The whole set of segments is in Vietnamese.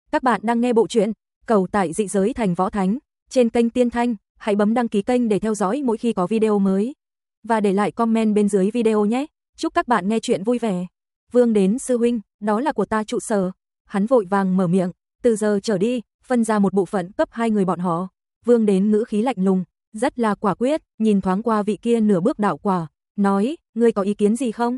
Các bạn đang nghe bộ truyện Cầu Tại Dị Giới Thành Võ Thánh trên kênh Tiên Thanh, hãy bấm đăng ký kênh để theo dõi mỗi khi có video mới. Và để lại comment bên dưới video nhé. Chúc các bạn nghe chuyện vui vẻ. Vương đến sư huynh, đó là của ta trụ sở. Hắn vội vàng mở miệng, từ giờ trở đi, phân ra một bộ phận cấp hai người bọn họ. Vương đến ngữ khí lạnh lùng, rất là quả quyết, nhìn thoáng qua vị kia nửa bước đạo quả, nói, ngươi có ý kiến gì không?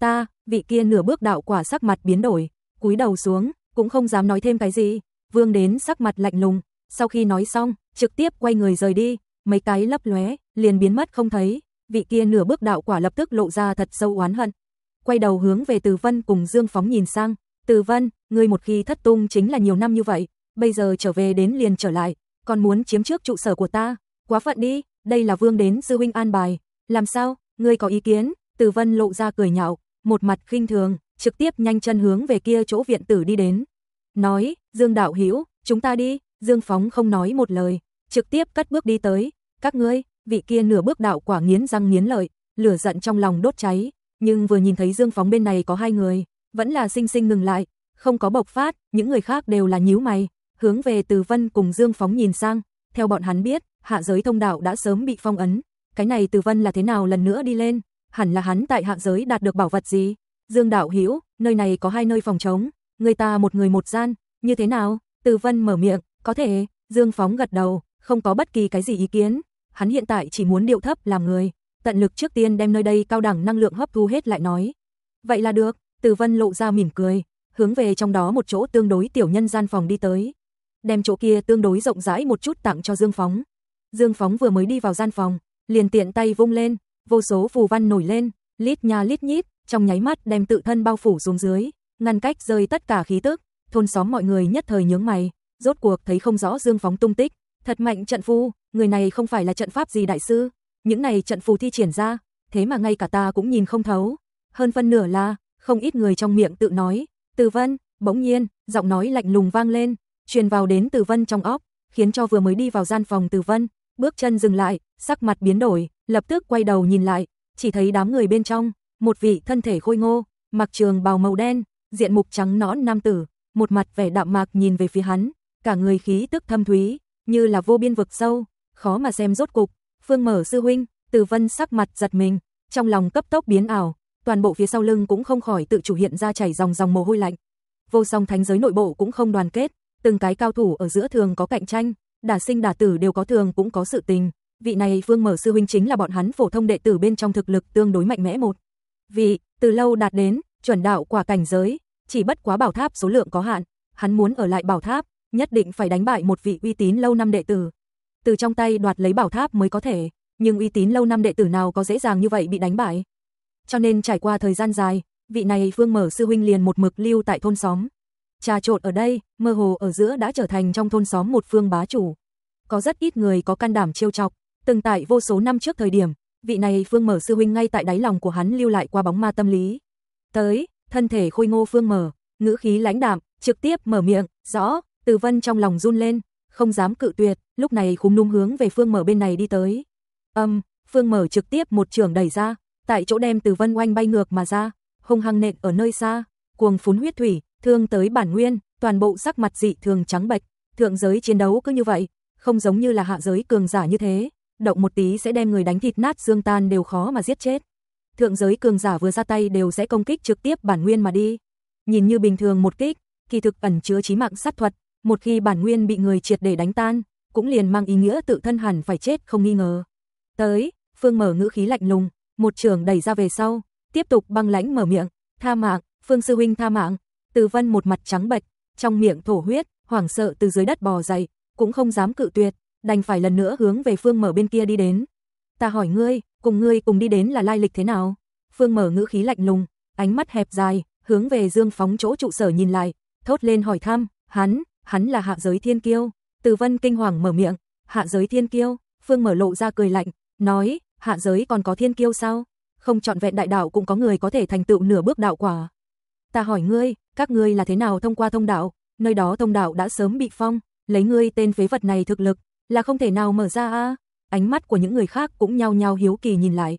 Vị kia nửa bước đạo quả sắc mặt biến đổi, cúi đầu xuống, cũng không dám nói thêm cái gì. Vương đến sắc mặt lạnh lùng, sau khi nói xong, trực tiếp quay người rời đi, mấy cái lấp lóe, liền biến mất không thấy. Vị kia nửa bước đạo quả lập tức lộ ra thật sâu oán hận. Quay đầu hướng về Từ Vân cùng Dương Phóng nhìn sang, Từ Vân, ngươi một khi thất tung chính là nhiều năm như vậy, bây giờ trở về đến liền trở lại, còn muốn chiếm trước trụ sở của ta, quá phận đi, đây là Vương đến sư huynh an bài, làm sao, ngươi có ý kiến? Từ Vân lộ ra cười nhạo, một mặt khinh thường, trực tiếp nhanh chân hướng về kia chỗ viện tử đi đến. Nói, Dương đạo hữu, chúng ta đi. Dương Phóng không nói một lời, trực tiếp cất bước đi tới. Các ngươi, vị kia nửa bước đạo quả nghiến răng nghiến lợi, lửa giận trong lòng đốt cháy, nhưng vừa nhìn thấy Dương Phóng bên này có hai người, vẫn là sinh sinh ngừng lại, không có bộc phát, những người khác đều là nhíu mày, hướng về Từ Vân cùng Dương Phóng nhìn sang. Theo bọn hắn biết, hạ giới thông đạo đã sớm bị phong ấn, cái này Từ Vân là thế nào lần nữa đi lên, hẳn là hắn tại hạ giới đạt được bảo vật gì. Dương đạo hữu, nơi này có hai nơi phòng trống, người ta một người một gian, như thế nào? Từ Vân mở miệng, có thể. Dương Phóng gật đầu, không có bất kỳ cái gì ý kiến, hắn hiện tại chỉ muốn điệu thấp làm người, tận lực trước tiên đem nơi đây cao đẳng năng lượng hấp thu hết lại nói. Vậy là được. Từ Vân lộ ra mỉm cười, hướng về trong đó một chỗ tương đối tiểu nhân gian phòng đi tới, đem chỗ kia tương đối rộng rãi một chút tặng cho Dương Phóng. Dương Phóng vừa mới đi vào gian phòng, liền tiện tay vung lên, vô số phù văn nổi lên, lít nha lít nhít, trong nháy mắt đem tự thân bao phủ xuống dưới, ngăn cách rơi tất cả khí tức. Thôn xóm mọi người nhất thời nhướng mày, rốt cuộc thấy không rõ Dương Phóng tung tích, thật mạnh trận phù, người này không phải là trận pháp gì đại sư, những này trận phù thi triển ra, thế mà ngay cả ta cũng nhìn không thấu, hơn phân nửa là, không ít người trong miệng tự nói. Từ Vân, bỗng nhiên, giọng nói lạnh lùng vang lên, truyền vào đến Từ Vân trong óc, khiến cho vừa mới đi vào gian phòng Từ Vân, bước chân dừng lại, sắc mặt biến đổi, lập tức quay đầu nhìn lại, chỉ thấy đám người bên trong, một vị thân thể khôi ngô, mặc trường bào màu đen, diện mục trắng nõn nam tử, một mặt vẻ đạm mạc nhìn về phía hắn, cả người khí tức thâm thúy, như là vô biên vực sâu, khó mà xem rốt cục. Phương Mở sư huynh. Từ Vân sắc mặt giật mình, trong lòng cấp tốc biến ảo, toàn bộ phía sau lưng cũng không khỏi tự chủ hiện ra chảy dòng dòng mồ hôi lạnh. Vô Song thánh giới nội bộ cũng không đoàn kết, từng cái cao thủ ở giữa thường có cạnh tranh, đả sinh đả tử đều có, thường cũng có sự tình. Vị này Phương Mở sư huynh chính là bọn hắn phổ thông đệ tử bên trong thực lực tương đối mạnh mẽ một vị, từ lâu đạt đến chuẩn đạo quả cảnh giới, chỉ bất quá bảo tháp số lượng có hạn, hắn muốn ở lại bảo tháp, nhất định phải đánh bại một vị uy tín lâu năm đệ tử, từ trong tay đoạt lấy bảo tháp mới có thể, nhưng uy tín lâu năm đệ tử nào có dễ dàng như vậy bị đánh bại. Cho nên trải qua thời gian dài, vị này Phương Mở sư huynh liền một mực lưu tại thôn xóm, trà trộn ở đây, mơ hồ ở giữa đã trở thành trong thôn xóm một phương bá chủ. Có rất ít người có can đảm trêu chọc, từng tại vô số năm trước thời điểm, vị này Phương Mở sư huynh ngay tại đáy lòng của hắn lưu lại qua bóng ma tâm lý. Tới, thân thể khôi ngô Phương Mở, ngữ khí lãnh đạm, trực tiếp mở miệng, rõ. Từ Vân trong lòng run lên, không dám cự tuyệt, lúc này khúm núm hướng về Phương Mở bên này đi tới. Phương Mở trực tiếp một chưởng đẩy ra, tại chỗ đem Từ Vân oanh bay ngược mà ra, hung hăng nện ở nơi xa, cuồng phún huyết thủy, thương tới bản nguyên, toàn bộ sắc mặt dị thường trắng bệch. Thượng giới chiến đấu cứ như vậy, không giống như là hạ giới cường giả như thế, động một tí sẽ đem người đánh thịt nát xương tan đều khó mà giết chết. Thượng giới cường giả vừa ra tay đều sẽ công kích trực tiếp bản nguyên mà đi. Nhìn như bình thường một kích, kỳ thực ẩn chứa chí mạng sát thuật, một khi bản nguyên bị người triệt để đánh tan, cũng liền mang ý nghĩa tự thân hẳn phải chết không nghi ngờ. Tới, Phương Mở ngữ khí lạnh lùng, một chưởng đẩy ra về sau, tiếp tục băng lãnh mở miệng, tha mạng, Phương sư huynh tha mạng. Từ Vân một mặt trắng bệch, trong miệng thổ huyết, hoảng sợ từ dưới đất bò dậy, cũng không dám cự tuyệt, đành phải lần nữa hướng về Phương Mở bên kia đi đến. Ta hỏi ngươi, cùng ngươi cùng đi đến là lai lịch thế nào? Phương Mở ngữ khí lạnh lùng, ánh mắt hẹp dài, hướng về Dương Phóng chỗ trụ sở nhìn lại, thốt lên hỏi thăm, hắn là hạ giới thiên kiêu. Từ Vân kinh hoàng mở miệng, hạ giới thiên kiêu? Phương Mở lộ ra cười lạnh, nói, hạ giới còn có thiên kiêu sao? Không trọn vẹn đại đạo cũng có người có thể thành tựu nửa bước đạo quả. Ta hỏi ngươi, các ngươi là thế nào thông qua thông đạo? Nơi đó thông đạo đã sớm bị phong, lấy ngươi tên phế vật này thực lực, là không thể nào mở ra a. Ánh mắt của những người khác cũng nhao nhao hiếu kỳ nhìn lại.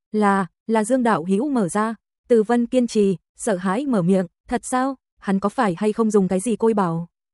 Là Dương đạo hữu mở ra. Từ Vân kiên trì, sợ hãi mở miệng, thật sao? Hắn có phải hay không dùng cái gì côi bảo?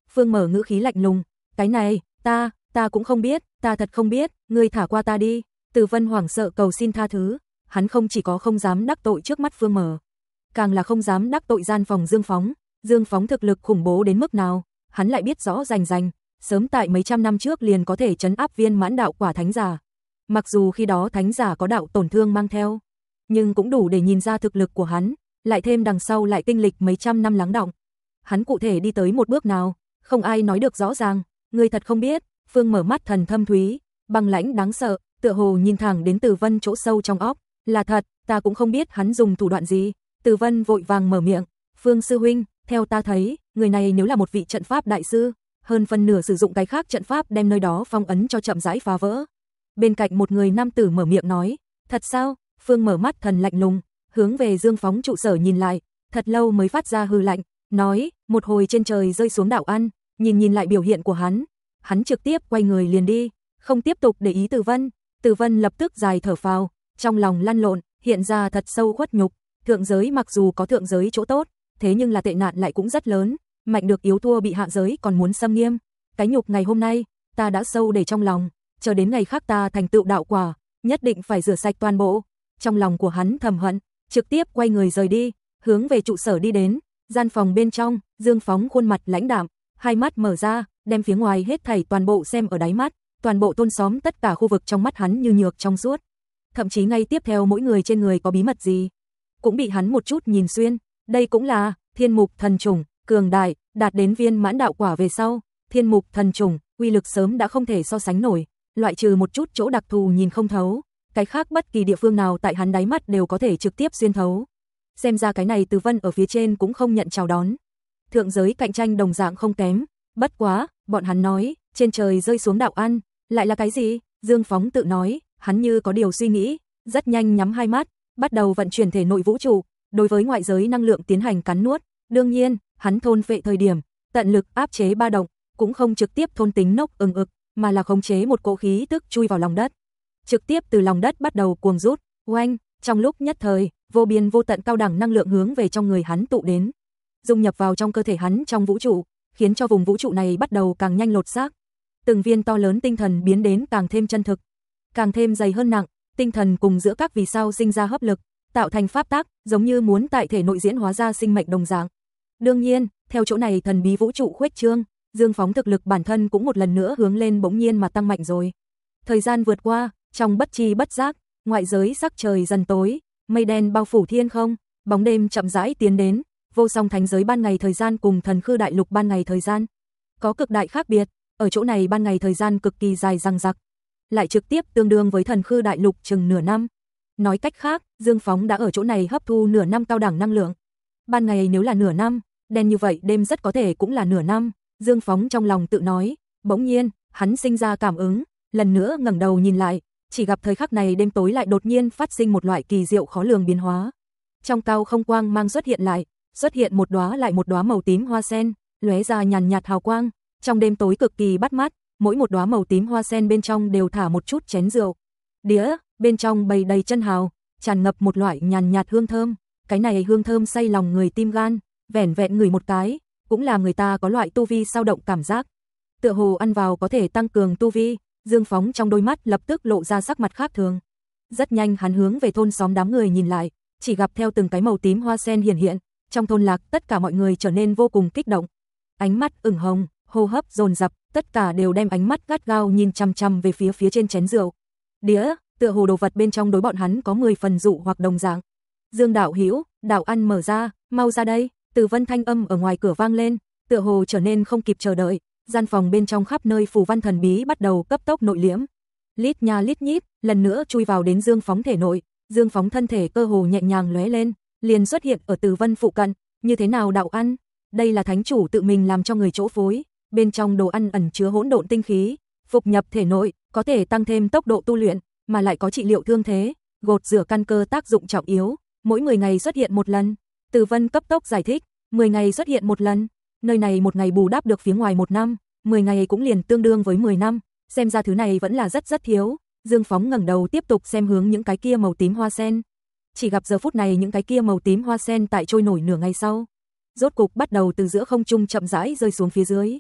Phương Mở ngữ khí lạnh lùng, cái này, ta cũng không biết, ta thật không biết, ngươi thả qua ta đi. Từ Vân hoảng sợ cầu xin tha thứ, hắn không chỉ có không dám đắc tội trước mắt Phương Mở, càng là không dám đắc tội gian phòng Dương Phóng. Dương Phóng thực lực khủng bố đến mức nào, hắn lại biết rõ rành rành, sớm tại mấy trăm năm trước liền có thể trấn áp viên mãn đạo quả thánh giả. Mặc dù khi đó thánh giả có đạo tổn thương mang theo, nhưng cũng đủ để nhìn ra thực lực của hắn, lại thêm đằng sau lại kinh lịch mấy trăm năm lắng đọng. Hắn cụ thể đi tới một bước nào, không ai nói được rõ ràng, ngươi thật không biết. Phương Mở mắt thần thâm thúy, băng lãnh đáng sợ, tựa hồ nhìn thẳng đến Từ Vân chỗ sâu trong óc, là thật, ta cũng không biết hắn dùng thủ đoạn gì. Từ Vân vội vàng mở miệng, Phương sư huynh, theo ta thấy, người này nếu là một vị trận pháp đại sư, hơn phân nửa sử dụng cái khác trận pháp đem nơi đó phong ấn cho chậm rãi phá vỡ. Bên cạnh một người nam tử mở miệng nói, thật sao? Phương Mở mắt thần lạnh lùng, hướng về Dương Phóng trụ sở nhìn lại, thật lâu mới phát ra hư lạnh, nói, một hồi trên trời rơi xuống đạo ăn, nhìn lại biểu hiện của hắn trực tiếp quay người liền đi, không tiếp tục để ý Từ Vân. Từ Vân lập tức dài thở phào, trong lòng lăn lộn, hiện ra thật sâu khuất nhục, thượng giới mặc dù có thượng giới chỗ tốt, thế nhưng là tệ nạn lại cũng rất lớn, mạnh được yếu thua bị hạ giới còn muốn xâm nghiêm. Cái nhục ngày hôm nay, ta đã sâu để trong lòng, chờ đến ngày khác ta thành tựu đạo quả, nhất định phải rửa sạch toàn bộ. Trong lòng của hắn thầm hận, trực tiếp quay người rời đi, hướng về trụ sở đi đến. Gian phòng bên trong, Dương Phóng khuôn mặt lãnh đạm, hai mắt mở ra, đem phía ngoài hết thảy toàn bộ xem ở đáy mắt, toàn bộ thôn xóm tất cả khu vực trong mắt hắn như nhược trong suốt. Thậm chí ngay tiếp theo mỗi người trên người có bí mật gì, cũng bị hắn một chút nhìn xuyên. Đây cũng là Thiên Mục Thần Trùng, cường đại, đạt đến viên mãn đạo quả về sau, Thiên Mục Thần Trùng, uy lực sớm đã không thể so sánh nổi, loại trừ một chút chỗ đặc thù nhìn không thấu, cái khác bất kỳ địa phương nào tại hắn đáy mắt đều có thể trực tiếp xuyên thấu. Xem ra cái này Từ Vân ở phía trên cũng không nhận chào đón. Thượng giới cạnh tranh đồng dạng không kém, bất quá, bọn hắn nói, trên trời rơi xuống đạo ăn, lại là cái gì? Dương Phóng tự nói, hắn như có điều suy nghĩ, rất nhanh nhắm hai mắt, bắt đầu vận chuyển thể nội vũ trụ, đối với ngoại giới năng lượng tiến hành cắn nuốt. Đương nhiên, hắn thôn phệ thời điểm, tận lực áp chế ba động, cũng không trực tiếp thôn tính nốc ực, mà là khống chế một cỗ khí tức chui vào lòng đất. Trực tiếp từ lòng đất bắt đầu cuồng rút, oanh, trong lúc nhất thời, vô biên vô tận cao đẳng năng lượng hướng về trong người hắn tụ đến, dung nhập vào trong cơ thể hắn trong vũ trụ, khiến cho vùng vũ trụ này bắt đầu càng nhanh lột xác. Từng viên to lớn tinh thần biến đến càng thêm chân thực, càng thêm dày hơn nặng, tinh thần cùng giữa các vì sao sinh ra hấp lực, tạo thành pháp tắc, giống như muốn tại thể nội diễn hóa ra sinh mệnh đồng dạng. Đương nhiên, theo chỗ này thần bí vũ trụ khuếch trương, Dương Phóng thực lực bản thân cũng một lần nữa hướng lên bỗng nhiên mà tăng mạnh rồi. Thời gian vượt qua, trong bất chi bất giác, ngoại giới sắc trời dần tối, mây đen bao phủ thiên không, bóng đêm chậm rãi tiến đến, vô song thánh giới ban ngày thời gian cùng thần khư đại lục ban ngày thời gian có cực đại khác biệt, ở chỗ này ban ngày thời gian cực kỳ dài dằng dặc, lại trực tiếp tương đương với thần khư đại lục chừng nửa năm. Nói cách khác, Dương Phóng đã ở chỗ này hấp thu nửa năm cao đẳng năng lượng. Ban ngày nếu là nửa năm, đen như vậy đêm rất có thể cũng là nửa năm. Dương Phóng trong lòng tự nói, bỗng nhiên, hắn sinh ra cảm ứng, lần nữa ngẩng đầu nhìn lại, chỉ gặp thời khắc này đêm tối lại đột nhiên phát sinh một loại kỳ diệu khó lường biến hóa. Trong cao không quang mang xuất hiện một đóa lại một đóa màu tím hoa sen, lóe ra nhàn nhạt hào quang, trong đêm tối cực kỳ bắt mắt, mỗi một đóa màu tím hoa sen bên trong đều thả một chút chén rượu. Đĩa, bên trong bày đầy chân hào, tràn ngập một loại nhàn nhạt hương thơm, cái này hương thơm say lòng người tim gan, vẻn vẹn ngửi một cái, cũng làm người ta có loại tu vi dao động cảm giác. Tựa hồ ăn vào có thể tăng cường tu vi, Dương Phóng trong đôi mắt lập tức lộ ra sắc mặt khác thường. Rất nhanh hắn hướng về thôn xóm đám người nhìn lại, chỉ gặp theo từng cái màu tím hoa sen hiển hiện, trong thôn lạc tất cả mọi người trở nên vô cùng kích động. Ánh mắt ửng hồng, hô hấp dồn dập, tất cả đều đem ánh mắt gắt gao nhìn chằm chằm về phía trên chén rượu. Đĩa, tựa hồ đồ vật bên trong đối bọn hắn có 10 phần dụ hoặc đồng dạng. Dương đạo hữu, đạo ăn mở ra, mau ra đây. Từ Vân thanh âm ở ngoài cửa vang lên, tựa hồ trở nên không kịp chờ đợi, gian phòng bên trong khắp nơi phù văn thần bí bắt đầu cấp tốc nội liễm. Lít nha lít nhít, lần nữa chui vào đến Dương Phóng thể nội, Dương Phóng thân thể cơ hồ nhẹ nhàng lóe lên, liền xuất hiện ở Từ Vân phụ cận. Như thế nào đạo ăn? Đây là thánh chủ tự mình làm cho người chỗ phối, bên trong đồ ăn ẩn chứa hỗn độn tinh khí, phục nhập thể nội, có thể tăng thêm tốc độ tu luyện, mà lại có trị liệu thương thế, gột rửa căn cơ tác dụng trọng yếu, mỗi 10 ngày xuất hiện một lần. Từ Vân cấp tốc giải thích, 10 ngày xuất hiện một lần, nơi này một ngày bù đắp được phía ngoài một năm, 10 ngày cũng liền tương đương với 10 năm, xem ra thứ này vẫn là rất thiếu. Dương Phóng ngẩng đầu tiếp tục xem hướng những cái kia màu tím hoa sen. Chỉ gặp giờ phút này những cái kia màu tím hoa sen tại trôi nổi nửa ngày sau, rốt cục bắt đầu từ giữa không trung chậm rãi rơi xuống phía dưới.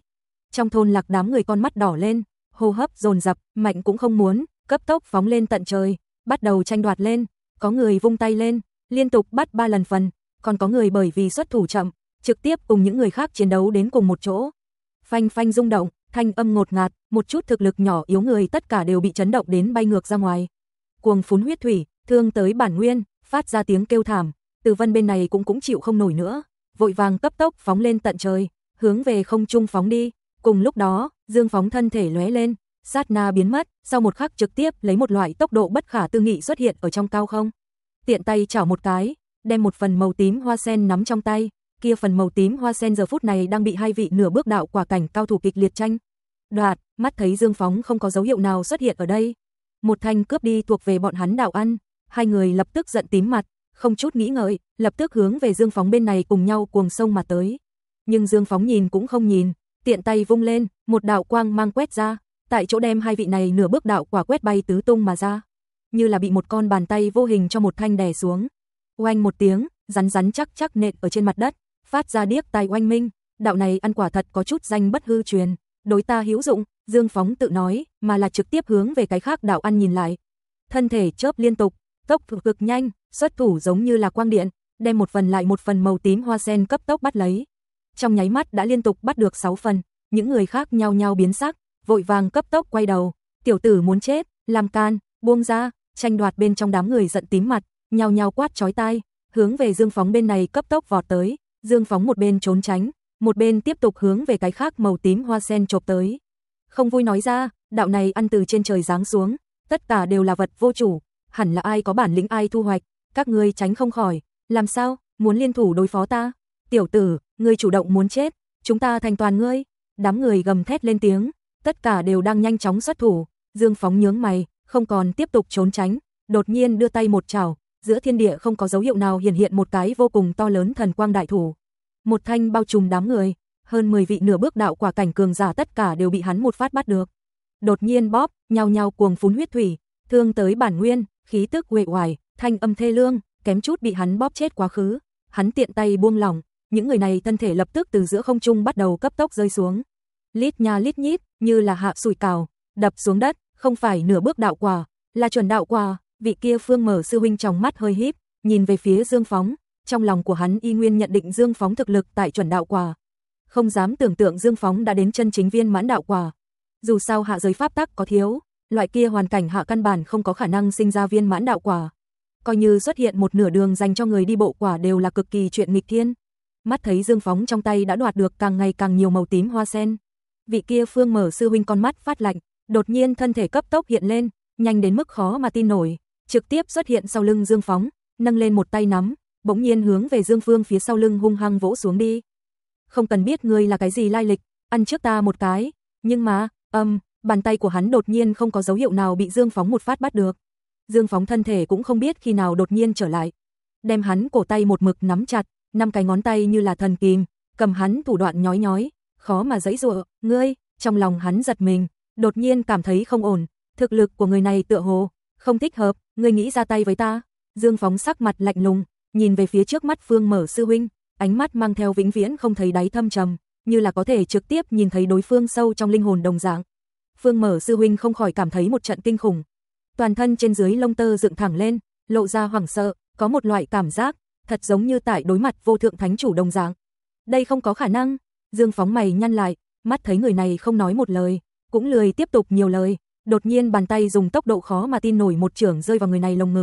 Trong thôn Lạc đám người con mắt đỏ lên, hô hấp dồn dập, mạnh cũng không muốn, cấp tốc phóng lên tận trời, bắt đầu tranh đoạt lên, có người vung tay lên, liên tục bắt 3 lần phần, còn có người bởi vì xuất thủ chậm, trực tiếp cùng những người khác chiến đấu đến cùng một chỗ. Phanh phanh rung động, thanh âm ngột ngạt, một chút thực lực nhỏ yếu người tất cả đều bị chấn động đến bay ngược ra ngoài. Cuồng phún huyết thủy, thương tới bản nguyên, phát ra tiếng kêu thảm, Từ Vân bên này cũng chịu không nổi nữa, vội vàng cấp tốc phóng lên tận trời, hướng về không trung phóng đi. Cùng lúc đó, Dương Phóng thân thể lóe lên, sát na biến mất, sau một khắc trực tiếp lấy một loại tốc độ bất khả tư nghị xuất hiện ở trong cao không. Tiện tay chảo một cái, đem một phần màu tím hoa sen nắm trong tay, kia phần màu tím hoa sen giờ phút này đang bị hai vị nửa bước đạo quả cảnh cao thủ kịch liệt tranh đoạt, mắt thấy Dương Phóng không có dấu hiệu nào xuất hiện ở đây. Một thanh cướp đi thuộc về bọn hắn đạo ăn, hai người lập tức giận tím mặt, không chút nghĩ ngợi, lập tức hướng về Dương Phóng bên này cùng nhau cuồng xông mà tới. Nhưng Dương Phóng nhìn cũng không nhìn, tiện tay vung lên, một đạo quang mang quét ra, tại chỗ đem hai vị này nửa bước đạo quả quét bay tứ tung mà ra, như là bị một con bàn tay vô hình cho một thanh đè xuống. Oanh một tiếng, rắn rắn chắc chắc nện ở trên mặt đất, phát ra điếc tai oanh minh, đạo này ăn quả thật có chút danh bất hư truyền, đối ta hữu dụng, Dương Phóng tự nói, mà là trực tiếp hướng về cái khác đạo ăn nhìn lại. Thân thể chớp liên tục, tốc độ cực nhanh, xuất thủ giống như là quang điện, đem một phần lại một phần màu tím hoa sen cấp tốc bắt lấy. Trong nháy mắt đã liên tục bắt được 6 phần, những người khác nhao nhao biến sắc, vội vàng cấp tốc quay đầu, tiểu tử muốn chết, làm can, buông ra, tranh đoạt bên trong đám người giận tím mặt, nhao nhao quát chói tai, hướng về Dương Phóng bên này cấp tốc vọt tới. Dương Phóng một bên trốn tránh, một bên tiếp tục hướng về cái khác màu tím hoa sen chộp tới. Không vui nói ra, đạo này ăn từ trên trời giáng xuống, tất cả đều là vật vô chủ, hẳn là ai có bản lĩnh ai thu hoạch, các ngươi tránh không khỏi, làm sao, muốn liên thủ đối phó ta? Tiểu tử, ngươi chủ động muốn chết, chúng ta thành toàn ngươi. Đám người gầm thét lên tiếng, tất cả đều đang nhanh chóng xuất thủ. Dương Phóng nhướng mày, không còn tiếp tục trốn tránh, đột nhiên đưa tay một chảo, giữa thiên địa không có dấu hiệu nào hiển hiện một cái vô cùng to lớn thần quang đại thủ. Một thanh bao trùm đám người, hơn 10 vị nửa bước đạo quả cảnh cường giả tất cả đều bị hắn một phát bắt được. Đột nhiên bóp, nhao nhao cuồng phún huyết thủy, thương tới bản nguyên, khí tức uể oải, thanh âm thê lương, kém chút bị hắn bóp chết quá khứ. Hắn tiện tay buông lỏng, những người này thân thể lập tức từ giữa không trung bắt đầu cấp tốc rơi xuống. Lít nha lít nhít, như là hạ sủi cảo, đập xuống đất, không phải nửa bước đạo quả, là chuẩn đạo quả. Vị kia Phương Mở sư huynh trong mắt hơi híp, nhìn về phía Dương Phóng, trong lòng của hắn y nguyên nhận định Dương Phóng thực lực tại chuẩn đạo quả. Không dám tưởng tượng Dương Phóng đã đến chân chính viên mãn đạo quả. Dù sao hạ giới pháp tắc có thiếu, loại kia hoàn cảnh hạ căn bản không có khả năng sinh ra viên mãn đạo quả. Coi như xuất hiện một nửa đường dành cho người đi bộ quả đều là cực kỳ chuyện nghịch thiên. Mắt thấy Dương Phóng trong tay đã đoạt được càng ngày càng nhiều màu tím hoa sen. Vị kia Phương Mở sư huynh con mắt phát lạnh, đột nhiên thân thể cấp tốc hiện lên, nhanh đến mức khó mà tin nổi, trực tiếp xuất hiện sau lưng Dương Phóng, nâng lên một tay nắm, bỗng nhiên hướng về Dương Phương phía sau lưng hung hăng vỗ xuống đi. Không cần biết ngươi là cái gì lai lịch, ăn trước ta một cái, nhưng mà, bàn tay của hắn đột nhiên không có dấu hiệu nào bị Dương Phóng một phát bắt được. Dương Phóng thân thể cũng không biết khi nào đột nhiên trở lại, đem hắn cổ tay một mực nắm chặt, 5 cái ngón tay như là thần kìm, cầm hắn thủ đoạn nhói nhói, khó mà giãy giụa. Ngươi, trong lòng hắn giật mình, đột nhiên cảm thấy không ổn, thực lực của người này tựa hồ không thích hợp, ngươi nghĩ ra tay với ta? Dương Phóng sắc mặt lạnh lùng, nhìn về phía trước mắt Phương Mở sư huynh, ánh mắt mang theo vĩnh viễn không thấy đáy thâm trầm, như là có thể trực tiếp nhìn thấy đối phương sâu trong linh hồn đồng dạng. Phương Mở sư huynh không khỏi cảm thấy một trận kinh khủng, toàn thân trên dưới lông tơ dựng thẳng lên, lộ ra hoảng sợ, có một loại cảm giác thật giống như tại đối mặt vô thượng thánh chủ đồng dạng. Đây không có khả năng. Dương Phóng mày nhăn lại, mắt thấy người này không nói một lời, cũng lười tiếp tục nhiều lời, đột nhiên bàn tay dùng tốc độ khó mà tin nổi một chưởng rơi vào người này lồng ngực.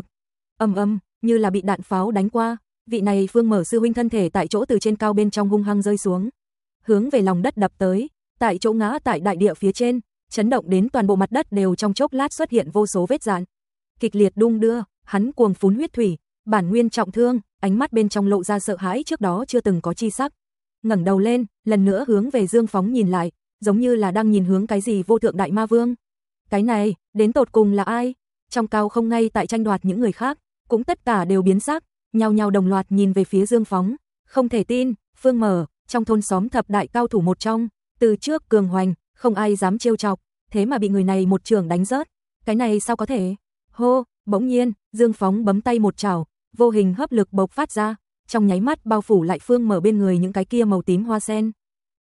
Như là bị đạn pháo đánh qua, vị này Phương Mở sư huynh thân thể tại chỗ từ trên cao bên trong hung hăng rơi xuống, hướng về lòng đất đập tới, tại chỗ ngã tại đại địa phía trên, chấn động đến toàn bộ mặt đất đều trong chốc lát xuất hiện vô số vết rạn, kịch liệt đung đưa, hắn cuồng phún huyết thủy, bản nguyên trọng thương, ánh mắt bên trong lộ ra sợ hãi trước đó chưa từng có chi sắc. Ngẩng đầu lên, lần nữa hướng về Dương Phóng nhìn lại, giống như là đang nhìn hướng cái gì vô thượng đại ma vương. Cái này, đến tột cùng là ai? Trong cao không ngay tại tranh đoạt những người khác, cũng tất cả đều biến sắc, nhao nhao đồng loạt nhìn về phía Dương Phóng. Không thể tin, Phương Mở, trong thôn xóm thập đại cao thủ một trong, từ trước cường hoành, không ai dám trêu chọc, thế mà bị người này một chưởng đánh rớt. Cái này sao có thể? Hô, bỗng nhiên, Dương Phóng bấm tay một chảo, vô hình hấp lực bộc phát ra, trong nháy mắt bao phủ lại Phương Mở bên người những cái kia màu tím hoa sen.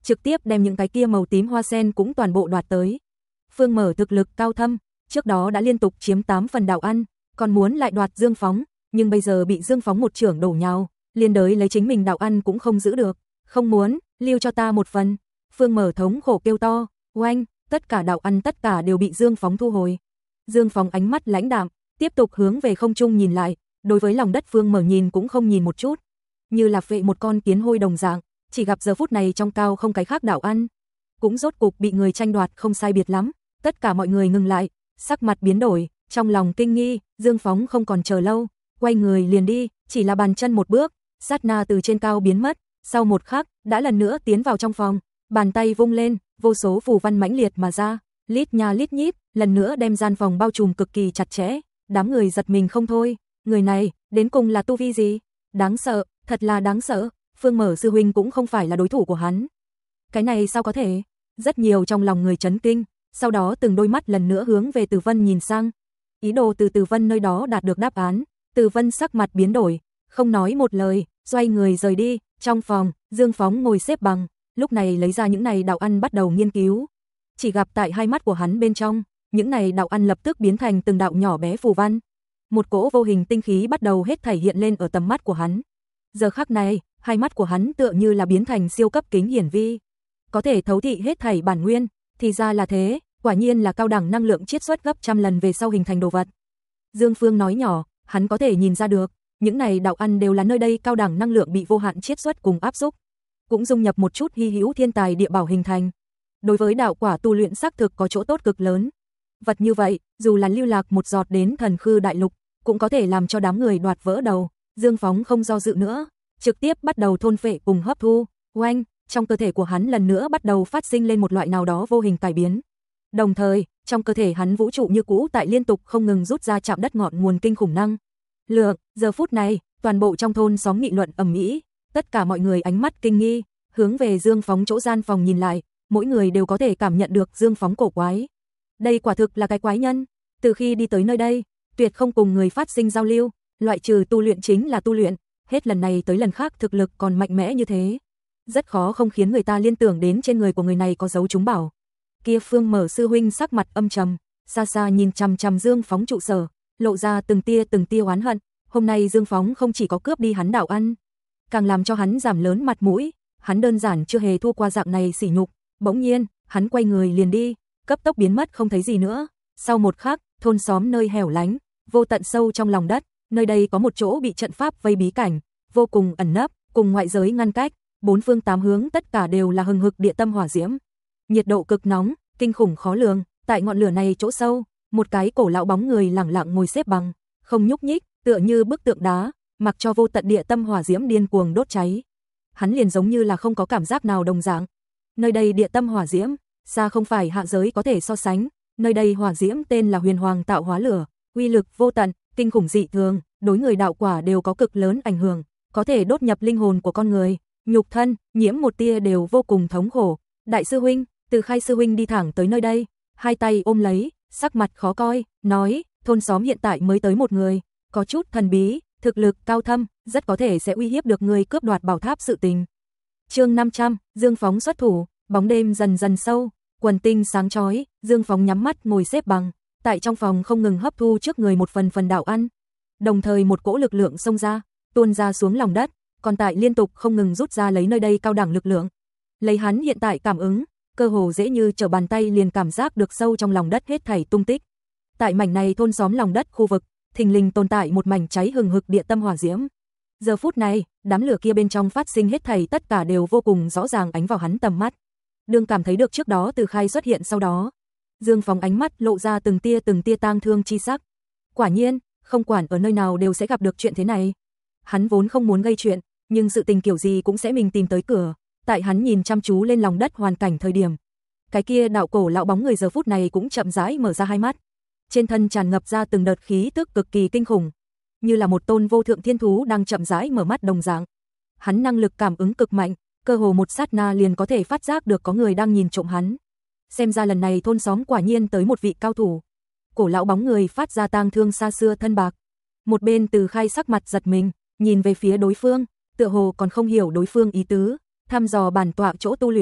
trực tiếp đem những cái kia màu tím hoa sen cũng toàn bộ đoạt tới. Phương Mở thực lực cao thâm, trước đó đã liên tục chiếm 8 phần đạo ăn, còn muốn lại đoạt Dương Phóng, nhưng bây giờ bị Dương Phóng một chưởng đổ nhào, liên đới lấy chính mình đạo ăn cũng không giữ được, không muốn, lưu cho ta một phần. Phương Mở thống khổ kêu to, oanh, tất cả đạo ăn tất cả đều bị Dương Phóng thu hồi. Dương Phóng ánh mắt lãnh đạm, tiếp tục hướng về không trung nhìn lại, đối với lòng đất Phương Mở nhìn cũng không nhìn một chút, như là phệ một con kiến hôi đồng dạng, chỉ gặp giờ phút này trong cao không cái khác đạo ăn, cũng rốt cục bị người tranh đoạt không sai biệt lắm, tất cả mọi người ngừng lại, sắc mặt biến đổi, trong lòng kinh nghi, Dương Phóng không còn chờ lâu, quay người liền đi, chỉ là bàn chân một bước, sát na từ trên cao biến mất, sau một khắc, đã lần nữa tiến vào trong phòng, bàn tay vung lên, vô số phù văn mãnh liệt mà ra, lít nha lít nhít, lần nữa đem gian phòng bao trùm cực kỳ chặt chẽ, đám người giật mình không thôi, người này, đến cùng là tu vi gì? Đáng sợ, thật là đáng sợ, Phương Mở sư huynh cũng không phải là đối thủ của hắn. Cái này sao có thể? Rất nhiều trong lòng người chấn kinh, sau đó từng đôi mắt lần nữa hướng về Từ Vân nhìn sang, ý đồ từ Từ Vân nơi đó đạt được đáp án. Từ Vân sắc mặt biến đổi, không nói một lời, xoay người rời đi. Trong phòng, Dương Phóng ngồi xếp bằng, lúc này lấy ra những này đạo ăn bắt đầu nghiên cứu. Chỉ gặp tại hai mắt của hắn bên trong, những này đạo ăn lập tức biến thành từng đạo nhỏ bé phù văn. Một cỗ vô hình tinh khí bắt đầu hết thảy hiện lên ở tầm mắt của hắn. Giờ khắc này, hai mắt của hắn tựa như là biến thành siêu cấp kính hiển vi, có thể thấu thị hết thảy bản nguyên, thì ra là thế, quả nhiên là cao đẳng năng lượng chiết xuất gấp trăm lần về sau hình thành đồ vật. Dương Phương nói nhỏ, hắn có thể nhìn ra được, những này đạo ăn đều là nơi đây cao đẳng năng lượng bị vô hạn chiết xuất cùng áp xúc, cũng dung nhập một chút hy hữu thiên tài địa bảo hình thành. Đối với đạo quả tu luyện xác thực có chỗ tốt cực lớn. Vật như vậy, dù là lưu lạc một giọt đến thần khư đại lục, cũng có thể làm cho đám người đoạt vỡ đầu. Dương Phóng không do dự nữa, trực tiếp bắt đầu thôn phệ cùng hấp thu. Oanh, trong cơ thể của hắn lần nữa bắt đầu phát sinh lên một loại nào đó vô hình cải biến. Đồng thời, trong cơ thể hắn vũ trụ như cũ tại liên tục không ngừng rút ra chạm đất ngọn nguồn kinh khủng năng lượng. Giờ phút này, toàn bộ trong thôn xóm nghị luận ầm ĩ, tất cả mọi người ánh mắt kinh nghi, hướng về Dương Phóng chỗ gian phòng nhìn lại, mỗi người đều có thể cảm nhận được Dương Phóng cổ quái. Đây quả thực là cái quái nhân, từ khi đi tới nơi đây, tuyệt không cùng người phát sinh giao lưu, loại trừ tu luyện chính là tu luyện, hết lần này tới lần khác thực lực còn mạnh mẽ như thế. Rất khó không khiến người ta liên tưởng đến trên người của người này có dấu trúng bảo. Kia Phương Mở sư huynh sắc mặt âm trầm, xa xa nhìn chằm chằm Dương Phóng trụ sở, lộ ra từng tia oán hận, hôm nay Dương Phóng không chỉ có cướp đi hắn đạo ăn, càng làm cho hắn giảm lớn mặt mũi, hắn đơn giản chưa hề thua qua dạng này sỉ nhục. Bỗng nhiên, hắn quay người liền đi, cấp tốc biến mất không thấy gì nữa. Sau một khắc, thôn xóm nơi hẻo lánh, vô tận sâu trong lòng đất, nơi đây có một chỗ bị trận pháp vây bí cảnh, vô cùng ẩn nấp, cùng ngoại giới ngăn cách, bốn phương tám hướng tất cả đều là hừng hực địa tâm hỏa diễm. Nhiệt độ cực nóng, kinh khủng khó lường, tại ngọn lửa này chỗ sâu, một cái cổ lão bóng người lẳng lặng ngồi xếp bằng, không nhúc nhích, tựa như bức tượng đá, mặc cho vô tận địa tâm hỏa diễm điên cuồng đốt cháy. Hắn liền giống như là không có cảm giác nào đồng dạng. Nơi đây địa tâm hỏa diễm, xa không phải hạ giới có thể so sánh, nơi đây hỏa diễm tên là Huyền Hoàng tạo hóa lửa, uy lực vô tận, kinh khủng dị thường, đối người đạo quả đều có cực lớn ảnh hưởng, có thể đốt nhập linh hồn của con người, nhục thân, nhiễm một tia đều vô cùng thống khổ. Đại sư huynh, Từ Khai sư huynh đi thẳng tới nơi đây, hai tay ôm lấy, sắc mặt khó coi, nói, thôn xóm hiện tại mới tới một người, có chút thần bí, thực lực cao thâm, rất có thể sẽ uy hiếp được người cướp đoạt bảo tháp sự tình. Chương 500, Dương Phóng xuất thủ, bóng đêm dần dần sâu, quần tinh sáng chói, Dương Phóng nhắm mắt ngồi xếp bằng, tại trong phòng không ngừng hấp thu trước người một phần đạo ăn. Đồng thời một cỗ lực lượng xông ra, tuôn ra xuống lòng đất, còn tại liên tục không ngừng rút ra lấy nơi đây cao đẳng lực lượng. Lấy hắn hiện tại cảm ứng, cơ hồ dễ như trở bàn tay liền cảm giác được sâu trong lòng đất hết thảy tung tích. Tại mảnh này thôn xóm lòng đất khu vực, thình lình tồn tại một mảnh cháy hừng hực địa tâm hỏa diễm. Giờ phút này, đám lửa kia bên trong phát sinh hết thảy tất cả đều vô cùng rõ ràng ánh vào hắn tầm mắt. Đương cảm thấy được trước đó Từ Khai xuất hiện sau đó, Dương Phóng ánh mắt lộ ra từng tia tang thương chi sắc. Quả nhiên, không quản ở nơi nào đều sẽ gặp được chuyện thế này. Hắn vốn không muốn gây chuyện, nhưng sự tình kiểu gì cũng sẽ mình tìm tới cửa. Tại hắn nhìn chăm chú lên lòng đất hoàn cảnh thời điểm, cái kia đạo cổ lão bóng người giờ phút này cũng chậm rãi mở ra hai mắt. Trên thân tràn ngập ra từng đợt khí tức cực kỳ kinh khủng, như là một tôn vô thượng thiên thú đang chậm rãi mở mắt đồng dạng. Hắn năng lực cảm ứng cực mạnh, cơ hồ một sát na liền có thể phát giác được có người đang nhìn trộm hắn. Xem ra lần này thôn xóm quả nhiên tới một vị cao thủ. Cổ lão bóng người phát ra tang thương xa xưa thân bạc. Một bên Từ Khai sắc mặt giật mình, nhìn về phía đối phương, tựa hồ còn không hiểu đối phương ý tứ, thăm dò bản tọa chỗ tu luyện,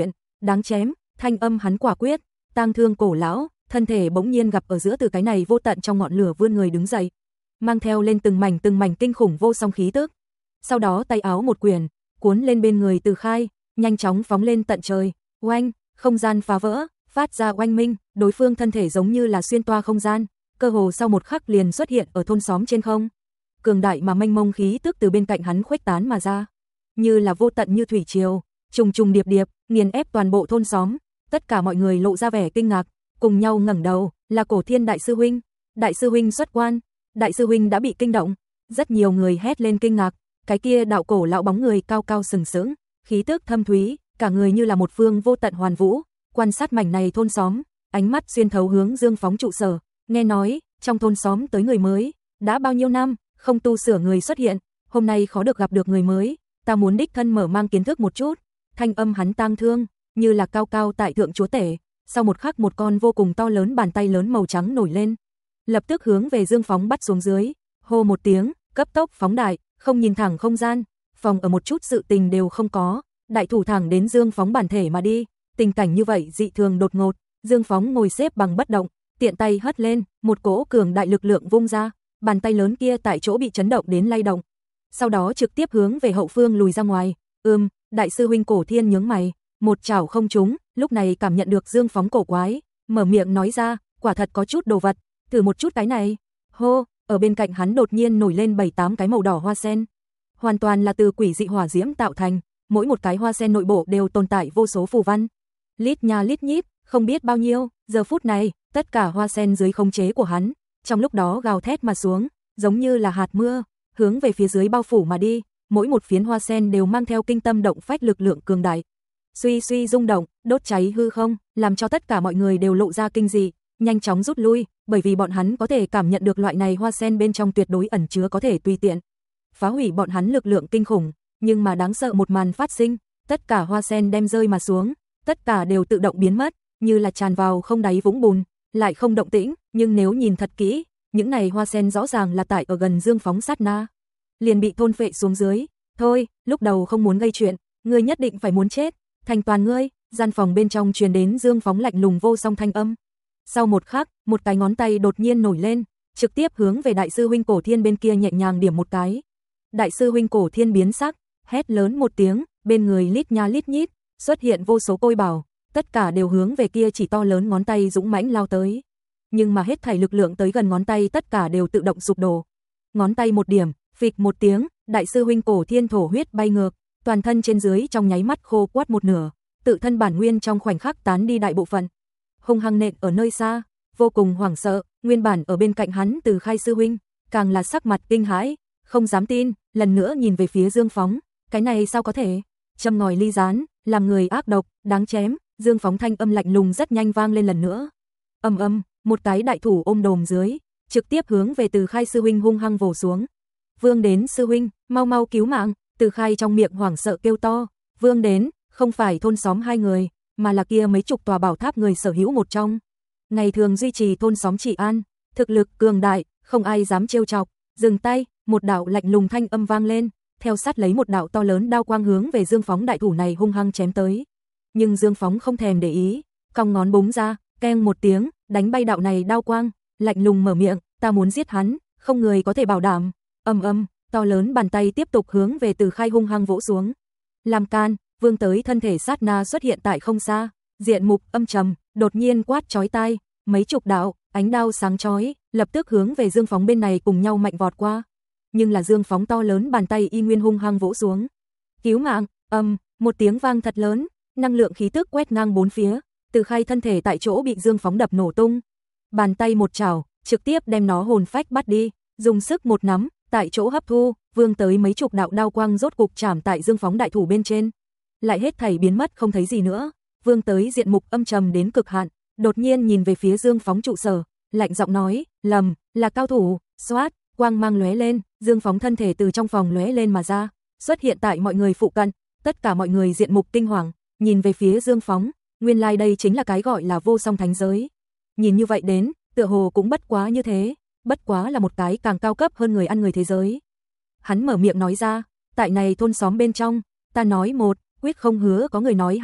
đáng chém, thanh âm hắn quả quyết, tang thương cổ lão, thân thể bỗng nhiên gặp ở giữa từ cái này vô tận trong ngọn lửa vươn người đứng dậy, mang theo lên từng mảnh kinh khủng vô song khí tức. Sau đó tay áo một quyển, cuốn lên bên người Từ Khai, nhanh chóng phóng lên tận trời, oanh, không gian phá vỡ, phát ra oanh minh, đối phương thân thể giống như là xuyên toa không gian, cơ hồ sau một khắc liền xuất hiện ở thôn xóm trên không. Cường đại mà mênh mông khí tức từ bên cạnh hắn khuếch tán mà ra, như là vô tận như thủy triều, trùng trùng điệp điệp, nghiền ép toàn bộ thôn xóm. Tất cả mọi người lộ ra vẻ kinh ngạc, cùng nhau ngẩng đầu, là Cổ Thiên đại sư huynh. Đại sư huynh xuất quan, đại sư huynh đã bị kinh động. Rất nhiều người hét lên kinh ngạc, cái kia đạo cổ lão bóng người cao cao sừng sững, khí tức thâm thúy, cả người như là một phương vô tận hoàn vũ, quan sát mảnh này thôn xóm, ánh mắt xuyên thấu hướng Dương Phóng trụ sở, nghe nói, trong thôn xóm tới người mới, đã bao nhiêu năm, không tu sửa người xuất hiện, hôm nay khó được gặp được người mới, ta muốn đích thân mở mang kiến thức một chút. Thanh âm hắn tang thương, như là cao cao tại thượng chúa tể, sau một khắc một con vô cùng to lớn bàn tay lớn màu trắng nổi lên, lập tức hướng về Dương Phóng bắt xuống dưới, hô một tiếng, cấp tốc phóng đại, không nhìn thẳng không gian, phòng ở một chút sự tình đều không có, đại thủ thẳng đến Dương Phóng bản thể mà đi. Tình cảnh như vậy dị thường đột ngột, Dương Phóng ngồi xếp bằng bất động, tiện tay hất lên, một cỗ cường đại lực lượng vung ra, bàn tay lớn kia tại chỗ bị chấn động đến lay động, sau đó trực tiếp hướng về hậu phương lùi ra ngoài. Đại sư huynh Cổ Thiên nhướng mày, một chảo không trúng, lúc này cảm nhận được Dương Phóng cổ quái, mở miệng nói ra, quả thật có chút đồ vật, thử một chút cái này. Hô, ở bên cạnh hắn đột nhiên nổi lên 7-8 cái màu đỏ hoa sen, hoàn toàn là từ quỷ dị hỏa diễm tạo thành, mỗi một cái hoa sen nội bộ đều tồn tại vô số phù văn, lít nha lít nhít, không biết bao nhiêu. Giờ phút này, tất cả hoa sen dưới khống chế của hắn, trong lúc đó gào thét mà xuống, giống như là hạt mưa, hướng về phía dưới bao phủ mà đi, mỗi một phiến hoa sen đều mang theo kinh tâm động phách lực lượng cường đại. Suy suy rung động, đốt cháy hư không, làm cho tất cả mọi người đều lộ ra kinh dị, nhanh chóng rút lui, bởi vì bọn hắn có thể cảm nhận được loại này hoa sen bên trong tuyệt đối ẩn chứa có thể tùy tiện phá hủy bọn hắn lực lượng kinh khủng, nhưng mà đáng sợ một màn phát sinh, tất cả hoa sen đem rơi mà xuống, tất cả đều tự động biến mất, như là tràn vào không đáy vũng bùn, lại không động tĩnh, nhưng nếu nhìn thật kỹ, những này hoa sen rõ ràng là tại ở gần Dương Phóng sát na, liền bị thôn phệ xuống dưới. Thôi, lúc đầu không muốn gây chuyện, ngươi nhất định phải muốn chết, thành toàn ngươi. Gian phòng bên trong truyền đến Dương Phóng lạnh lùng vô song thanh âm. Sau một khắc, một cái ngón tay đột nhiên nổi lên, trực tiếp hướng về đại sư huynh Cổ Thiên bên kia nhẹ nhàng điểm một cái. Đại sư huynh Cổ Thiên biến sắc, hét lớn một tiếng, bên người lít nha lít nhít, xuất hiện vô số côi bảo, tất cả đều hướng về kia chỉ to lớn ngón tay dũng mãnh lao tới. Nhưng mà hết thảy lực lượng tới gần ngón tay tất cả đều tự động sụp đổ. Ngón tay một điểm, phịch một tiếng, đại sư huynh Cổ Thiên thổ huyết bay ngược, toàn thân trên dưới trong nháy mắt khô quắt một nửa, tự thân bản nguyên trong khoảnh khắc tán đi đại bộ phận. Hung hăng nện ở nơi xa, vô cùng hoảng sợ, nguyên bản ở bên cạnh hắn Từ Khai sư huynh, càng là sắc mặt kinh hãi, không dám tin, lần nữa nhìn về phía Dương Phóng, cái này sao có thể? Châm ngòi ly gián, làm người ác độc, đáng chém. Dương Phóng thanh âm lạnh lùng rất nhanh vang lên lần nữa. Một cái đại thủ ôm đồm dưới, trực tiếp hướng về Từ Khai sư huynh hung hăng vồ xuống. Vương đến sư huynh, mau mau cứu mạng. Từ Khai trong miệng hoảng sợ kêu to. Vương đến, không phải thôn xóm hai người, mà là kia mấy chục tòa bảo tháp người sở hữu một trong. Ngày thường duy trì thôn xóm trị an, thực lực cường đại, không ai dám trêu chọc. Dừng tay, một đạo lạnh lùng thanh âm vang lên, theo sát lấy một đạo to lớn đao quang hướng về Dương Phóng đại thủ này hung hăng chém tới. Nhưng Dương Phóng không thèm để ý, cong ngón búng ra, keng một tiếng, đánh bay đạo này đao quang, lạnh lùng mở miệng, ta muốn giết hắn, không người có thể bảo đảm. To lớn bàn tay tiếp tục hướng về Từ Khai hung hăng vỗ xuống. Làm can, Vương tới thân thể sát na xuất hiện tại không xa, diện mục âm trầm, đột nhiên quát chói tai, mấy chục đạo ánh đao sáng chói, lập tức hướng về Dương Phóng bên này cùng nhau mạnh vọt qua. Nhưng là Dương Phóng to lớn bàn tay y nguyên hung hăng vỗ xuống. Cứu mạng, một tiếng vang thật lớn, năng lượng khí tức quét ngang bốn phía, Từ Khai thân thể tại chỗ bị Dương Phóng đập nổ tung. Bàn tay một chảo, trực tiếp đem nó hồn phách bắt đi, dùng sức một nắm, tại chỗ hấp thu, Vương tới mấy chục đạo đao quang rốt cục chạm tại Dương Phóng đại thủ bên trên. Lại hết thảy biến mất không thấy gì nữa. Vương tới diện mục âm trầm đến cực hạn, đột nhiên nhìn về phía Dương Phóng trụ sở, lạnh giọng nói, lầm, là cao thủ. Xoát, quang mang lóe lên, Dương Phóng thân thể từ trong phòng lóe lên mà ra, xuất hiện tại mọi người phụ cận, tất cả mọi người diện mục kinh hoàng, nhìn về phía Dương Phóng, nguyên lai đây chính là cái gọi là vô song thánh giới. Nhìn như vậy đến, tựa hồ cũng bất quá như thế, bất quá là một cái càng cao cấp hơn người ăn người thế giới. Hắn mở miệng nói ra, tại này thôn xóm bên trong, ta nói một, quyết không hứa có người nói hai,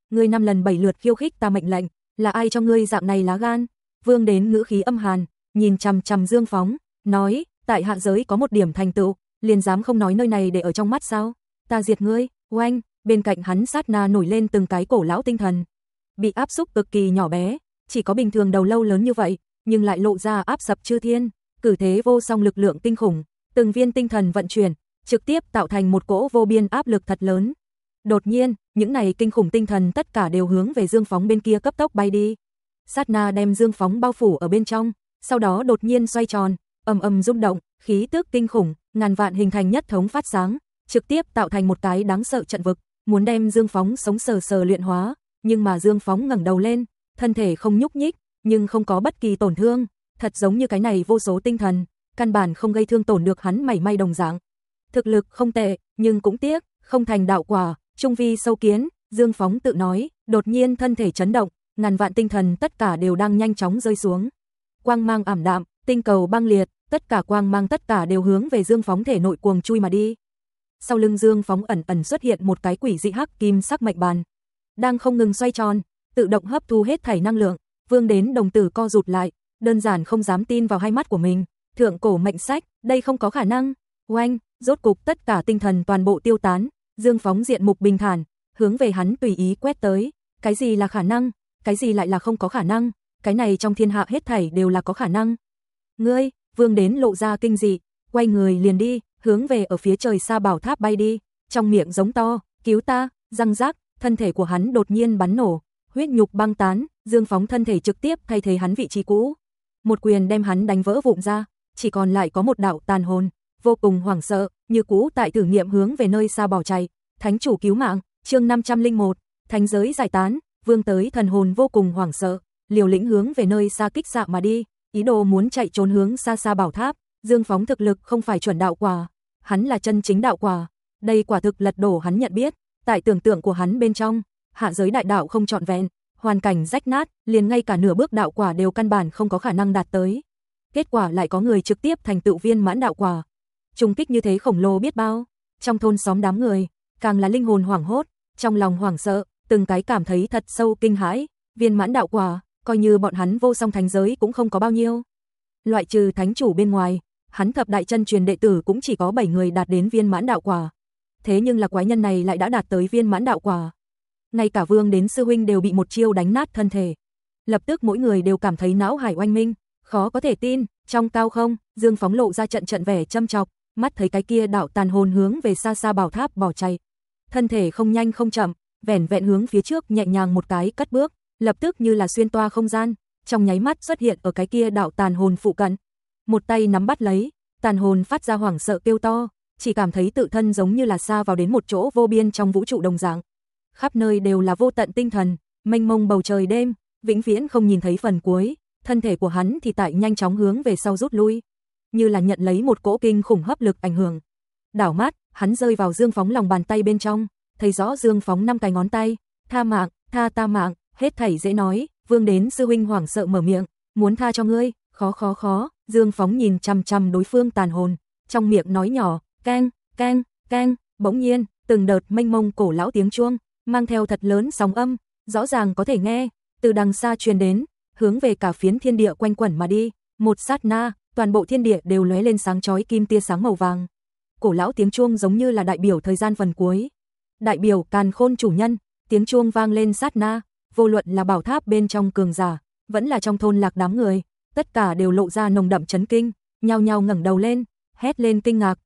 Ngươi 5 lần 7 lượt khiêu khích ta mệnh lệnh, là ai cho ngươi dạng này lá gan? Vương đến ngữ khí âm hàn, nhìn chằm chằm Dương Phóng, nói, tại hạ giới có một điểm thành tựu, liền dám không nói nơi này để ở trong mắt sao? Ta diệt ngươi. Oanh, bên cạnh hắn sát na nổi lên từng cái cổ lão tinh thần. Bị áp xúc cực kỳ nhỏ bé, chỉ có bình thường đầu lâu lớn như vậy, nhưng lại lộ ra áp sập chư thiên, cử thế vô song lực lượng kinh khủng, từng viên tinh thần vận chuyển, trực tiếp tạo thành một cỗ vô biên áp lực thật lớn. Đột nhiên, những này kinh khủng tinh thần tất cả đều hướng về Dương Phóng bên kia cấp tốc bay đi. Sát na đem Dương Phóng bao phủ ở bên trong, sau đó đột nhiên xoay tròn, ầm ầm rung động, khí tức kinh khủng, ngàn vạn hình thành nhất thống phát sáng, trực tiếp tạo thành một cái đáng sợ trận vực, muốn đem Dương Phóng sống sờ sờ luyện hóa, nhưng mà Dương Phóng ngẩng đầu lên, thân thể không nhúc nhích, nhưng không có bất kỳ tổn thương, thật giống như cái này vô số tinh thần, căn bản không gây thương tổn được hắn mảy may đồng dạng. Thực lực không tệ, nhưng cũng tiếc, không thành đạo quả, trung vi sâu kiến, Dương Phóng tự nói, đột nhiên thân thể chấn động, ngàn vạn tinh thần tất cả đều đang nhanh chóng rơi xuống. Quang mang ảm đạm, tinh cầu băng liệt, tất cả quang mang tất cả đều hướng về Dương Phóng thể nội cuồng chui mà đi. Sau lưng Dương Phóng ẩn ẩn xuất hiện một cái quỷ dị hắc kim sắc mệnh bàn, đang không ngừng xoay tròn, tự động hấp thu hết thảy năng lượng. Vương đến đồng tử co rụt lại, đơn giản không dám tin vào hai mắt của mình. Thượng cổ mệnh sách, đây không có khả năng. Oanh, rốt cục tất cả tinh thần toàn bộ tiêu tán, Dương Phóng diện mục bình thản, hướng về hắn tùy ý quét tới. Cái gì là khả năng, cái gì lại là không có khả năng, cái này trong thiên hạ hết thảy đều là có khả năng. Ngươi, Vương đến lộ ra kinh dị, quay người liền đi, hướng về ở phía trời xa bảo tháp bay đi, trong miệng giống to, cứu ta, răng rác, thân thể của hắn đột nhiên bắn nổ, huyết nhục băng tán, Dương Phóng thân thể trực tiếp thay thế hắn vị trí cũ. Một quyền đem hắn đánh vỡ vụn ra, chỉ còn lại có một đạo tàn hồn, vô cùng hoảng sợ, như cũ tại thử nghiệm hướng về nơi xa bỏ chạy. Thánh chủ cứu mạng, chương 501, thánh giới giải tán, Vương tới thần hồn vô cùng hoảng sợ, liều lĩnh hướng về nơi xa kích xạ mà đi, ý đồ muốn chạy trốn hướng xa xa bảo tháp. Dương Phóng thực lực không phải chuẩn đạo quả, hắn là chân chính đạo quả. Đây quả thực lật đổ hắn nhận biết, tại tưởng tượng của hắn bên trong, hạ giới đại đạo không trọn vẹn, hoàn cảnh rách nát, liền ngay cả nửa bước đạo quả đều căn bản không có khả năng đạt tới. Kết quả lại có người trực tiếp thành tựu viên mãn đạo quả. Trùng kích như thế khổng lồ biết bao, trong thôn xóm đám người, càng là linh hồn hoảng hốt, trong lòng hoảng sợ, từng cái cảm thấy thật sâu kinh hãi, viên mãn đạo quả, coi như bọn hắn vô song thánh giới cũng không có bao nhiêu. Loại trừ thánh chủ bên ngoài, hắn thập đại chân truyền đệ tử cũng chỉ có 7 người đạt đến viên mãn đạo quả. Thế nhưng là quái nhân này lại đã đạt tới viên mãn đạo quả. Ngay cả Vương đến sư huynh đều bị một chiêu đánh nát thân thể. Lập tức mỗi người đều cảm thấy não hải oanh minh, khó có thể tin, trong cao không, Dương Phóng lộ ra trận trận vẻ châm chọc, mắt thấy cái kia đạo tàn hồn hướng về xa xa bảo tháp bỏ chạy. Thân thể không nhanh không chậm, vẻn vẹn hướng phía trước nhẹ nhàng một cái cất bước, lập tức như là xuyên toa không gian, trong nháy mắt xuất hiện ở cái kia đạo tàn hồn phụ cận. Một tay nắm bắt lấy, tàn hồn phát ra hoảng sợ kêu to, chỉ cảm thấy tự thân giống như là xa vào đến một chỗ vô biên trong vũ trụ đồng dạng. Khắp nơi đều là vô tận tinh thần, mênh mông bầu trời đêm, vĩnh viễn không nhìn thấy phần cuối, thân thể của hắn thì tại nhanh chóng hướng về sau rút lui, như là nhận lấy một cỗ kinh khủng hấp lực ảnh hưởng. Đảo mắt, hắn rơi vào Dương Phóng lòng bàn tay bên trong, thấy rõ Dương Phóng 5 cái ngón tay, tha mạng, tha ta mạng, hết thảy dễ nói. Vương đến sư huynh hoảng sợ mở miệng, muốn tha cho ngươi, khó. Dương Phóng nhìn chằm chằm đối phương tàn hồn, trong miệng nói nhỏ, keng, keng, keng. Bỗng nhiên, từng đợt mênh mông cổ lão tiếng chuông, mang theo thật lớn sóng âm, rõ ràng có thể nghe, từ đằng xa truyền đến, hướng về cả phiến thiên địa quanh quẩn mà đi. Một sát na, toàn bộ thiên địa đều lóe lên sáng chói kim tia sáng màu vàng. Cổ lão tiếng chuông giống như là đại biểu thời gian phần cuối, đại biểu càn khôn chủ nhân. Tiếng chuông vang lên sát na, vô luận là bảo tháp bên trong cường giả, vẫn là trong thôn lạc đám người, tất cả đều lộ ra nồng đậm chấn kinh, nhao nhao ngẩng đầu lên, hét lên kinh ngạc.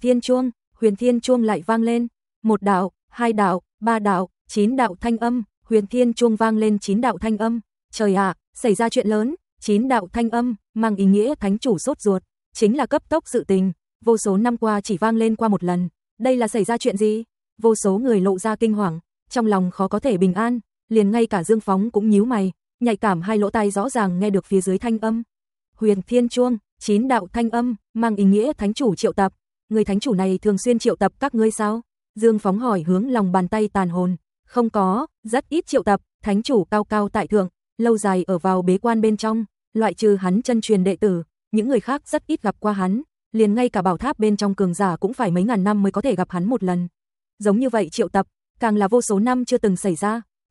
Huyền thiên chuông lại vang lên, 1 đạo, 2 đạo, 3 đạo, 9 đạo thanh âm. Huyền thiên chuông vang lên 9 đạo thanh âm. Trời ạ, xảy ra chuyện lớn. 9 đạo thanh âm mang ý nghĩa thánh chủ sốt ruột, chính là cấp tốc sự tình, vô số năm qua chỉ vang lên qua một lần, đây là xảy ra chuyện gì? Vô số người lộ ra kinh hoàng, trong lòng khó có thể bình an, liền ngay cả Dương Phóng cũng nhíu mày, nhạy cảm hai lỗ tai rõ ràng nghe được phía dưới thanh âm. Huyền thiên chuông, 9 đạo thanh âm, mang ý nghĩa thánh chủ triệu tập. Người thánh chủ này thường xuyên triệu tập các ngươi sao? Dương Phóng hỏi hướng lòng bàn tay tàn hồn. Không có, rất ít triệu tập, thánh chủ cao cao tại thượng, lâu dài ở vào bế quan bên trong, loại trừ hắn chân truyền đệ tử, những người khác rất ít gặp qua hắn, liền ngay cả bảo tháp bên trong cường giả cũng phải mấy ngàn năm mới có thể gặp hắn một lần. Giống như vậy triệu tập, càng là vô số năm chưa từng xảy ra,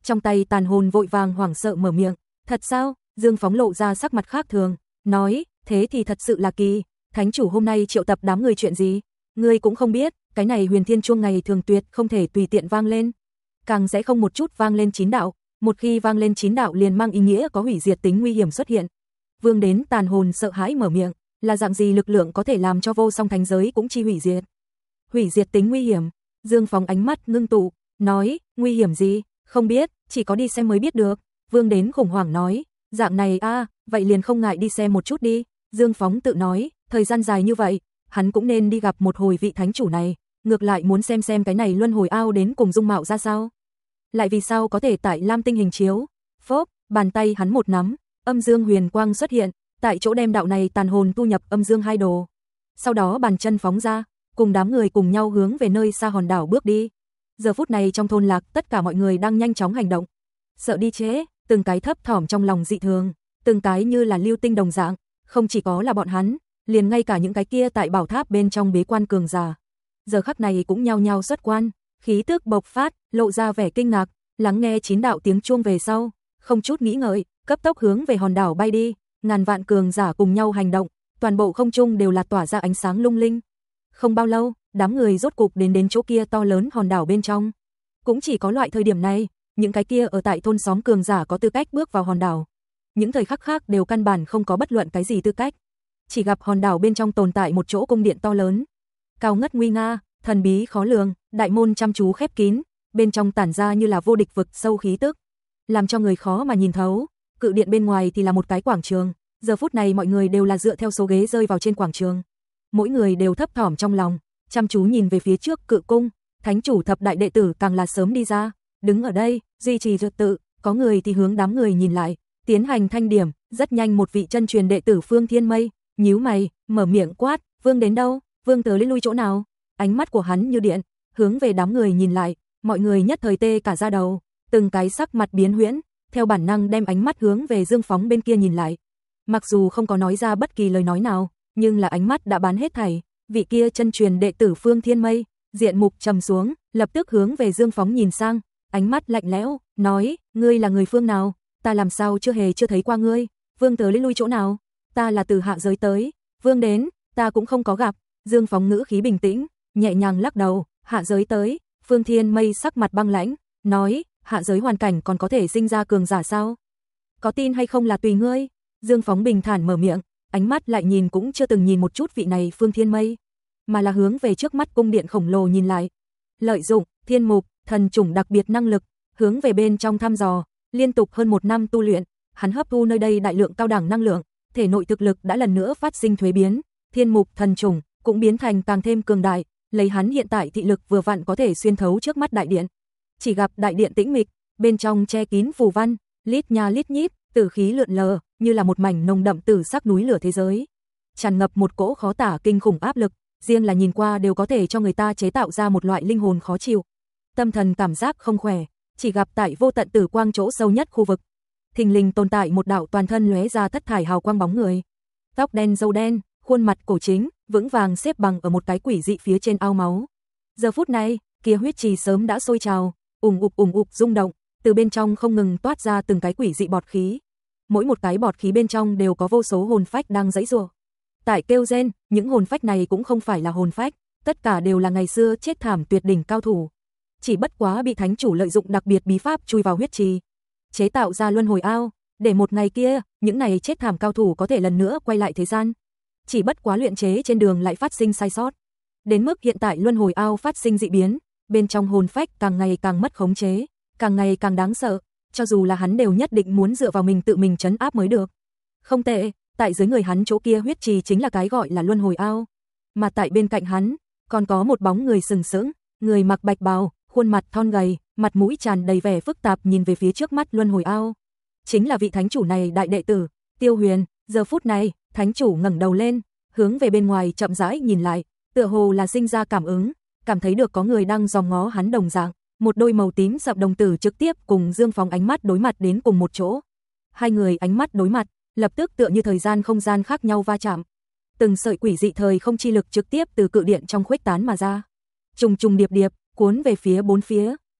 trong tay tàn hồn vội vàng hoảng sợ mở miệng, thật sao? Dương Phóng lộ ra sắc mặt khác thường, nói, thế thì thật sự là kỳ, thánh chủ hôm nay triệu tập đám người chuyện gì? Ngươi cũng không biết, cái này huyền thiên chuông ngày thường tuyệt không thể tùy tiện vang lên, càng sẽ không một chút vang lên 9 đạo, một khi vang lên 9 đạo liền mang ý nghĩa có hủy diệt tính nguy hiểm xuất hiện. Vương đến tàn hồn sợ hãi mở miệng, là dạng gì lực lượng có thể làm cho vô song thánh giới cũng chi hủy diệt? Hủy diệt tính nguy hiểm? Dương Phóng ánh mắt ngưng tụ, nói, nguy hiểm gì? Không biết, chỉ có đi xem mới biết được. Vương đến khủng hoảng nói, dạng này a, vậy liền không ngại đi xem một chút đi. Dương Phóng tự nói, thời gian dài như vậy, hắn cũng nên đi gặp một hồi vị thánh chủ này, ngược lại muốn xem cái này luân hồi ao đến cùng dung mạo ra sao. Lại vì sao có thể tại Lam Tinh hình chiếu? Phốp, bàn tay hắn một nắm, âm dương huyền quang xuất hiện, tại chỗ đem đạo này tàn hồn tu nhập âm dương hai đồ. Sau đó bàn chân phóng ra, cùng đám người cùng nhau hướng về nơi xa hòn đảo bước đi. Giờ phút này trong thôn lạc tất cả mọi người đang nhanh chóng hành động. Sợ đi trễ, từng cái thấp thỏm trong lòng dị thường, từng cái như là lưu tinh đồng dạng, không chỉ có là bọn hắn, liền ngay cả những cái kia tại bảo tháp bên trong bế quan cường giả. Giờ khắc này cũng nhao nhao xuất quan, khí tức bộc phát, lộ ra vẻ kinh ngạc, lắng nghe 9 đạo tiếng chuông về sau, không chút nghĩ ngợi, cấp tốc hướng về hòn đảo bay đi, ngàn vạn cường giả cùng nhau hành động, toàn bộ không trung đều là tỏa ra ánh sáng lung linh. Không bao lâu, đám người rốt cục đến chỗ kia to lớn hòn đảo bên trong. Cũng chỉ có loại thời điểm này, những cái kia ở tại thôn xóm cường giả có tư cách bước vào hòn đảo. Những thời khắc khác đều căn bản không có bất luận cái gì tư cách. Chỉ gặp hòn đảo bên trong tồn tại một chỗ cung điện to lớn, cao ngất nguy nga, thần bí khó lường, đại môn chăm chú khép kín, bên trong tản ra như là vô địch vực sâu khí tức, làm cho người khó mà nhìn thấu. Cự điện bên ngoài thì là một cái quảng trường, giờ phút này mọi người đều là dựa theo số ghế rơi vào trên quảng trường. Mỗi người đều thấp thỏm trong lòng, chăm chú nhìn về phía trước cự cung, thánh chủ thập đại đệ tử càng là sớm đi ra, đứng ở đây, duy trì trật tự, có người thì hướng đám người nhìn lại, tiến hành thanh điểm, rất nhanh một vị chân truyền đệ tử Phương Thiên Mây, nhíu mày, mở miệng quát, Vương đến đâu? Vương tớ lên lui chỗ nào? Ánh mắt của hắn như điện, hướng về đám người nhìn lại, mọi người nhất thời tê cả da đầu, từng cái sắc mặt biến huyễn, theo bản năng đem ánh mắt hướng về Dương Phóng bên kia nhìn lại. Mặc dù không có nói ra bất kỳ lời nói nào, nhưng là ánh mắt đã bán hết thảy, vị kia chân truyền đệ tử Phương Thiên Mây, diện mục trầm xuống, lập tức hướng về Dương Phóng nhìn sang, ánh mắt lạnh lẽo, nói, ngươi là người phương nào? Ta làm sao chưa thấy qua ngươi? Vương tớ lên lui chỗ nào? Ta là từ hạ giới tới. Vương đến, ta cũng không có gặp. Dương Phóng ngữ khí bình tĩnh, nhẹ nhàng lắc đầu, hạ giới tới. Phương Thiên Mây sắc mặt băng lãnh, nói, hạ giới hoàn cảnh còn có thể sinh ra cường giả sao? Có tin hay không là tùy ngươi. Dương Phóng bình thản mở miệng, ánh mắt lại nhìn cũng chưa từng nhìn một chút vị này Phương Thiên Mây, mà là hướng về trước mắt cung điện khổng lồ nhìn lại. Lợi dụng thiên mục, thần chủng đặc biệt năng lực, hướng về bên trong thăm dò, liên tục hơn 1 năm tu luyện, hắn hấp thu nơi đây đại lượng cao đẳng năng lượng, thể nội thực lực đã lần nữa phát sinh thuế biến, thiên mục thần chủng cũng biến thành càng thêm cường đại, lấy hắn hiện tại thị lực vừa vặn có thể xuyên thấu trước mắt đại điện. Chỉ gặp đại điện tĩnh mịch, bên trong che kín phù văn, lít nha lít nhít, tử khí lượn lờ, như là một mảnh nồng đậm tử sắc núi lửa thế giới, tràn ngập một cỗ khó tả kinh khủng áp lực, riêng là nhìn qua đều có thể cho người ta chế tạo ra một loại linh hồn khó chịu, tâm thần cảm giác không khỏe. Chỉ gặp tại vô tận tử quang chỗ sâu nhất khu vực, thình lình tồn tại một đạo toàn thân lóe ra thất thải hào quang bóng người, tóc đen râu đen, khuôn mặt cổ chính, vững vàng xếp bằng ở một cái quỷ dị phía trên ao máu. Giờ phút này, kia huyết trì sớm đã sôi trào, ùng ục rung động, từ bên trong không ngừng toát ra từng cái quỷ dị bọt khí. Mỗi một cái bọt khí bên trong đều có vô số hồn phách đang giãy giụa. Tại kêu rên, những hồn phách này cũng không phải là hồn phách, tất cả đều là ngày xưa chết thảm tuyệt đỉnh cao thủ. Chỉ bất quá bị thánh chủ lợi dụng đặc biệt bí pháp chui vào huyết trì, chế tạo ra luân hồi ao, để một ngày kia, những này chết thảm cao thủ có thể lần nữa quay lại thế gian. Chỉ bất quá luyện chế trên đường lại phát sinh sai sót, đến mức hiện tại luân hồi ao phát sinh dị biến, bên trong hồn phách càng ngày càng mất khống chế, càng ngày càng đáng sợ, cho dù là hắn đều nhất định muốn dựa vào mình tự mình trấn áp mới được. Không tệ, tại dưới người hắn chỗ kia huyết trì chính là cái gọi là luân hồi ao, mà tại bên cạnh hắn còn có một bóng người sừng sững, người mặc bạch bào, khuôn mặt thon gầy, mặt mũi tràn đầy vẻ phức tạp nhìn về phía trước mắt luân hồi ao. Chính là vị thánh chủ này đại đệ tử, Tiêu Huyền. Giờ phút này, thánh chủ ngẩng đầu lên, hướng về bên ngoài chậm rãi nhìn lại, tựa hồ là sinh ra cảm ứng, cảm thấy được có người đang dòm ngó hắn đồng dạng. Một đôi màu tím sậm đồng tử trực tiếp cùng Dương Phóng ánh mắt đối mặt đến cùng một chỗ. Hai người ánh mắt đối mặt, lập tức tựa như thời gian không gian khác nhau va chạm. Từng sợi quỷ dị thời không chi lực trực tiếp từ cự điện trong khuếch tán mà ra, trùng trùng điệp điệp, cuốn về phía bốn phía.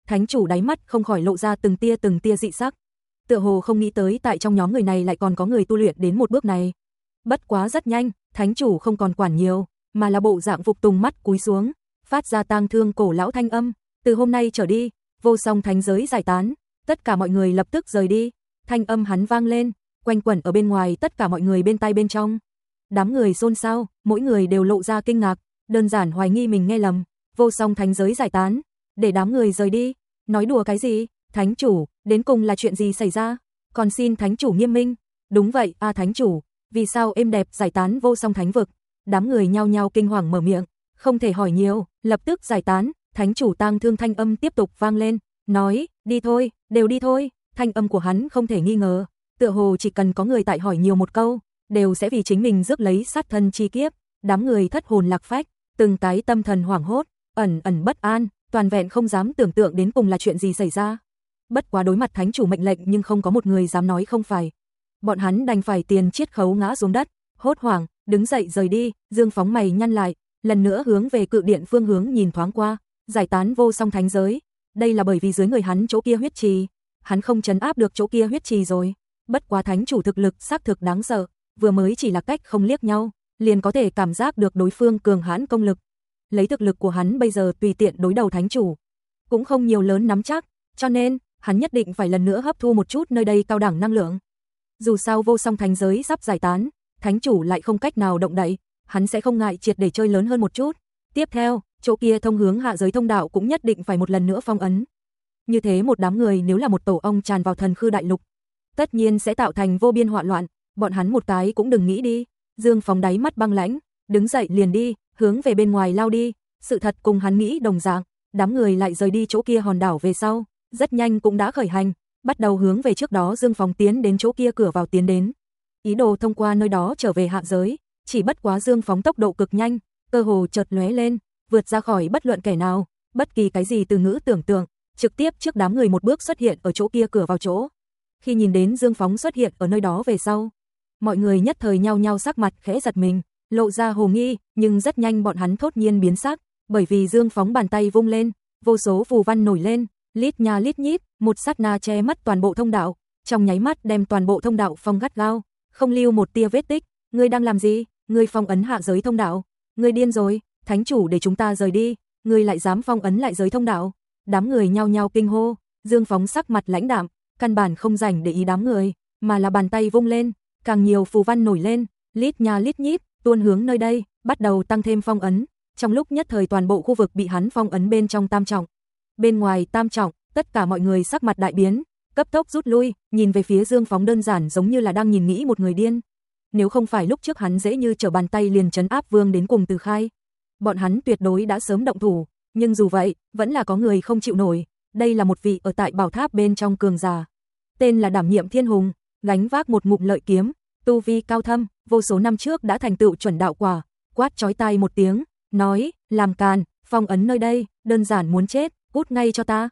thánh chủ đáy mắt không khỏi lộ ra từng tia dị sắc. Tựa hồ không nghĩ tới tại trong nhóm người này lại còn có người tu luyện đến một bước này. Bất quá rất nhanh, thánh chủ không còn quản nhiều, mà là bộ dạng phục tùng mắt cúi xuống, phát ra tang thương cổ lão thanh âm, từ hôm nay trở đi, vô song thánh giới giải tán, tất cả mọi người lập tức rời đi. Thanh âm hắn vang lên, quanh quẩn ở bên ngoài tất cả mọi người bên tai bên trong. Đám người xôn xao, mỗi người đều lộ ra kinh ngạc, đơn giản hoài nghi mình nghe lầm, vô song thánh giới giải tán, để đám người rời đi, nói đùa cái gì? Thánh chủ, đến cùng là chuyện gì xảy ra? Còn xin thánh chủ nghiêm minh. Đúng vậy, thánh chủ, vì sao êm đẹp giải tán vô song thánh vực? Đám người nhao nhao kinh hoàng mở miệng, không thể hỏi nhiều, lập tức giải tán. Thánh chủ tang thương thanh âm tiếp tục vang lên, nói, đi thôi, đều đi thôi. Thanh âm của hắn không thể nghi ngờ, tựa hồ chỉ cần có người tại hỏi nhiều một câu, đều sẽ vì chính mình rước lấy sát thân chi kiếp. Đám người thất hồn lạc phách, từng cái tâm thần hoảng hốt, ẩn ẩn bất an, toàn vẹn không dám tưởng tượng đến cùng là chuyện gì xảy ra. Bất quá đối mặt thánh chủ mệnh lệnh nhưng không có một người dám nói không phải. Bọn hắn đành phải tiền chiết khấu ngã xuống đất, hốt hoảng, đứng dậy rời đi. Dương Phóng mày nhăn lại, lần nữa hướng về cự điện phương hướng nhìn thoáng qua, giải tán vô song thánh giới. Đây là bởi vì dưới người hắn chỗ kia huyết trì, hắn không trấn áp được chỗ kia huyết trì rồi. Bất quá thánh chủ thực lực xác thực đáng sợ, vừa mới chỉ là cách không liếc nhau, liền có thể cảm giác được đối phương cường hãn công lực. Lấy thực lực của hắn bây giờ tùy tiện đối đầu thánh chủ, cũng không nhiều lớn nắm chắc, cho nên hắn nhất định phải lần nữa hấp thu một chút nơi đây cao đẳng năng lượng. Dù sao vô song thánh giới sắp giải tán, thánh chủ lại không cách nào động đậy, hắn sẽ không ngại triệt để chơi lớn hơn một chút. Tiếp theo, chỗ kia thông hướng hạ giới thông đạo cũng nhất định phải một lần nữa phong ấn. Như thế một đám người nếu là một tổ ong tràn vào thần khư đại lục, tất nhiên sẽ tạo thành vô biên họa loạn, bọn hắn một cái cũng đừng nghĩ đi. Dương Phóng đáy mắt băng lãnh, đứng dậy liền đi, hướng về bên ngoài lao đi. Sự thật cùng hắn nghĩ đồng dạng, đám người lại rời đi chỗ kia hòn đảo về sau, rất nhanh cũng đã khởi hành, bắt đầu hướng về trước đó Dương Phóng tiến đến chỗ kia cửa vào tiến đến. Ý đồ thông qua nơi đó trở về hạ giới, chỉ bất quá Dương Phóng tốc độ cực nhanh, cơ hồ chợt lóe lên, vượt ra khỏi bất luận kẻ nào, bất kỳ cái gì từ ngữ tưởng tượng, trực tiếp trước đám người một bước xuất hiện ở chỗ kia cửa vào chỗ. Khi nhìn đến Dương Phóng xuất hiện ở nơi đó về sau, mọi người nhất thời nhao nhao sắc mặt khẽ giật mình, lộ ra hồ nghi, nhưng rất nhanh bọn hắn thốt nhiên biến sắc, bởi vì Dương Phóng bàn tay vung lên, vô số phù văn nổi lên, lít nha lít nhít, một sát na che mất toàn bộ thông đạo, trong nháy mắt đem toàn bộ thông đạo phong gắt gao, không lưu một tia vết tích. Ngươi đang làm gì? Ngươi phong ấn hạ giới thông đạo? Ngươi điên rồi, thánh chủ để chúng ta rời đi, ngươi lại dám phong ấn lại giới thông đạo? Đám người nhao nhao kinh hô, Dương Phóng sắc mặt lãnh đạm, căn bản không rảnh để ý đám người, mà là bàn tay vung lên, càng nhiều phù văn nổi lên, lít nha lít nhít, tuôn hướng nơi đây, bắt đầu tăng thêm phong ấn. Trong lúc nhất thời toàn bộ khu vực bị hắn phong ấn bên trong tam trọng. Bên ngoài tam trọng, tất cả mọi người sắc mặt đại biến, cấp tốc rút lui, nhìn về phía Dương Phóng đơn giản giống như là đang nhìn nghĩ một người điên. Nếu không phải lúc trước hắn dễ như trở bàn tay liền trấn áp Vương đến cùng Từ Khai, bọn hắn tuyệt đối đã sớm động thủ, nhưng dù vậy, vẫn là có người không chịu nổi. Đây là một vị ở tại bảo tháp bên trong cường giả, tên là Đảm Nhiệm Thiên Hùng, gánh vác một ngụm lợi kiếm, tu vi cao thâm, vô số năm trước đã thành tựu chuẩn đạo quả, quát chói tai một tiếng, nói, làm càn, phong ấn nơi đây, đơn giản muốn chết, cút ngay cho ta.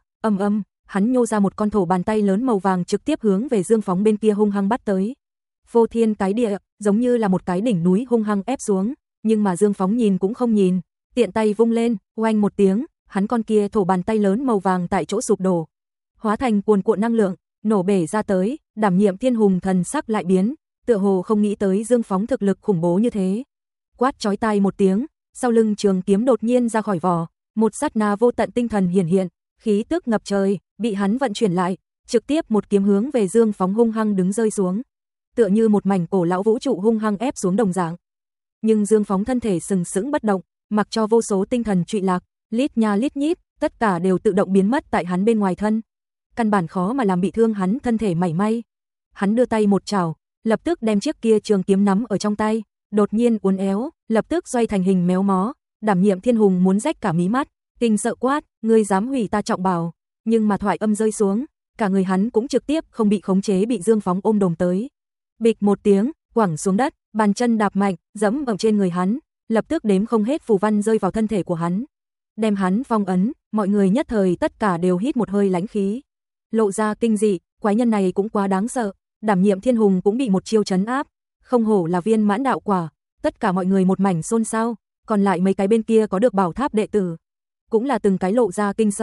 Hắn nhô ra một con thổ bàn tay lớn màu vàng trực tiếp hướng về Dương Phóng bên kia hung hăng bắt tới. Phô thiên cái địa, giống như là một cái đỉnh núi hung hăng ép xuống, nhưng mà Dương Phóng nhìn cũng không nhìn, tiện tay vung lên, oanh một tiếng, hắn con kia thổ bàn tay lớn màu vàng tại chỗ sụp đổ, hóa thành cuồn cuộn năng lượng, nổ bể ra tới. Đảm Nhiệm Thiên Hùng thần sắc lại biến, tựa hồ không nghĩ tới Dương Phóng thực lực khủng bố như thế. Quát chói tai một tiếng, sau lưng trường kiếm đột nhiên ra khỏi vỏ, một sát na vô tận tinh thần hiển hiện, khí tức ngập trời, bị hắn vận chuyển lại, trực tiếp một kiếm hướng về Dương Phóng hung hăng đứng rơi xuống, tựa như một mảnh cổ lão vũ trụ hung hăng ép xuống đồng dạng. Nhưng Dương Phóng thân thể sừng sững bất động, mặc cho vô số tinh thần trụy lạc, lít nha lít nhít, tất cả đều tự động biến mất tại hắn bên ngoài thân, căn bản khó mà làm bị thương hắn thân thể mảy may. Hắn đưa tay một chảo, lập tức đem chiếc kia trường kiếm nắm ở trong tay, đột nhiên uốn éo, lập tức xoay thành hình méo mó. Đảm Nhiệm Thiên Hùng muốn rách cả mí mắt, kinh sợ quát, ngươi dám hủy ta trọng bảo. Nhưng mà thoại âm rơi xuống, cả người hắn cũng trực tiếp không bị khống chế bị Dương Phóng ôm đồm tới. Bịch một tiếng, quẳng xuống đất, bàn chân đạp mạnh, giẫm ở trên người hắn, lập tức đếm không hết phù văn rơi vào thân thể của hắn, đem hắn phong ấn. Mọi người nhất thời tất cả đều hít một hơi lãnh khí, lộ ra kinh dị, quái nhân này cũng quá đáng sợ. Đảm Nhiệm Thiên Hùng cũng bị một chiêu trấn áp, không hổ là viên mãn đạo quả. Tất cả mọi người một mảnh xôn xao, còn lại mấy cái bên kia có được bảo tháp đệ tử, cũng là từng cái lộ ra kinh sợ,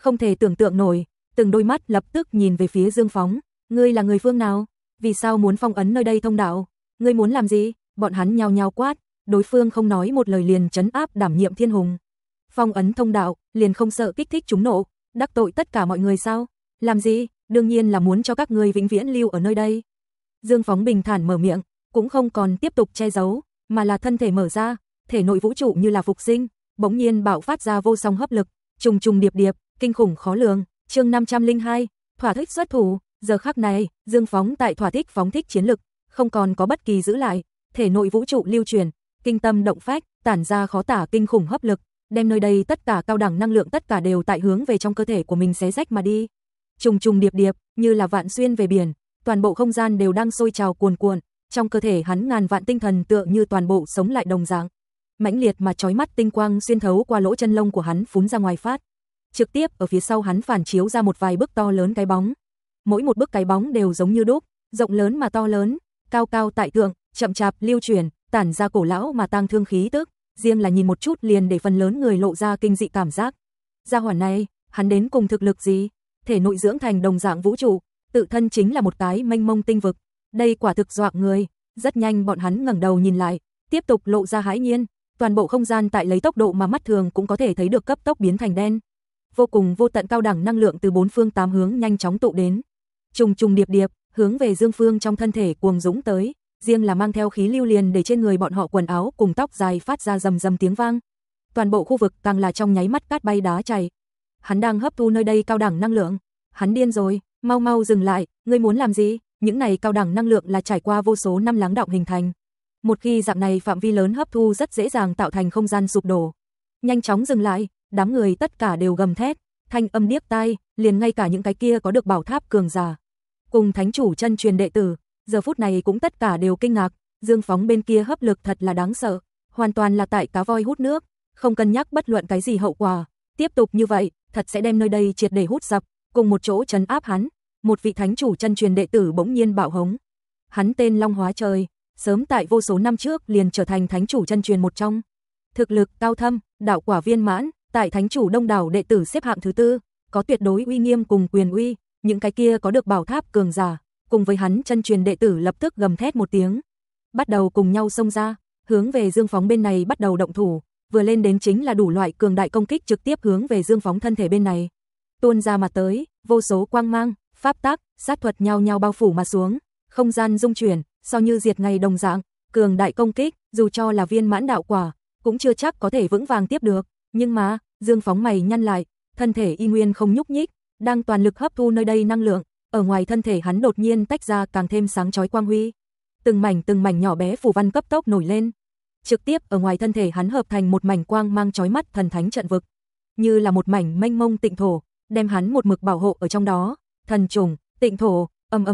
không thể tưởng tượng nổi, từng đôi mắt lập tức nhìn về phía Dương Phóng, ngươi là người phương nào? Vì sao muốn phong ấn nơi đây thông đạo? Ngươi muốn làm gì? Bọn hắn nhao nhao quát, đối phương không nói một lời liền trấn áp đảm nhiệm thiên hùng. Phong ấn thông đạo, liền không sợ kích thích chúng nộ, đắc tội tất cả mọi người sao? Làm gì? Đương nhiên là muốn cho các ngươi vĩnh viễn lưu ở nơi đây. Dương Phóng bình thản mở miệng, cũng không còn tiếp tục che giấu, mà là thân thể mở ra, thể nội vũ trụ như là phục sinh, bỗng nhiên bạo phát ra vô song hấp lực, trùng trùng điệp điệp, kinh khủng khó lường. Chương 502, thỏa thích xuất thủ. Giờ khắc này, Dương Phóng tại thỏa thích phóng thích chiến lực, không còn có bất kỳ giữ lại, thể nội vũ trụ lưu truyền, kinh tâm động phách, tản ra khó tả kinh khủng hấp lực, đem nơi đây tất cả cao đẳng năng lượng tất cả đều tại hướng về trong cơ thể của mình xé rách mà đi. Trùng trùng điệp điệp, như là vạn xuyên về biển, toàn bộ không gian đều đang sôi trào cuồn cuộn, trong cơ thể hắn ngàn vạn tinh thần tựa như toàn bộ sống lại đồng dạng. Mãnh liệt mà chói mắt tinh quang xuyên thấu qua lỗ chân lông của hắn phún ra ngoài phát. Trực tiếp ở phía sau hắn phản chiếu ra một vài bức to lớn cái bóng. Mỗi một bức cái bóng đều giống như đúc, rộng lớn mà to lớn, cao cao tại thượng, chậm chạp lưu chuyển, tản ra cổ lão mà tang thương khí tức, riêng là nhìn một chút liền để phần lớn người lộ ra kinh dị cảm giác. Gia hỏa này, hắn đến cùng thực lực gì? Thể nội dưỡng thành đồng dạng vũ trụ, tự thân chính là một cái mênh mông tinh vực. Đây quả thực dọa người. Rất nhanh bọn hắn ngẩng đầu nhìn lại, tiếp tục lộ ra hãi nhiên, toàn bộ không gian tại lấy tốc độ mà mắt thường cũng có thể thấy được cấp tốc biến thành đen. Vô cùng vô tận cao đẳng năng lượng từ bốn phương tám hướng nhanh chóng tụ đến, trùng trùng điệp điệp, hướng về Dương Phương trong thân thể cuồng dũng tới, riêng là mang theo khí lưu liền để trên người bọn họ quần áo cùng tóc dài phát ra rầm rầm tiếng vang. Toàn bộ khu vực càng là trong nháy mắt cát bay đá chảy. Hắn đang hấp thu nơi đây cao đẳng năng lượng. Hắn điên rồi, mau mau dừng lại, ngươi muốn làm gì? Những này cao đẳng năng lượng là trải qua vô số năm lắng đọng hình thành. Một khi dạng này phạm vi lớn hấp thu rất dễ dàng tạo thành không gian sụp đổ. Nhanh chóng dừng lại, đám người tất cả đều gầm thét, thanh âm điếc tai, liền ngay cả những cái kia có được bảo tháp cường giả cùng thánh chủ chân truyền đệ tử, giờ phút này cũng tất cả đều kinh ngạc, Dương Phóng bên kia hấp lực thật là đáng sợ, hoàn toàn là tại cá voi hút nước, không cân nhắc bất luận cái gì hậu quả, tiếp tục như vậy, thật sẽ đem nơi đây triệt để hút sập, cùng một chỗ trấn áp hắn. Một vị thánh chủ chân truyền đệ tử bỗng nhiên bạo hống. Hắn tên Long Hóa Trời, sớm tại vô số năm trước liền trở thành thánh chủ chân truyền một trong. Thực lực cao thâm, đạo quả viên mãn, tại thánh chủ đông đảo đệ tử xếp hạng thứ tư, có tuyệt đối uy nghiêm cùng quyền uy, những cái kia có được bảo tháp cường giả, cùng với hắn chân truyền đệ tử lập tức gầm thét một tiếng, bắt đầu cùng nhau xông ra, hướng về Dương Phóng bên này bắt đầu động thủ, vừa lên đến chính là đủ loại cường đại công kích trực tiếp hướng về Dương Phóng thân thể bên này tuôn ra mà tới, vô số quang mang, pháp tắc, sát thuật nhau nhau bao phủ mà xuống, không gian rung chuyển, so như diệt ngày đồng dạng, cường đại công kích, dù cho là viên mãn đạo quả, cũng chưa chắc có thể vững vàng tiếp được, nhưng mà, Dương Phóng mày nhăn lại, thân thể y nguyên không nhúc nhích, đang toàn lực hấp thu nơi đây năng lượng, ở ngoài thân thể hắn đột nhiên tách ra càng thêm sáng chói quang huy. Từng mảnh nhỏ bé phù văn cấp tốc nổi lên, trực tiếp ở ngoài thân thể hắn hợp thành một mảnh quang mang chói mắt thần thánh trận vực, như là một mảnh mênh mông tịnh thổ, đem hắn một mực bảo hộ ở trong đó. Thần trùng, tịnh thổ,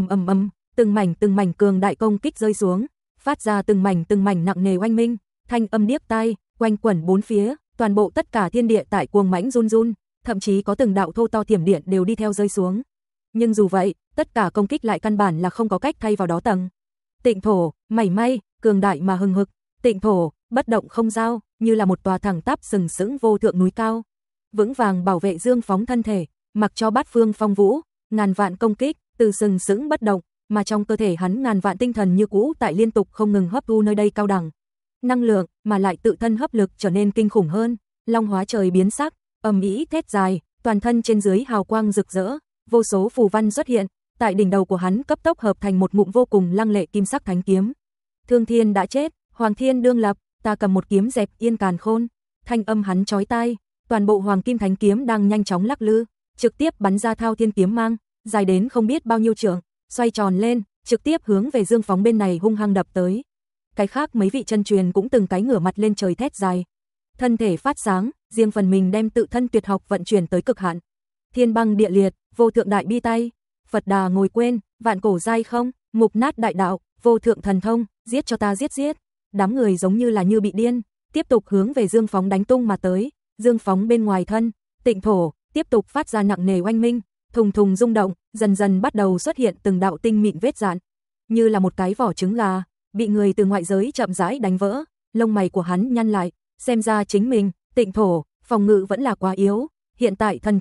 từng mảnh cường đại công kích rơi xuống, phát ra từng mảnh nặng nề oanh minh, thanh âm điếc tai, quanh quẩn bốn phía, toàn bộ tất cả thiên địa tại cuồng mãnh run run, thậm chí có từng đạo thô to thiểm điện đều đi theo rơi xuống. Nhưng dù vậy, tất cả công kích lại căn bản là không có cách thay vào đó tầng. Tịnh thổ, mảy may, cường đại mà hừng hực, tịnh thổ, bất động không dao, như là một tòa thẳng tắp sừng sững vô thượng núi cao, vững vàng bảo vệ Dương Phóng thân thể, mặc cho bát phương phong vũ, ngàn vạn công kích, từ sừng sững bất động, mà trong cơ thể hắn ngàn vạn tinh thần như cũ tại liên tục không ngừng hấp thu nơi đây cao đẳng năng lượng, mà lại tự thân hấp lực trở nên kinh khủng hơn. Long Hóa Trời biến sắc, ầm ĩ thét dài, toàn thân trên dưới hào quang rực rỡ, vô số phù văn xuất hiện, tại đỉnh đầu của hắn cấp tốc hợp thành một ngụm vô cùng lăng lệ kim sắc thánh kiếm. Thương Thiên đã chết, Hoàng Thiên đương lập, ta cầm một kiếm dẹp yên càn khôn. Thanh âm hắn chói tai, toàn bộ Hoàng Kim Thánh kiếm đang nhanh chóng lắc lư, trực tiếp bắn ra thao thiên kiếm mang, dài đến không biết bao nhiêu trượng, xoay tròn lên, trực tiếp hướng về Dương Phóng bên này hung hăng đập tới. Cái khác mấy vị chân truyền cũng từng cái ngửa mặt lên trời thét dài, thân thể phát sáng, riêng phần mình đem tự thân tuyệt học vận chuyển tới cực hạn. Thiên băng địa liệt, vô thượng đại bi tay, Phật đà ngồi quên, vạn cổ giai không, mục nát đại đạo, vô thượng thần thông, giết cho ta giết. Đám người giống như là như bị điên, tiếp tục hướng về Dương Phóng đánh tung mà tới. Dương Phóng bên ngoài thân, tịnh thổ, tiếp tục phát ra nặng nề oanh minh, thùng thùng rung động, dần dần bắt đầu xuất hiện từng đạo tinh mịn vết rạn, như là một cái vỏ trứng gà, bị người từ ngoại giới chậm rãi đánh vỡ. Lông mày của hắn nhăn lại, xem ra chính mình, tịnh thổ, phòng ngự vẫn là quá yếu, hiện tại thần trùng,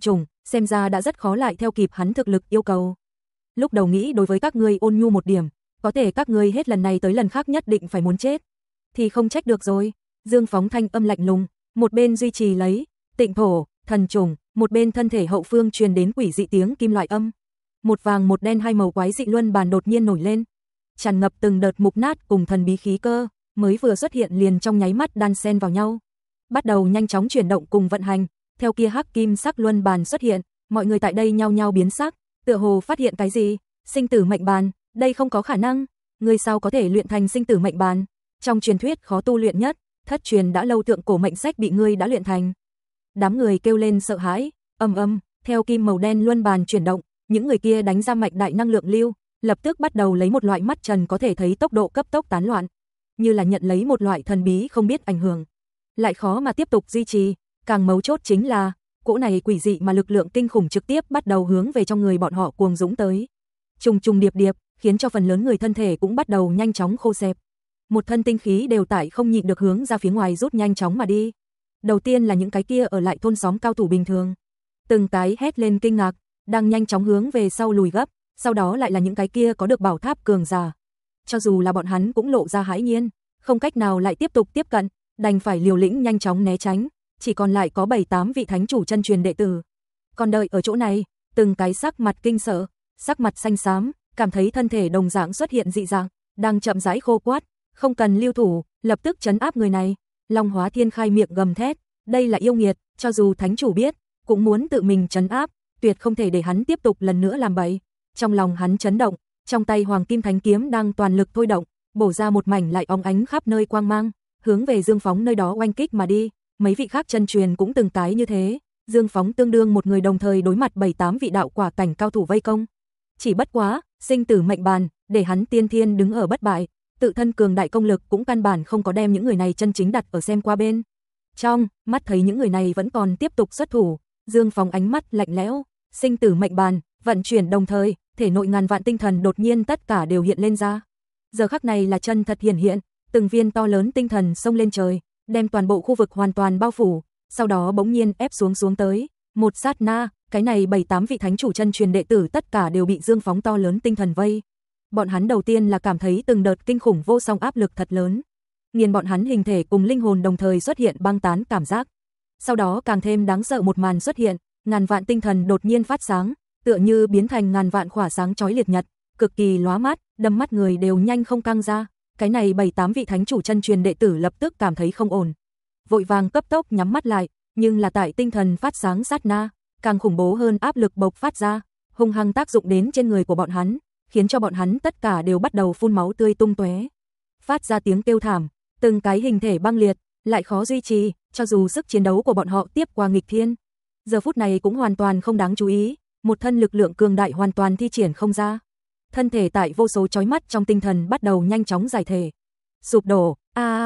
xem ra đã rất khó lại theo kịp hắn thực lực yêu cầu. Lúc đầu nghĩ đối với các ngươi ôn nhu một điểm, có thể các ngươi hết lần này tới lần khác nhất định phải muốn chết, thì không trách được rồi. Dương Phóng thanh âm lạnh lùng, một bên duy trì lấy tịnh thổ, thần trùng, một bên thân thể hậu phương truyền đến quỷ dị tiếng kim loại âm. Một vàng một đen hai màu quái dị luân bàn đột nhiên nổi lên, tràn ngập từng đợt mục nát cùng thần bí khí cơ, mới vừa xuất hiện liền trong nháy mắt đan xen vào nhau, bắt đầu nhanh chóng chuyển động cùng vận hành. Theo kia hắc kim sắc luân bàn xuất hiện, mọi người tại đây nhao nhao biến sắc, tựa hồ phát hiện cái gì. Sinh tử mệnh bàn, đây không có khả năng, người sao có thể luyện thành sinh tử mệnh bàn? Trong truyền thuyết khó tu luyện nhất, thất truyền đã lâu thượng cổ mệnh sách bị ngươi đã luyện thành. Đám người kêu lên sợ hãi, theo kim màu đen luân bàn chuyển động, những người kia đánh ra mạch đại năng lượng lưu, lập tức bắt đầu lấy một loại mắt trần có thể thấy tốc độ cấp tốc tán loạn, như là nhận lấy một loại thần bí không biết ảnh hưởng, lại khó mà tiếp tục duy trì. Càng mấu chốt chính là, cỗ này quỷ dị mà lực lượng kinh khủng trực tiếp bắt đầu hướng về trong người bọn họ cuồng dũng tới. Trùng trùng điệp điệp, khiến cho phần lớn người thân thể cũng bắt đầu nhanh chóng khô xẹp. Một thân tinh khí đều tại không nhịn được hướng ra phía ngoài rút nhanh chóng mà đi. Đầu tiên là những cái kia ở lại thôn xóm cao thủ bình thường, từng cái hét lên kinh ngạc, đang nhanh chóng hướng về sau lùi gấp, sau đó lại là những cái kia có được bảo tháp cường giả. Cho dù là bọn hắn cũng lộ ra hãi nhiên, không cách nào lại tiếp tục tiếp cận, đành phải liều lĩnh nhanh chóng né tránh, chỉ còn lại có 7-8 vị thánh chủ chân truyền đệ tử. Còn đợi ở chỗ này, từng cái sắc mặt kinh sợ, sắc mặt xanh xám, cảm thấy thân thể đồng dạng xuất hiện dị dạng, đang chậm rãi khô quát, không cần lưu thủ, lập tức trấn áp người này. Long Hóa Thiên khai miệng gầm thét, đây là yêu nghiệt, cho dù thánh chủ biết, cũng muốn tự mình trấn áp, tuyệt không thể để hắn tiếp tục lần nữa làm bậy. Trong lòng hắn chấn động, trong tay Hoàng Kim Thánh kiếm đang toàn lực thôi động, bổ ra một mảnh lại óng ánh khắp nơi quang mang, hướng về Dương Phóng nơi đó oanh kích mà đi. Mấy vị khác chân truyền cũng từng cái như thế, Dương Phóng tương đương một người đồng thời đối mặt 7-8 vị đạo quả cảnh cao thủ vây công. Chỉ bất quá, sinh tử mệnh bàn, để hắn tiên thiên đứng ở bất bại, tự thân cường đại công lực cũng căn bản không có đem những người này chân chính đặt ở xem qua bên. Trong mắt thấy những người này vẫn còn tiếp tục xuất thủ, Dương Phóng ánh mắt lạnh lẽo, sinh tử mệnh bàn, vận chuyển đồng thời, thể nội ngàn vạn tinh thần đột nhiên tất cả đều hiện lên ra. Giờ khắc này là chân thật hiện, từng viên to lớn tinh thần xông lên trời, đem toàn bộ khu vực hoàn toàn bao phủ, sau đó bỗng nhiên ép xuống tới. Một sát na, cái này 7-8 vị thánh chủ chân truyền đệ tử tất cả đều bị Dương Phóng to lớn tinh thần vây. Bọn hắn đầu tiên là cảm thấy từng đợt kinh khủng vô song áp lực thật lớn, nghiền bọn hắn hình thể cùng linh hồn đồng thời xuất hiện băng tán cảm giác. Sau đó càng thêm đáng sợ một màn xuất hiện, ngàn vạn tinh thần đột nhiên phát sáng, tựa như biến thành ngàn vạn khỏa sáng chói liệt nhật, cực kỳ lóa mắt, đâm mắt người đều nhanh không căng ra. Cái này 7-8 vị thánh chủ chân truyền đệ tử lập tức cảm thấy không ổn, vội vàng cấp tốc nhắm mắt lại, nhưng là tại tinh thần phát sáng sát na, càng khủng bố hơn áp lực bộc phát ra, hung hăng tác dụng đến trên người của bọn hắn, khiến cho bọn hắn tất cả đều bắt đầu phun máu tươi tung tóe, phát ra tiếng kêu thảm, từng cái hình thể băng liệt, lại khó duy trì, cho dù sức chiến đấu của bọn họ tiếp qua nghịch thiên, giờ phút này cũng hoàn toàn không đáng chú ý, một thân lực lượng cường đại hoàn toàn thi triển không ra. Thân thể tại vô số chói mắt trong tinh thần bắt đầu nhanh chóng giải thể, sụp đổ,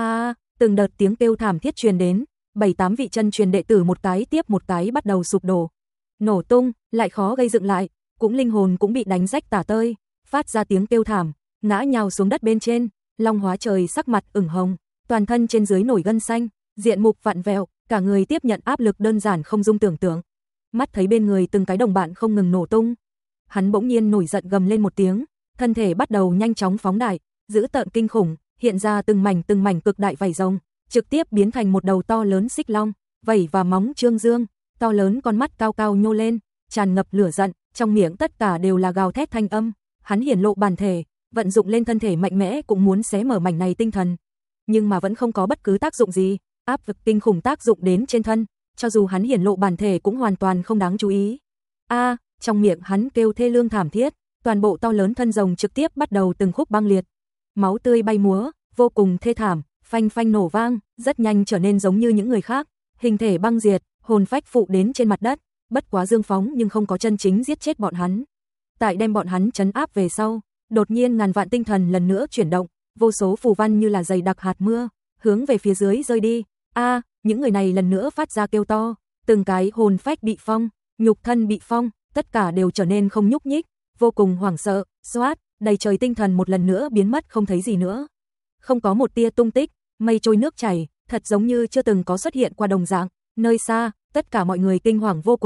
từng đợt tiếng kêu thảm thiết truyền đến, 7-8 vị chân truyền đệ tử một cái tiếp một cái bắt đầu sụp đổ, nổ tung, lại khó gây dựng lại, cũng linh hồn cũng bị đánh rách tả tơi, phát ra tiếng kêu thảm, ngã nhào xuống đất bên trên. Long Hóa Trời sắc mặt ửng hồng, toàn thân trên dưới nổi gân xanh, diện mục vặn vẹo, cả người tiếp nhận áp lực đơn giản không dung tưởng tượng. Mắt thấy bên người từng cái đồng bạn không ngừng nổ tung, hắn bỗng nhiên nổi giận gầm lên một tiếng, thân thể bắt đầu nhanh chóng phóng đại, dữ tợn kinh khủng, hiện ra từng mảnh cực đại vảy rồng, trực tiếp biến thành một đầu to lớn xích long, vảy và móng trương dương, to lớn con mắt cao cao nhô lên, tràn ngập lửa giận, trong miệng tất cả đều là gào thét thanh âm. Hắn hiển lộ bản thể, vận dụng lên thân thể mạnh mẽ cũng muốn xé mở mảnh này tinh thần, nhưng mà vẫn không có bất cứ tác dụng gì, áp lực kinh khủng tác dụng đến trên thân, cho dù hắn hiển lộ bản thể cũng hoàn toàn không đáng chú ý. Trong miệng hắn kêu thê lương thảm thiết, toàn bộ to lớn thân rồng trực tiếp bắt đầu từng khúc băng liệt, máu tươi bay múa, vô cùng thê thảm, phanh phanh nổ vang, rất nhanh trở nên giống như những người khác, hình thể băng diệt, hồn phách phụ đến trên mặt đất. Bất quá Dương Phóng nhưng không có chân chính giết chết bọn hắn. Tại đem bọn hắn trấn áp về sau, đột nhiên ngàn vạn tinh thần lần nữa chuyển động, vô số phù văn như là dày đặc hạt mưa, hướng về phía dưới rơi đi. Những người này lần nữa phát ra kêu to, từng cái hồn phách bị phong, nhục thân bị phong, tất cả đều trở nên không nhúc nhích, vô cùng hoảng sợ, xoát, đầy trời tinh thần một lần nữa biến mất không thấy gì nữa. Không có một tia tung tích, mây trôi nước chảy, thật giống như chưa từng có xuất hiện qua đồng dạng. Nơi xa, tất cả mọi người kinh hoàng vô cùng,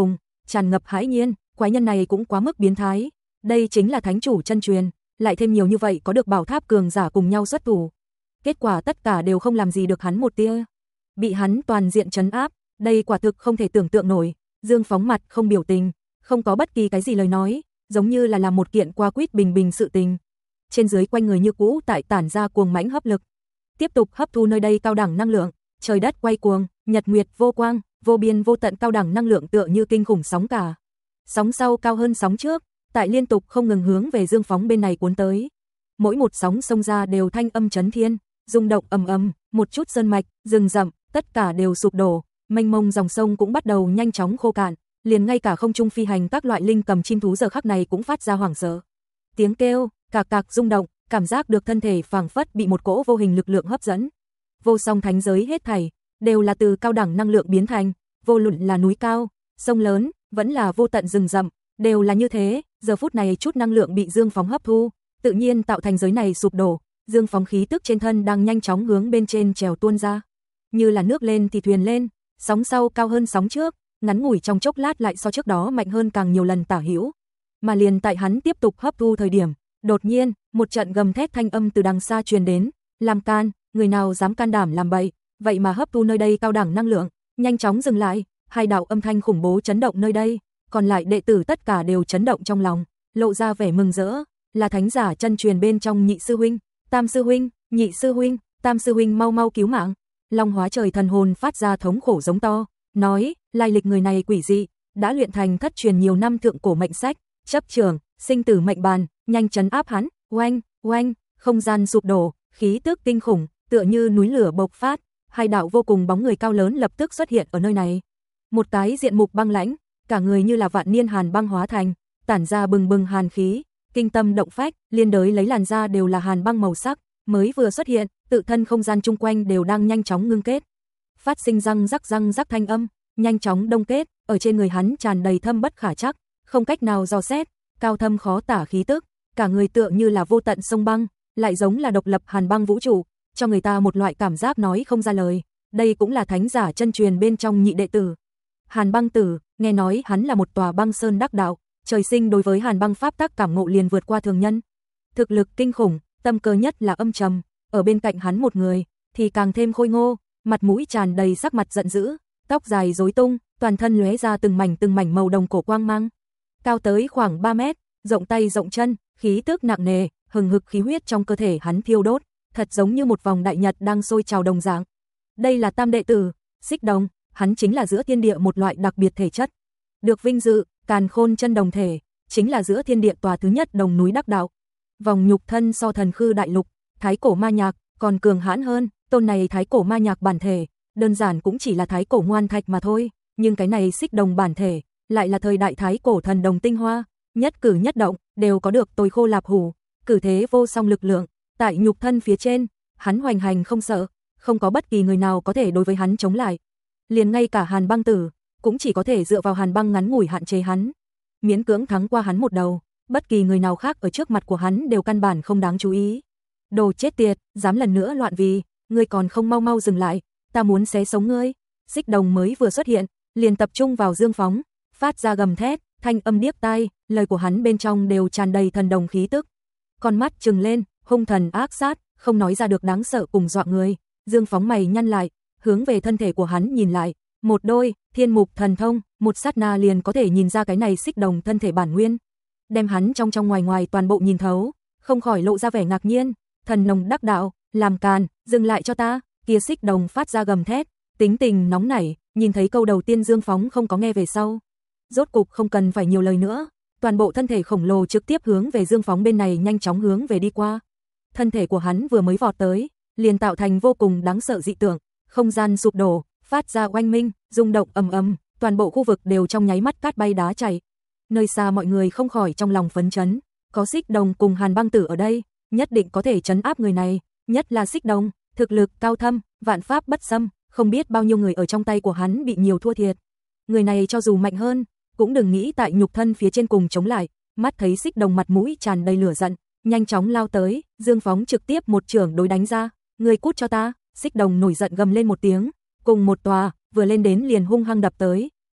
tràn ngập hãi nhiên, quái nhân này cũng quá mức biến thái. Đây chính là thánh chủ chân truyền, lại thêm nhiều như vậy có được bảo tháp cường giả cùng nhau xuất thủ. Kết quả tất cả đều không làm gì được hắn một tia. Bị hắn toàn diện trấn áp, đây quả thực không thể tưởng tượng nổi. Dương Phóng mặt không biểu tình, không có bất kỳ cái gì lời nói, giống như là làm một kiện qua quýt bình bình sự tình. Trên dưới quanh người như cũ tại tản ra cuồng mãnh hấp lực, tiếp tục hấp thu nơi đây cao đẳng năng lượng, trời đất quay cuồng, nhật nguyệt vô quang, vô biên vô tận cao đẳng năng lượng tựa như kinh khủng sóng cả. Sóng sau cao hơn sóng trước, tại liên tục không ngừng hướng về Dương Phóng bên này cuốn tới. Mỗi một sóng xông ra đều thanh âm chấn thiên, rung động ầm ầm, một chút sơn mạch, rừng rậm, tất cả đều sụp đổ, mênh mông dòng sông cũng bắt đầu nhanh chóng khô cạn, liền ngay cả không trung phi hành các loại linh cầm chim thú giờ khắc này cũng phát ra hoảng sợ. Tiếng kêu, cạc cạc rung động, cảm giác được thân thể phảng phất bị một cỗ vô hình lực lượng hấp dẫn. Vô song thánh giới hết thảy đều là từ cao đẳng năng lượng biến thành, vô luận là núi cao, sông lớn, vẫn là vô tận rừng rậm, đều là như thế. Giờ phút này chút năng lượng bị Dương Phóng hấp thu, tự nhiên tạo thành giới này sụp đổ. Dương Phóng khí tức trên thân đang nhanh chóng hướng bên trên trèo tuôn ra, như là nước lên thì thuyền lên, sóng sau cao hơn sóng trước, ngắn ngủi trong chốc lát lại so trước đó mạnh hơn càng nhiều lần tả hữu. Mà liền tại hắn tiếp tục hấp thu thời điểm, đột nhiên, một trận gầm thét thanh âm từ đằng xa truyền đến, "Làm can, người nào dám can đảm làm bậy, vậy mà hấp thu nơi đây cao đẳng năng lượng, nhanh chóng dừng lại." Hai đạo âm thanh khủng bố chấn động nơi đây, còn lại đệ tử tất cả đều chấn động trong lòng, lộ ra vẻ mừng rỡ, là thánh giả chân truyền bên trong Nhị sư huynh, Tam sư huynh, Nhị sư huynh, Tam sư huynh mau mau cứu mạng. Long hóa trời thần hồn phát ra thống khổ giống to, nói, lai lịch người này quỷ dị, đã luyện thành thất truyền nhiều năm thượng cổ mệnh sách, chấp trường, sinh tử mệnh bàn, nhanh chấn áp hắn. Oanh, oanh, không gian sụp đổ, khí tức kinh khủng, tựa như núi lửa bộc phát, hai đạo vô cùng bóng người cao lớn lập tức xuất hiện ở nơi này. Một cái diện mục băng lãnh, cả người như là vạn niên hàn băng hóa thành, tản ra bừng bừng hàn khí, kinh tâm động phách, liên đới lấy làn da đều là hàn băng màu sắc, mới vừa xuất hiện, tự thân không gian chung quanh đều đang nhanh chóng ngưng kết, phát sinh răng rắc thanh âm, nhanh chóng đông kết, ở trên người hắn tràn đầy thâm bất khả trắc, không cách nào dò xét, cao thâm khó tả khí tức, cả người tựa như là vô tận sông băng, lại giống là độc lập hàn băng vũ trụ, cho người ta một loại cảm giác nói không ra lời. Đây cũng là thánh giả chân truyền bên trong Nhị đệ tử. Hàn Băng Tử, nghe nói hắn là một tòa băng sơn đắc đạo, trời sinh đối với hàn băng pháp tắc cảm ngộ liền vượt qua thường nhân. Thực lực kinh khủng, tâm cơ nhất là âm trầm, ở bên cạnh hắn một người thì càng thêm khôi ngô, mặt mũi tràn đầy sắc mặt giận dữ, tóc dài rối tung, toàn thân lóe ra từng mảnh màu đồng cổ quang mang. Cao tới khoảng 3 mét, rộng tay rộng chân, khí tức nặng nề, hừng hực khí huyết trong cơ thể hắn thiêu đốt, thật giống như một vòng đại nhật đang sôi trào đồng dạng. Đây là tam đệ tử, Xích Đồng, hắn chính là giữa thiên địa một loại đặc biệt thể chất. Được vinh dự, Càn Khôn chân đồng thể, chính là giữa thiên địa tòa thứ nhất đồng núi đắc đạo. Vòng nhục thân so thần khư đại lục, thái cổ ma nhạc, còn cường hãn hơn, tôn này thái cổ ma nhạc bản thể, đơn giản cũng chỉ là thái cổ ngoan thạch mà thôi, nhưng cái này Xích Đồng bản thể, lại là thời đại thái cổ thần đồng tinh hoa, nhất cử nhất động, đều có được tôi khô lạp hủ, cử thế vô song lực lượng, tại nhục thân phía trên, hắn hoành hành không sợ, không có bất kỳ người nào có thể đối với hắn chống lại. Liền ngay cả Hàn Băng Tử, cũng chỉ có thể dựa vào hàn băng ngắn ngủi hạn chế hắn, miễn cưỡng thắng qua hắn một đầu, bất kỳ người nào khác ở trước mặt của hắn đều căn bản không đáng chú ý. Đồ chết tiệt, dám lần nữa loạn vì, ngươi còn không mau mau dừng lại, ta muốn xé sống ngươi. Xích Đồng mới vừa xuất hiện, liền tập trung vào Dương Phóng, phát ra gầm thét, thanh âm điếc tai, lời của hắn bên trong đều tràn đầy thần đồng khí tức. Con mắt trừng lên, hung thần ác sát, không nói ra được đáng sợ cùng dọa người. Dương Phóng mày nhăn lại, hướng về thân thể của hắn nhìn lại, một đôi thiên mục thần thông, một sát na liền có thể nhìn ra cái này Xích Đồng thân thể bản nguyên, đem hắn trong ngoài ngoài toàn bộ nhìn thấu, không khỏi lộ ra vẻ ngạc nhiên. Thần nồng đắc đạo, làm càn, dừng lại cho ta. Kia Xích Đồng phát ra gầm thét, tính tình nóng nảy, nhìn thấy câu đầu tiên Dương Phóng không có nghe về sau, rốt cục không cần phải nhiều lời nữa, toàn bộ thân thể khổng lồ trực tiếp hướng về Dương Phóng bên này nhanh chóng hướng về đi qua. Thân thể của hắn vừa mới vọt tới, liền tạo thành vô cùng đáng sợ dị tượng, không gian sụp đổ, phát ra oanh minh, rung động ầm ầm, toàn bộ khu vực đều trong nháy mắt cát bay đá chảy. Nơi xa mọi người không khỏi trong lòng phấn chấn, có Xích Đồng cùng Hàn Băng Tử ở đây, nhất định có thể trấn áp người này, nhất là Xích Đồng, thực lực cao thâm, vạn pháp bất xâm, không biết bao nhiêu người ở trong tay của hắn bị nhiều thua thiệt. Người này cho dù mạnh hơn, cũng đừng nghĩ tại nhục thân phía trên cùng chống lại. Mắt thấy Xích Đồng mặt mũi tràn đầy lửa giận, nhanh chóng lao tới, Dương Phóng trực tiếp một chưởng đối đánh ra, "Ngươi cút cho ta!" Xích Đồng nổi giận gầm lên một tiếng, cùng một tòa, vừa lên đến liền hung hăng đập tới,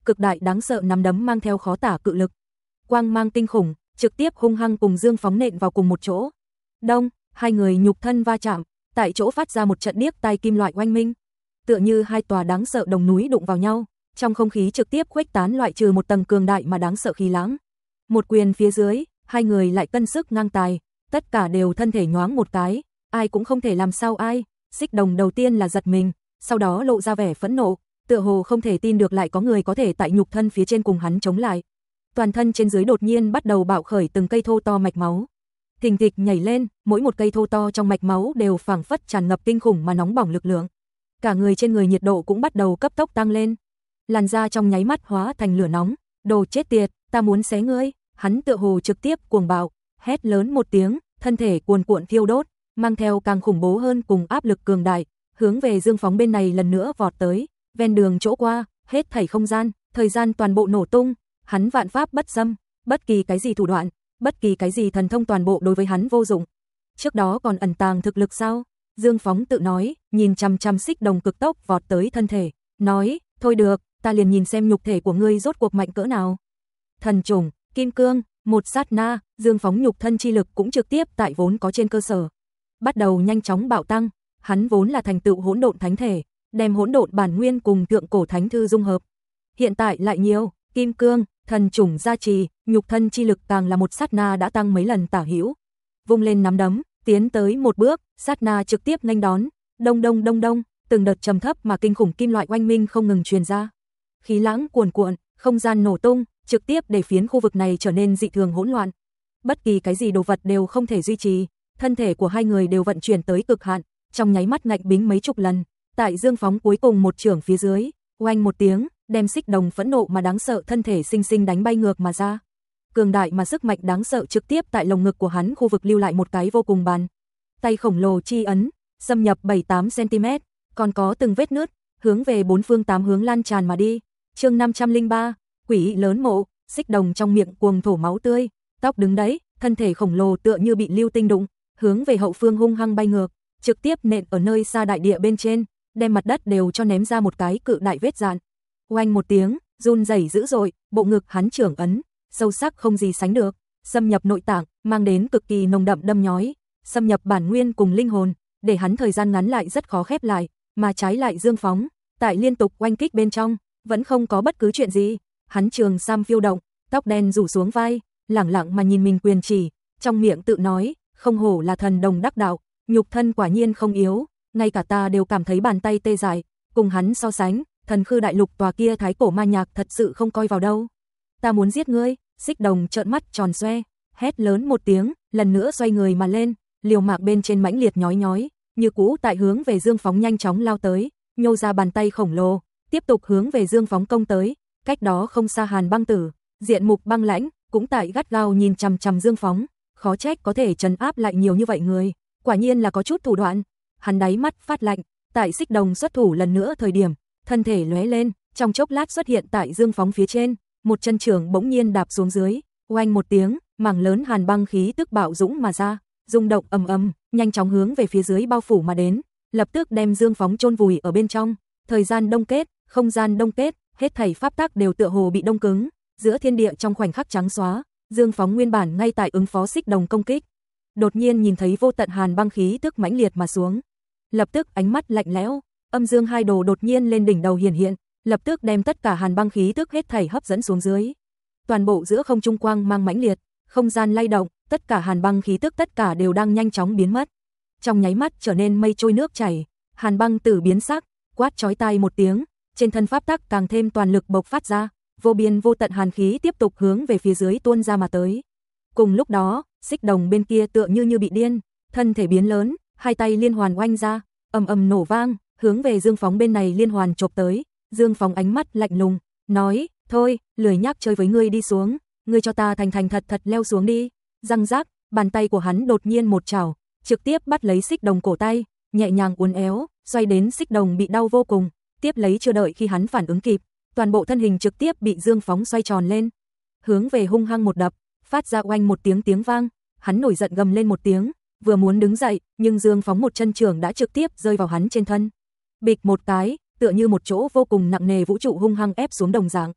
cực đại đáng sợ nắm đấm mang theo khó tả cự lực. Quang mang kinh khủng, trực tiếp hung hăng cùng Dương Phóng nện vào cùng một chỗ. Đông, hai người nhục thân va chạm, tại chỗ phát ra một trận điếc tai kim loại oanh minh. Tựa như hai tòa đáng sợ đồng núi đụng vào nhau, trong không khí trực tiếp khuếch tán loại trừ một tầng cường đại mà đáng sợ khí lãng. Một quyền phía dưới, hai người lại cân sức ngang tài, tất cả đều thân thể nhoáng một cái, ai cũng không thể làm sao ai. Xích Đồng đầu tiên là giật mình, sau đó lộ ra vẻ phẫn nộ, tựa hồ không thể tin được lại có người có thể tại nhục thân phía trên cùng hắn chống lại. Toàn thân trên dưới đột nhiên bắt đầu bạo khởi từng cây thô to mạch máu. Thình thịch nhảy lên, mỗi một cây thô to trong mạch máu đều phảng phất tràn ngập kinh khủng mà nóng bỏng lực lượng. Cả người trên người nhiệt độ cũng bắt đầu cấp tốc tăng lên. Làn da trong nháy mắt hóa thành lửa nóng, đồ chết tiệt, ta muốn xé ngươi. Hắn tựa hồ trực tiếp cuồng bạo, hét lớn một tiếng, thân thể cuồn cuộn thiêu đốt, mang theo càng khủng bố hơn cùng áp lực cường đại, hướng về Dương Phóng bên này lần nữa vọt tới, ven đường chỗ qua, hết thảy không gian, thời gian toàn bộ nổ tung, hắn vạn pháp bất xâm, bất kỳ cái gì thủ đoạn, bất kỳ cái gì thần thông toàn bộ đối với hắn vô dụng. Trước đó còn ẩn tàng thực lực sao? Dương Phóng tự nói, nhìn chằm chằm Xích Đồng cực tốc vọt tới thân thể, nói, thôi được, ta liền nhìn xem nhục thể của ngươi rốt cuộc mạnh cỡ nào. Thần trùng, kim cương, một sát na, Dương Phóng nhục thân chi lực cũng trực tiếp tại vốn có trên cơ sở bắt đầu nhanh chóng bạo tăng, hắn vốn là thành tựu hỗn độn thánh thể, đem hỗn độn bản nguyên cùng thượng cổ thánh thư dung hợp. Hiện tại lại nhiều, kim cương, thần trùng gia trì, nhục thân chi lực càng là một sát na đã tăng mấy lần tả hữu. Vung lên nắm đấm, tiến tới một bước, sát na trực tiếp nghênh đón, đông đông đông đông, từng đợt trầm thấp mà kinh khủng kim loại oanh minh không ngừng truyền ra. Khí lãng cuồn cuộn, không gian nổ tung, trực tiếp để phiến khu vực này trở nên dị thường hỗn loạn. Bất kỳ cái gì đồ vật đều không thể duy trì, thân thể của hai người đều vận chuyển tới cực hạn, trong nháy mắt ngạnh bính mấy chục lần. Tại Dương Phóng cuối cùng một chưởng phía dưới, oanh một tiếng, đem Xích Đồng phẫn nộ mà đáng sợ thân thể sinh sinh đánh bay ngược mà ra. Cường đại mà sức mạnh đáng sợ trực tiếp tại lồng ngực của hắn khu vực lưu lại một cái vô cùng bàn tay khổng lồ chi ấn, xâm nhập 7-8 cm, còn có từng vết nứt, hướng về bốn phương tám hướng lan tràn mà đi. Chương 503, quỷ lớn mộ. Xích Đồng trong miệng cuồng thổ máu tươi, tóc đứng đấy, thân thể khổng lồ tựa như bị lưu tinh đụng, hướng về hậu phương hung hăng bay ngược, trực tiếp nện ở nơi xa đại địa bên trên, đem mặt đất đều cho ném ra một cái cự đại vết dạn. Oanh một tiếng, run rẩy dữ dội, bộ ngực hắn trưởng ấn, sâu sắc không gì sánh được, xâm nhập nội tạng, mang đến cực kỳ nồng đậm đâm nhói, xâm nhập bản nguyên cùng linh hồn, để hắn thời gian ngắn lại rất khó khép lại, mà trái lại Dương Phóng, tại liên tục oanh kích bên trong, vẫn không có bất cứ chuyện gì, hắn trường sam phiêu động, tóc đen rủ xuống vai, lẳng lặng mà nhìn mình quyền chỉ, trong miệng tự nói, không hổ là thần đồng đắc đạo, nhục thân quả nhiên không yếu, ngay cả ta đều cảm thấy bàn tay tê dại, cùng hắn so sánh, Thần Khư đại lục tòa kia thái cổ ma nhạc thật sự không coi vào đâu. Ta muốn giết ngươi. Xích Đồng trợn mắt tròn xoe, hét lớn một tiếng, lần nữa xoay người mà lên, liều mạng bên trên mãnh liệt nhói nhói, như cũ tại hướng về Dương Phóng nhanh chóng lao tới, nhô ra bàn tay khổng lồ, tiếp tục hướng về Dương Phóng công tới. Cách đó không xa Hàn Băng Tử, diện mục băng lãnh, cũng tại gắt gao nhìn chằm chằm Dương Phóng, khó trách có thể trấn áp lại nhiều như vậy người, quả nhiên là có chút thủ đoạn. Hắn đáy mắt phát lạnh, tại Xích Đồng xuất thủ lần nữa thời điểm, thân thể lóe lên, trong chốc lát xuất hiện tại Dương Phóng phía trên, một chân trưởng bỗng nhiên đạp xuống dưới, oanh một tiếng, mảng lớn hàn băng khí tức bạo dũng mà ra, rung động ầm ầm, nhanh chóng hướng về phía dưới bao phủ mà đến, lập tức đem Dương Phóng chôn vùi ở bên trong. Thời gian đông kết, không gian đông kết, hết thảy pháp tắc đều tựa hồ bị đông cứng, giữa thiên địa trong khoảnh khắc trắng xóa. Dương Phóng nguyên bản ngay tại ứng phó Xích Đồng công kích, đột nhiên nhìn thấy vô tận hàn băng khí tức mãnh liệt mà xuống, lập tức ánh mắt lạnh lẽo, âm dương hai đồ đột nhiên lên đỉnh đầu hiển hiện, lập tức đem tất cả hàn băng khí tức hết thảy hấp dẫn xuống dưới. Toàn bộ giữa không trung quang mang mãnh liệt, không gian lay động, tất cả hàn băng khí tức tất cả đều đang nhanh chóng biến mất. Trong nháy mắt trở nên mây trôi nước chảy, Hàn Băng Tử biến sắc, quát chói tai một tiếng, trên thân pháp tắc càng thêm toàn lực bộc phát ra, vô biên vô tận hàn khí tiếp tục hướng về phía dưới tuôn ra mà tới. Cùng lúc đó, Xích Đồng bên kia tựa như bị điên, thân thể biến lớn, hai tay liên hoàn oanh ra, ầm ầm nổ vang, hướng về Dương Phóng bên này liên hoàn chộp tới. Dương Phóng ánh mắt lạnh lùng, nói, thôi, lười nhác chơi với ngươi, đi xuống, ngươi cho ta thành thành thật thật leo xuống đi. Răng rác, bàn tay của hắn đột nhiên một chảo, trực tiếp bắt lấy Xích Đồng cổ tay, nhẹ nhàng uốn éo, xoay đến Xích Đồng bị đau vô cùng, tiếp lấy chưa đợi khi hắn phản ứng kịp, toàn bộ thân hình trực tiếp bị Dương Phóng xoay tròn lên, hướng về hung hăng một đập, phát ra oanh một tiếng vang, hắn nổi giận gầm lên một tiếng, vừa muốn đứng dậy, nhưng Dương Phóng một chân trưởng đã trực tiếp rơi vào hắn trên thân. Bịch một cái, tựa như một chỗ vô cùng nặng nề vũ trụ hung hăng ép xuống đồng dạng.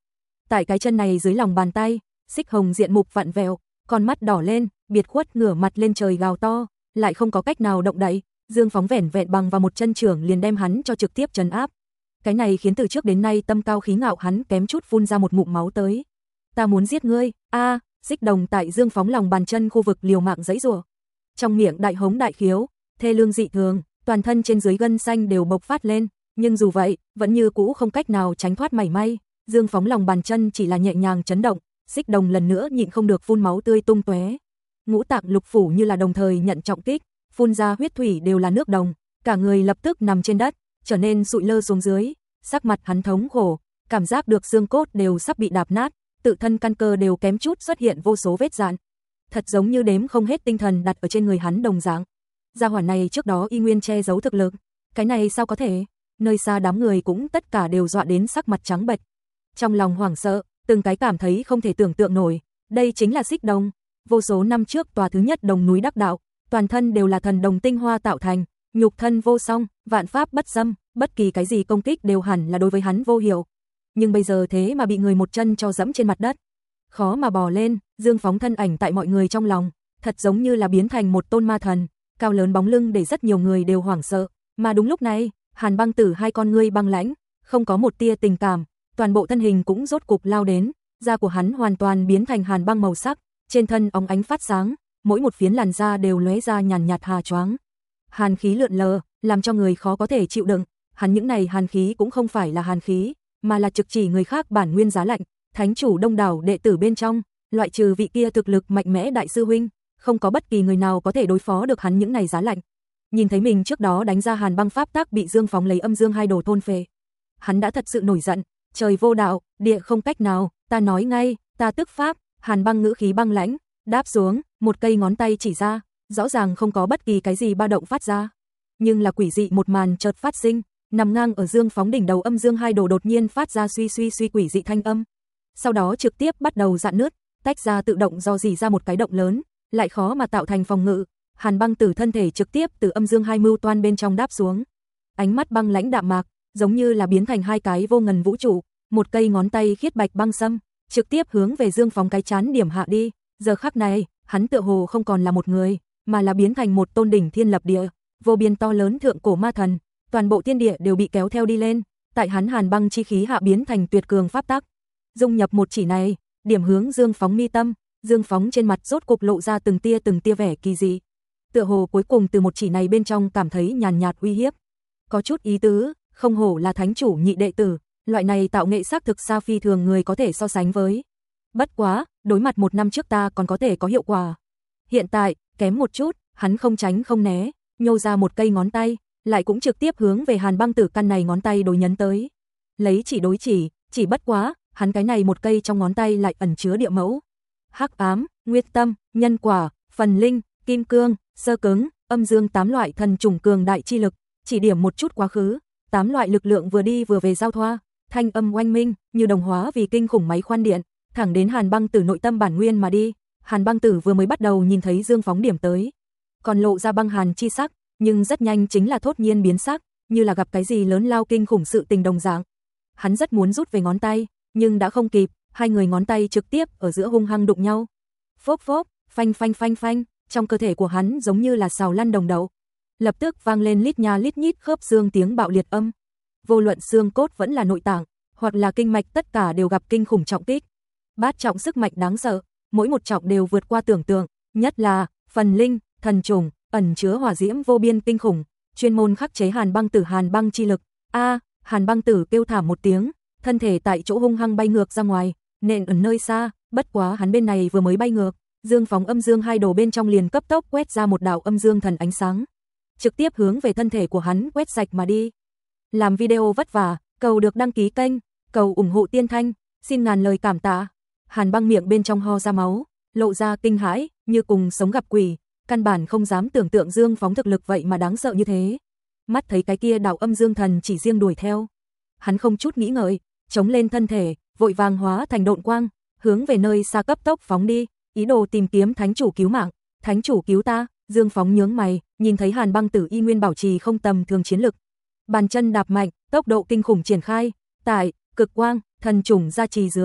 Tại cái chân này dưới lòng bàn tay, Xích Hồng diện mục vặn vẹo, con mắt đỏ lên, biệt khuất ngửa mặt lên trời gào to, lại không có cách nào động đậy. Dương Phóng vẻn vẹn bằng vào một chân trưởng liền đem hắn cho trực tiếp trấn áp. Cái này khiến từ trước đến nay tâm cao khí ngạo hắn kém chút phun ra một ngụm máu tới. Ta muốn giết ngươi, a! Xích Đồng tại Dương Phóng lòng bàn chân khu vực liều mạng giãy giụa. Trong miệng đại hống đại khiếu, thê lương dị thường, toàn thân trên dưới gân xanh đều bộc phát lên, nhưng dù vậy, vẫn như cũ không cách nào tránh thoát mảy may. Dương Phóng lòng bàn chân chỉ là nhẹ nhàng chấn động, Xích Đồng lần nữa nhịn không được phun máu tươi tung tóe. Ngũ tạng lục phủ như là đồng thời nhận trọng kích, phun ra huyết thủy đều là nước đồng, cả người lập tức nằm trên đất, trở nên sụi lơ xuống dưới, sắc mặt hắn thống khổ, cảm giác được xương cốt đều sắp bị đạp nát, tự thân căn cơ đều kém chút xuất hiện vô số vết rạn. Thật giống như đếm không hết tinh thần đặt ở trên người hắn đồng dạng. Gia hỏa này trước đó y nguyên che giấu thực lực, cái này sao có thể? Nơi xa đám người cũng tất cả đều dọa đến sắc mặt trắng bệch. Trong lòng hoảng sợ, từng cái cảm thấy không thể tưởng tượng nổi, đây chính là Xích Đồng, vô số năm trước tòa thứ nhất đồng núi đắc đạo, toàn thân đều là thần đồng tinh hoa tạo thành, nhục thân vô song, vạn pháp bất xâm, bất kỳ cái gì công kích đều hẳn là đối với hắn vô hiệu. Nhưng bây giờ thế mà bị người một chân cho dẫm trên mặt đất, khó mà bò lên. Dương Phóng thân ảnh tại mọi người trong lòng, thật giống như là biến thành một tôn ma thần, cao lớn bóng lưng để rất nhiều người đều hoảng sợ. Mà đúng lúc này, Hàn Băng Tử hai con ngươi băng lãnh, không có một tia tình cảm, toàn bộ thân hình cũng rốt cục lao đến, da của hắn hoàn toàn biến thành hàn băng màu sắc, trên thân óng ánh phát sáng, mỗi một phiến làn da đều lóe ra nhàn nhạt hà choáng. Hàn khí lượn lờ, làm cho người khó có thể chịu đựng. Hắn những này hàn khí cũng không phải là hàn khí, mà là trực chỉ người khác bản nguyên giá lạnh. Thánh chủ đông đảo đệ tử bên trong, loại trừ vị kia thực lực mạnh mẽ đại sư huynh, không có bất kỳ người nào có thể đối phó được hắn những này giá lạnh. Nhìn thấy mình trước đó đánh ra hàn băng pháp tác bị Dương Phóng lấy âm dương hai đồ thôn phệ, hắn đã thật sự nổi giận. Trời vô đạo, địa không cách nào, ta nói ngay, ta tức pháp. Hàn băng ngữ khí băng lãnh, đáp xuống, một cây ngón tay chỉ ra, rõ ràng không có bất kỳ cái gì ba động phát ra. Nhưng là quỷ dị một màn chợt phát sinh, nằm ngang ở Dương Phóng đỉnh đầu âm dương hai đồ đột nhiên phát ra suy suy suy quỷ dị thanh âm. Sau đó trực tiếp bắt đầu rạn nứt, tách ra tự động do dỉ ra một cái động lớn, lại khó mà tạo thành phòng ngự. Hàn Băng Tử thân thể trực tiếp từ âm dương hai mưu toan bên trong đáp xuống. Ánh mắt băng lãnh đạm mạc, giống như là biến thành hai cái vô ngần vũ trụ, một cây ngón tay khiết bạch băng sâm, trực tiếp hướng về Dương Phóng cái chán điểm hạ đi. Giờ khắc này, hắn tựa hồ không còn là một người, mà là biến thành một tôn đỉnh thiên lập địa, vô biên to lớn thượng cổ ma thần, toàn bộ thiên địa đều bị kéo theo đi lên, tại hắn hàn băng chi khí hạ biến thành tuyệt cường pháp tắc. Dung nhập một chỉ này, điểm hướng Dương Phóng mi tâm, Dương Phóng trên mặt rốt cục lộ ra từng tia vẻ kỳ dị. Tựa hồ cuối cùng từ một chỉ này bên trong cảm thấy nhàn nhạt uy hiếp. Có chút ý tứ, không hổ là thánh chủ nhị đệ tử, loại này tạo nghệ xác thực xa phi thường người có thể so sánh với. Bất quá, đối mặt một năm trước ta còn có thể có hiệu quả. Hiện tại, kém một chút, hắn không tránh không né, nhô ra một cây ngón tay, lại cũng trực tiếp hướng về Hàn Băng Tử căn này ngón tay đối nhấn tới. Lấy chỉ đối chỉ bất quá, hắn cái này một cây trong ngón tay lại ẩn chứa địa mẫu. Hắc ám, nguyệt tâm, nhân quả, phần linh, kim cương, sơ cứng, âm dương 8 loại thần trùng cường đại chi lực, chỉ điểm một chút quá khứ, 8 loại lực lượng vừa đi vừa về giao thoa, thanh âm oanh minh, như đồng hóa vì kinh khủng máy khoan điện, thẳng đến Hàn Băng Tử nội tâm bản nguyên mà đi. Hàn Băng Tử vừa mới bắt đầu nhìn thấy Dương Phóng điểm tới, còn lộ ra băng hàn chi sắc, nhưng rất nhanh chính là thốt nhiên biến sắc, như là gặp cái gì lớn lao kinh khủng sự tình đồng dạng. Hắn rất muốn rút về ngón tay, nhưng đã không kịp, hai người ngón tay trực tiếp ở giữa hung hăng đụng nhau. Phốp phốp, phanh phanh phanh phanh, trong cơ thể của hắn giống như là xào lăn đồng đậu. Lập tức vang lên lít nha lít nhít khớp xương tiếng bạo liệt âm. Vô luận xương cốt vẫn là nội tạng, hoặc là kinh mạch tất cả đều gặp kinh khủng trọng kích. Bát trọng sức mạnh đáng sợ, mỗi một trọng đều vượt qua tưởng tượng, nhất là phần linh, thần trùng, ẩn chứa hỏa diễm vô biên kinh khủng, chuyên môn khắc chế Hàn Băng Tử hàn băng chi lực. A, Hàn Băng Tử kêu thảm một tiếng, thân thể tại chỗ hung hăng bay ngược ra ngoài, nện ở nơi xa, bất quá hắn bên này vừa mới bay ngược, Dương Phóng âm dương hai đồ bên trong liền cấp tốc quét ra một đạo âm dương thần ánh sáng, trực tiếp hướng về thân thể của hắn quét sạch mà đi. Làm video vất vả, cầu được đăng ký kênh, cầu ủng hộ Tiên Thanh, xin ngàn lời cảm tạ. Hàn Băng miệng bên trong ho ra máu, lộ ra kinh hãi, như cùng sống gặp quỷ, căn bản không dám tưởng tượng Dương Phóng thực lực vậy mà đáng sợ như thế. Mắt thấy cái kia đạo âm dương thần chỉ riêng đuổi theo, hắn không chút nghĩ ngợi, chống lên thân thể, vội vàng hóa thành độn quang, hướng về nơi xa cấp tốc phóng đi, ý đồ tìm kiếm thánh chủ cứu mạng. Thánh chủ cứu ta? Dương Phóng nhướng mày, nhìn thấy Hàn Băng Tử y nguyên bảo trì không tầm thường chiến lực, bàn chân đạp mạnh, tốc độ kinh khủng triển khai, tại cực quang, thần trùng gia trì dưới,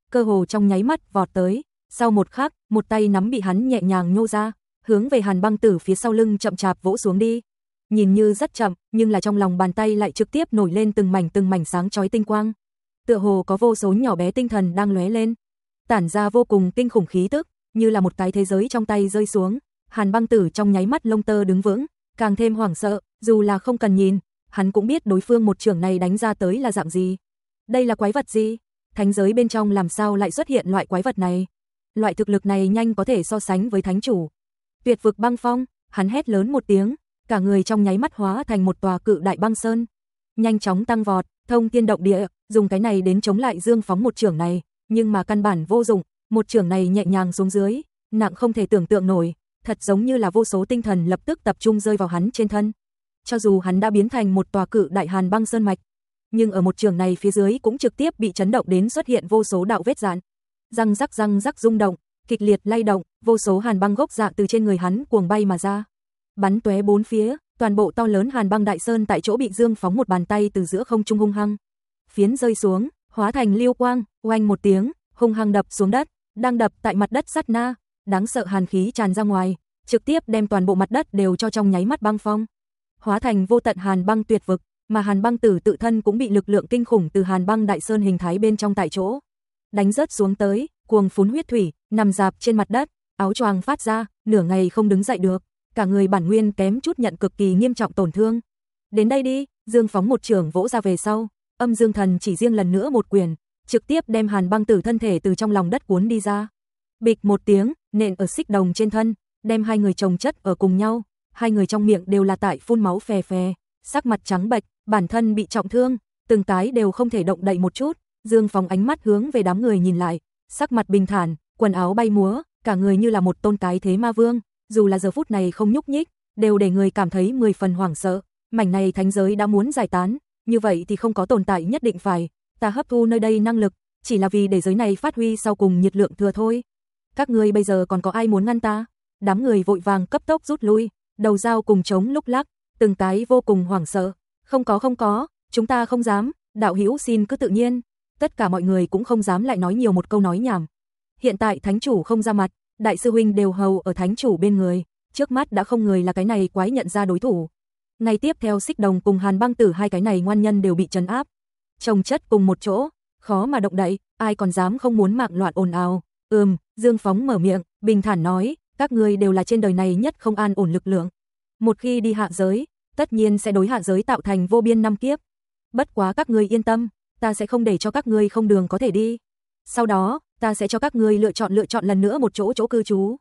cơ hồ trong nháy mắt vọt tới, sau một khắc, một tay nắm bị hắn nhẹ nhàng nhô ra, hướng về Hàn Băng Tử phía sau lưng chậm chạp vỗ xuống đi. Nhìn như rất chậm, nhưng là trong lòng bàn tay lại trực tiếp nổi lên từng mảnh sáng chói tinh quang. Tựa hồ có vô số nhỏ bé tinh thần đang lóe lên, tản ra vô cùng kinh khủng khí tức, như là một cái thế giới trong tay rơi xuống. Hàn Băng Tử trong nháy mắt lông tơ đứng vững, càng thêm hoảng sợ, dù là không cần nhìn, hắn cũng biết đối phương một chưởng này đánh ra tới là dạng gì. Đây là quái vật gì? Thánh giới bên trong làm sao lại xuất hiện loại quái vật này? Loại thực lực này nhanh có thể so sánh với thánh chủ. Tuyệt vực băng phong, hắn hét lớn một tiếng, cả người trong nháy mắt hóa thành một tòa cự đại băng sơn. Nhanh chóng tăng vọt, thông thiên động địa, dùng cái này đến chống lại Dương Phóng một chưởng này, nhưng mà căn bản vô dụng, một chưởng này nhẹ nhàng xuống dưới, nặng không thể tưởng tượng nổi, thật giống như là vô số tinh thần lập tức tập trung rơi vào hắn trên thân. Cho dù hắn đã biến thành một tòa cự đại hàn băng sơn mạch, nhưng ở một chưởng này phía dưới cũng trực tiếp bị chấn động đến xuất hiện vô số đạo vết rạn. Răng rắc rung động, kịch liệt lay động, vô số hàn băng gốc rạ từ trên người hắn cuồng bay mà ra, bắn tóe bốn phía, toàn bộ to lớn hàn băng đại sơn tại chỗ bị Dương Phóng một bàn tay từ giữa không trung hung hăng phiến rơi xuống, hóa thành lưu quang, oanh một tiếng, hung hăng đập xuống đất, đang đập tại mặt đất sát na, đáng sợ hàn khí tràn ra ngoài, trực tiếp đem toàn bộ mặt đất đều cho trong nháy mắt băng phong, hóa thành vô tận hàn băng tuyệt vực, mà Hàn Băng Tử tự thân cũng bị lực lượng kinh khủng từ hàn băng đại sơn hình thái bên trong tại chỗ đánh rớt xuống tới, cuồng phún huyết thủy, nằm rạp trên mặt đất, áo choàng phát ra, nửa ngày không đứng dậy được, cả người bản nguyên kém chút nhận cực kỳ nghiêm trọng tổn thương. Đến đây đi, Dương Phóng một trường vỗ ra về sau, Âm Dương Thần chỉ riêng lần nữa một quyền, trực tiếp đem Hàn Băng Tử thân thể từ trong lòng đất cuốn đi ra. Bịch một tiếng, nện ở xích đồng trên thân, đem hai người chồng chất ở cùng nhau, hai người trong miệng đều là tại phun máu phè phè, sắc mặt trắng bệch, bản thân bị trọng thương, từng cái đều không thể động đậy một chút. Dương Phóng ánh mắt hướng về đám người nhìn lại, sắc mặt bình thản, quần áo bay múa, cả người như là một tôn cái thế ma vương, dù là giờ phút này không nhúc nhích, đều để người cảm thấy 10 phần hoảng sợ. Mảnh này thánh giới đã muốn giải tán, như vậy thì không có tồn tại nhất định phải, ta hấp thu nơi đây năng lực, chỉ là vì để giới này phát huy sau cùng nhiệt lượng thừa thôi. Các ngươi bây giờ còn có ai muốn ngăn ta? Đám người vội vàng cấp tốc rút lui, đầu dao cùng trống lúc lắc, từng cái vô cùng hoảng sợ. Không có, chúng ta không dám, đạo hữu xin cứ tự nhiên. Tất cả mọi người cũng không dám lại nói nhiều một câu nói nhảm. Hiện tại thánh chủ không ra mặt, đại sư huynh đều hầu ở thánh chủ bên người, trước mắt đã không người là cái này quái nhận ra đối thủ. Ngay tiếp theo Xích Đồng cùng Hàn Băng Tử hai cái này ngoan nhân đều bị trấn áp, chồng chất cùng một chỗ, khó mà động đậy, ai còn dám không muốn mạng loạn ồn ào. Dương Phóng mở miệng, bình thản nói, các ngươi đều là trên đời này nhất không an ổn lực lượng. Một khi đi hạ giới, tất nhiên sẽ đối hạ giới tạo thành vô biên năm kiếp. Bất quá các ngươi yên tâm, ta sẽ không để cho các ngươi không đường có thể đi. Sau đó, ta sẽ cho các ngươi lựa chọn lần nữa một chỗ cư trú.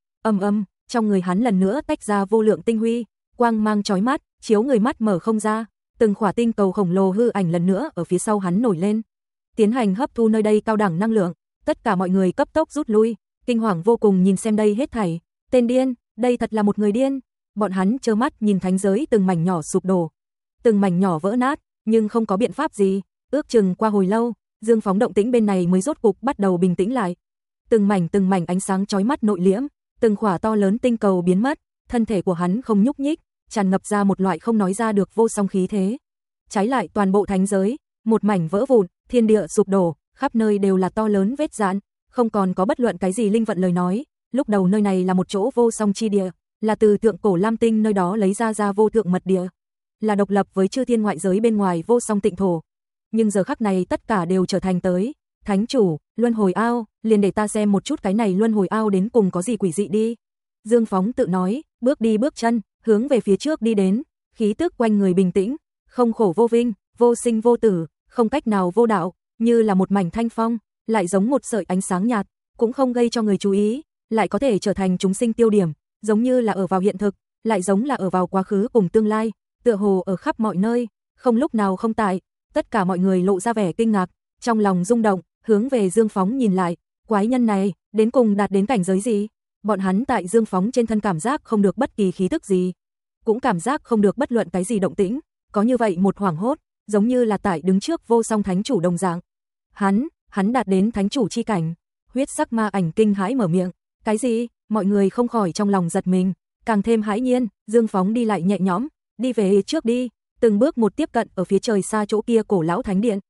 Trong người hắn lần nữa tách ra vô lượng tinh huy, quang mang chói mắt, chiếu người mắt mở không ra, từng khỏa tinh cầu khổng lồ hư ảnh lần nữa ở phía sau hắn nổi lên, tiến hành hấp thu nơi đây cao đẳng năng lượng. Tất cả mọi người cấp tốc rút lui, kinh hoàng vô cùng nhìn xem đây hết thảy. Tên điên, đây thật là một người điên. Bọn hắn trơ mắt nhìn thánh giới từng mảnh nhỏ sụp đổ, từng mảnh nhỏ vỡ nát, nhưng không có biện pháp gì. Ước chừng qua hồi lâu, Dương Phóng động tĩnh bên này mới rốt cục bắt đầu bình tĩnh lại. Từng mảnh ánh sáng chói mắt nội liễm, từng khỏa to lớn tinh cầu biến mất, thân thể của hắn không nhúc nhích, tràn ngập ra một loại không nói ra được vô song khí thế. Trái lại toàn bộ thánh giới, một mảnh vỡ vụn, thiên địa sụp đổ, khắp nơi đều là to lớn vết rạn, không còn có bất luận cái gì linh vận lời nói. Lúc đầu nơi này là một chỗ vô song chi địa, là từ thượng cổ Lam Tinh nơi đó lấy ra vô thượng mật địa, là độc lập với chư thiên ngoại giới bên ngoài vô song tịnh thổ. Nhưng giờ khắc này tất cả đều trở thành tới. Thánh chủ, luân hồi ao, liền để ta xem một chút cái này luân hồi ao đến cùng có gì quỷ dị đi. Dương Phóng tự nói, bước đi bước chân, hướng về phía trước đi đến, khí tức quanh người bình tĩnh, không khổ vô vinh, vô sinh vô tử, không cách nào vô đạo, như là một mảnh thanh phong, lại giống một sợi ánh sáng nhạt, cũng không gây cho người chú ý, lại có thể trở thành chúng sinh tiêu điểm, giống như là ở vào hiện thực, lại giống là ở vào quá khứ cùng tương lai, tựa hồ ở khắp mọi nơi, không lúc nào không tại. Tất cả mọi người lộ ra vẻ kinh ngạc, trong lòng rung động, hướng về Dương Phóng nhìn lại, quái nhân này, đến cùng đạt đến cảnh giới gì? Bọn hắn tại Dương Phóng trên thân cảm giác không được bất kỳ khí tức gì, cũng cảm giác không được bất luận cái gì động tĩnh, có như vậy một hoảng hốt, giống như là tại đứng trước vô song thánh chủ đồng dạng. Hắn đạt đến thánh chủ chi cảnh. Huyết sắc ma ảnh kinh hãi mở miệng, cái gì? Mọi người không khỏi trong lòng giật mình, càng thêm hãi nhiên. Dương Phóng đi lại nhẹ nhõm, đi về trước đi, từng bước một tiếp cận ở phía trời xa chỗ kia cổ lão thánh điện.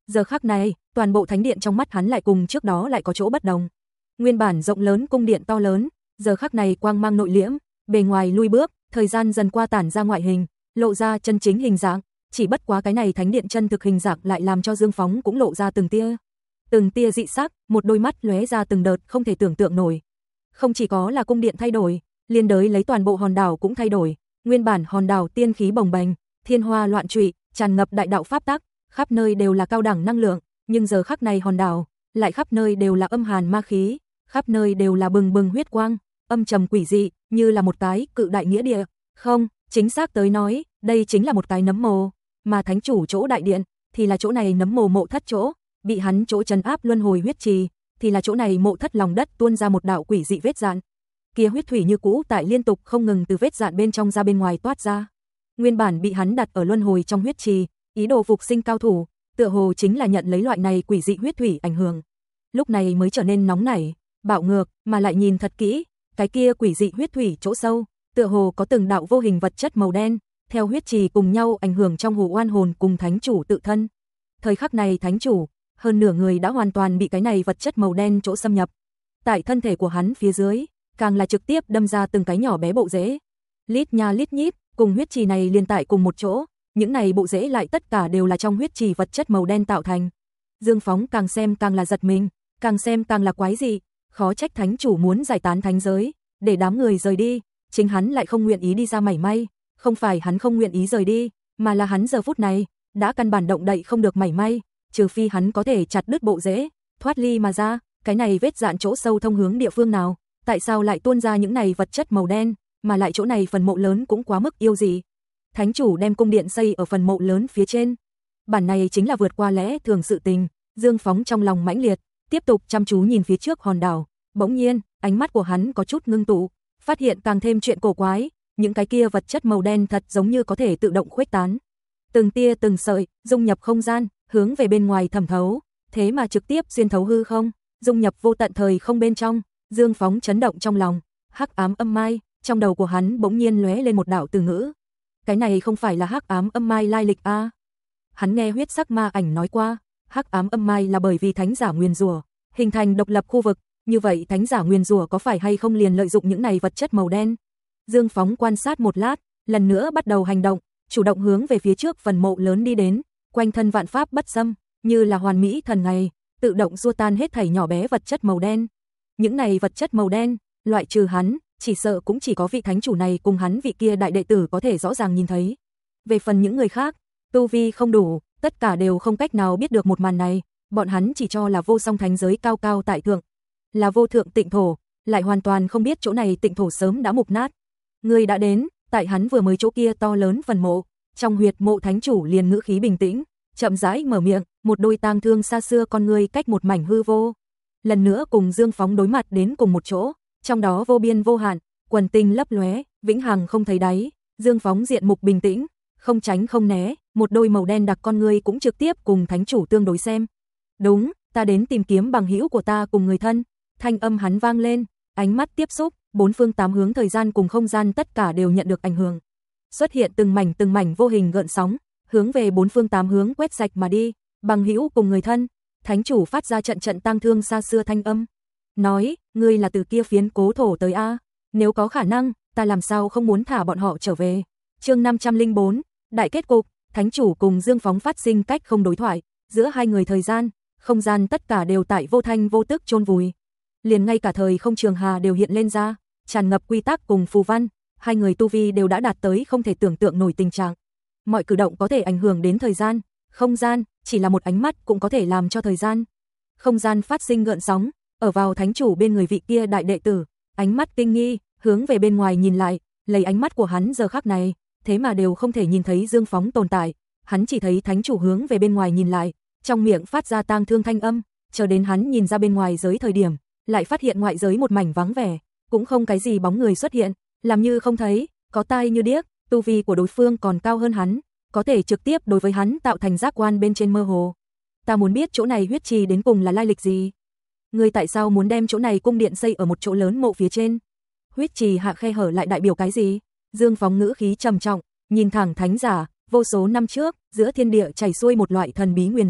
Giờ khắc này, toàn bộ thánh điện trong mắt hắn lại cùng trước đó lại có chỗ bất đồng. Nguyên bản rộng lớn cung điện to lớn, giờ khắc này quang mang nội liễm, bề ngoài lui bước, thời gian dần qua tản ra ngoại hình, lộ ra chân chính hình dạng, chỉ bất quá cái này thánh điện chân thực hình dạng lại làm cho Dương Phóng cũng lộ ra từng tia dị sắc, một đôi mắt lóe ra từng đợt không thể tưởng tượng nổi. Không chỉ có là cung điện thay đổi, liên đới lấy toàn bộ hòn đảo cũng thay đổi, nguyên bản hòn đảo tiên khí bồng bềnh, thiên hoa loạn trụy, tràn ngập đại đạo pháp tắc, khắp nơi đều là cao đẳng năng lượng, nhưng giờ khắc này hòn đảo lại khắp nơi đều là âm hàn ma khí, khắp nơi đều là bừng bừng huyết quang, âm trầm quỷ dị, như là một cái cự đại nghĩa địa. Không, chính xác tới nói, đây chính là một cái nấm mồ, mà thánh chủ chỗ đại điện thì là chỗ này nấm mồ mộ thất chỗ, bị hắn chỗ trấn áp luân hồi huyết trì thì là chỗ này mộ thất lòng đất tuôn ra một đạo quỷ dị vết dạn. Kia huyết thủy như cũ tại liên tục không ngừng từ vết dạn bên trong ra bên ngoài toát ra. Nguyên bản bị hắn đặt ở luân hồi trong huyết trì, ý đồ phục sinh cao thủ, tựa hồ chính là nhận lấy loại này quỷ dị huyết thủy ảnh hưởng. Lúc này mới trở nên nóng nảy, bạo ngược, mà lại nhìn thật kỹ, cái kia quỷ dị huyết thủy chỗ sâu, tựa hồ có từng đạo vô hình vật chất màu đen, theo huyết trì cùng nhau ảnh hưởng trong hồ oan hồn cùng thánh chủ tự thân. Thời khắc này thánh chủ, hơn nửa người đã hoàn toàn bị cái này vật chất màu đen chỗ xâm nhập. Tại thân thể của hắn phía dưới, càng là trực tiếp đâm ra từng cái nhỏ bé bộ rễ. Lít nha lít nhít, cùng huyết trì này liên tại cùng một chỗ, những này bộ rễ lại tất cả đều là trong huyết trì vật chất màu đen tạo thành. Dương Phóng càng xem càng là giật mình, càng xem càng là quái dị, khó trách thánh chủ muốn giải tán thánh giới, để đám người rời đi, chính hắn lại không nguyện ý đi ra mảy may, không phải hắn không nguyện ý rời đi, mà là hắn giờ phút này đã căn bản động đậy không được mảy may, trừ phi hắn có thể chặt đứt bộ rễ, thoát ly mà ra, cái này vết dạn chỗ sâu thông hướng địa phương nào, tại sao lại tuôn ra những này vật chất màu đen, mà lại chỗ này phần mộ lớn cũng quá mức yêu dị. Thánh chủ đem cung điện xây ở phần mộ lớn phía trên. Bản này chính là vượt qua lẽ thường sự tình, Dương Phóng trong lòng mãnh liệt, tiếp tục chăm chú nhìn phía trước hòn đảo, bỗng nhiên, ánh mắt của hắn có chút ngưng tụ, phát hiện càng thêm chuyện cổ quái, những cái kia vật chất màu đen thật giống như có thể tự động khuếch tán. Từng tia từng sợi, dung nhập không gian, hướng về bên ngoài thẩm thấu, thế mà trực tiếp xuyên thấu hư không, dung nhập vô tận thời không bên trong. Dương Phóng chấn động trong lòng, hắc ám âm mai, trong đầu của hắn bỗng nhiên lóe lên một đạo từ ngữ. Cái này không phải là hắc ám âm mai lai lịch a? Hắn nghe huyết sắc ma ảnh nói qua, hắc ám âm mai là bởi vì thánh giả nguyền rủa, hình thành độc lập khu vực, như vậy thánh giả nguyền rủa có phải hay không liền lợi dụng những này vật chất màu đen? Dương Phóng quan sát một lát, lần nữa bắt đầu hành động, chủ động hướng về phía trước phần mộ lớn đi đến, quanh thân vạn pháp bất xâm, như là hoàn mỹ thần ngày, tự động xua tan hết thảy nhỏ bé vật chất màu đen. Những này vật chất màu đen, loại trừ hắn, chỉ sợ cũng chỉ có vị thánh chủ này cùng hắn vị kia đại đệ tử có thể rõ ràng nhìn thấy. Về phần những người khác, tu vi không đủ, tất cả đều không cách nào biết được một màn này, bọn hắn chỉ cho là vô song thánh giới cao cao tại thượng, là vô thượng tịnh thổ, lại hoàn toàn không biết chỗ này tịnh thổ sớm đã mục nát. Người đã đến, tại hắn vừa mới chỗ kia to lớn phần mộ, trong huyệt mộ thánh chủ liền ngữ khí bình tĩnh, chậm rãi mở miệng, một đôi tang thương xa xưa con người cách một mảnh hư vô. Lần nữa cùng Dương Phóng đối mặt đến cùng một chỗ, trong đó vô biên vô hạn, quần tinh lấp lóe, vĩnh hằng không thấy đáy. Dương Phóng diện mục bình tĩnh, không tránh không né, một đôi màu đen đặc con người cũng trực tiếp cùng thánh chủ tương đối xem. Đúng, ta đến tìm kiếm bằng hữu của ta cùng người thân. Thanh âm hắn vang lên, ánh mắt tiếp xúc, bốn phương tám hướng thời gian cùng không gian tất cả đều nhận được ảnh hưởng. Xuất hiện từng mảnh vô hình gợn sóng, hướng về bốn phương tám hướng quét sạch mà đi, bằng hữu cùng người thân. Thánh chủ phát ra trận trận tang thương xa xưa thanh âm, nói, ngươi là từ kia phiến cố thổ tới a, nếu có khả năng, ta làm sao không muốn thả bọn họ trở về. Chương 504, đại kết cục, thánh chủ cùng Dương Phóng phát sinh cách không đối thoại, giữa hai người thời gian, không gian tất cả đều tại vô thanh vô tức chôn vùi. Liền ngay cả thời không trường hà đều hiện lên ra, tràn ngập quy tắc cùng phù văn, hai người tu vi đều đã đạt tới không thể tưởng tượng nổi tình trạng. Mọi cử động có thể ảnh hưởng đến thời gian, không gian, chỉ là một ánh mắt cũng có thể làm cho thời gian. Không gian phát sinh gợn sóng, ở vào thánh chủ bên người vị kia đại đệ tử, ánh mắt kinh nghi, hướng về bên ngoài nhìn lại, lấy ánh mắt của hắn giờ khắc này, thế mà đều không thể nhìn thấy Dương Phóng tồn tại, hắn chỉ thấy thánh chủ hướng về bên ngoài nhìn lại, trong miệng phát ra tang thương thanh âm, chờ đến hắn nhìn ra bên ngoài giới thời điểm, lại phát hiện ngoại giới một mảnh vắng vẻ, cũng không cái gì bóng người xuất hiện, làm như không thấy, có tai như điếc, tu vi của đối phương còn cao hơn hắn, có thể trực tiếp đối với hắn tạo thành giác quan bên trên mơ hồ. Ta muốn biết chỗ này huyết trì đến cùng là lai lịch gì? Ngươi tại sao muốn đem chỗ này cung điện xây ở một chỗ lớn mộ phía trên? Huyết trì hạ khe hở lại đại biểu cái gì? Dương Phóng ngữ khí trầm trọng, nhìn thẳng thánh giả, vô số năm trước, giữa thiên địa chảy xuôi một loại thần bí nguyền rủa,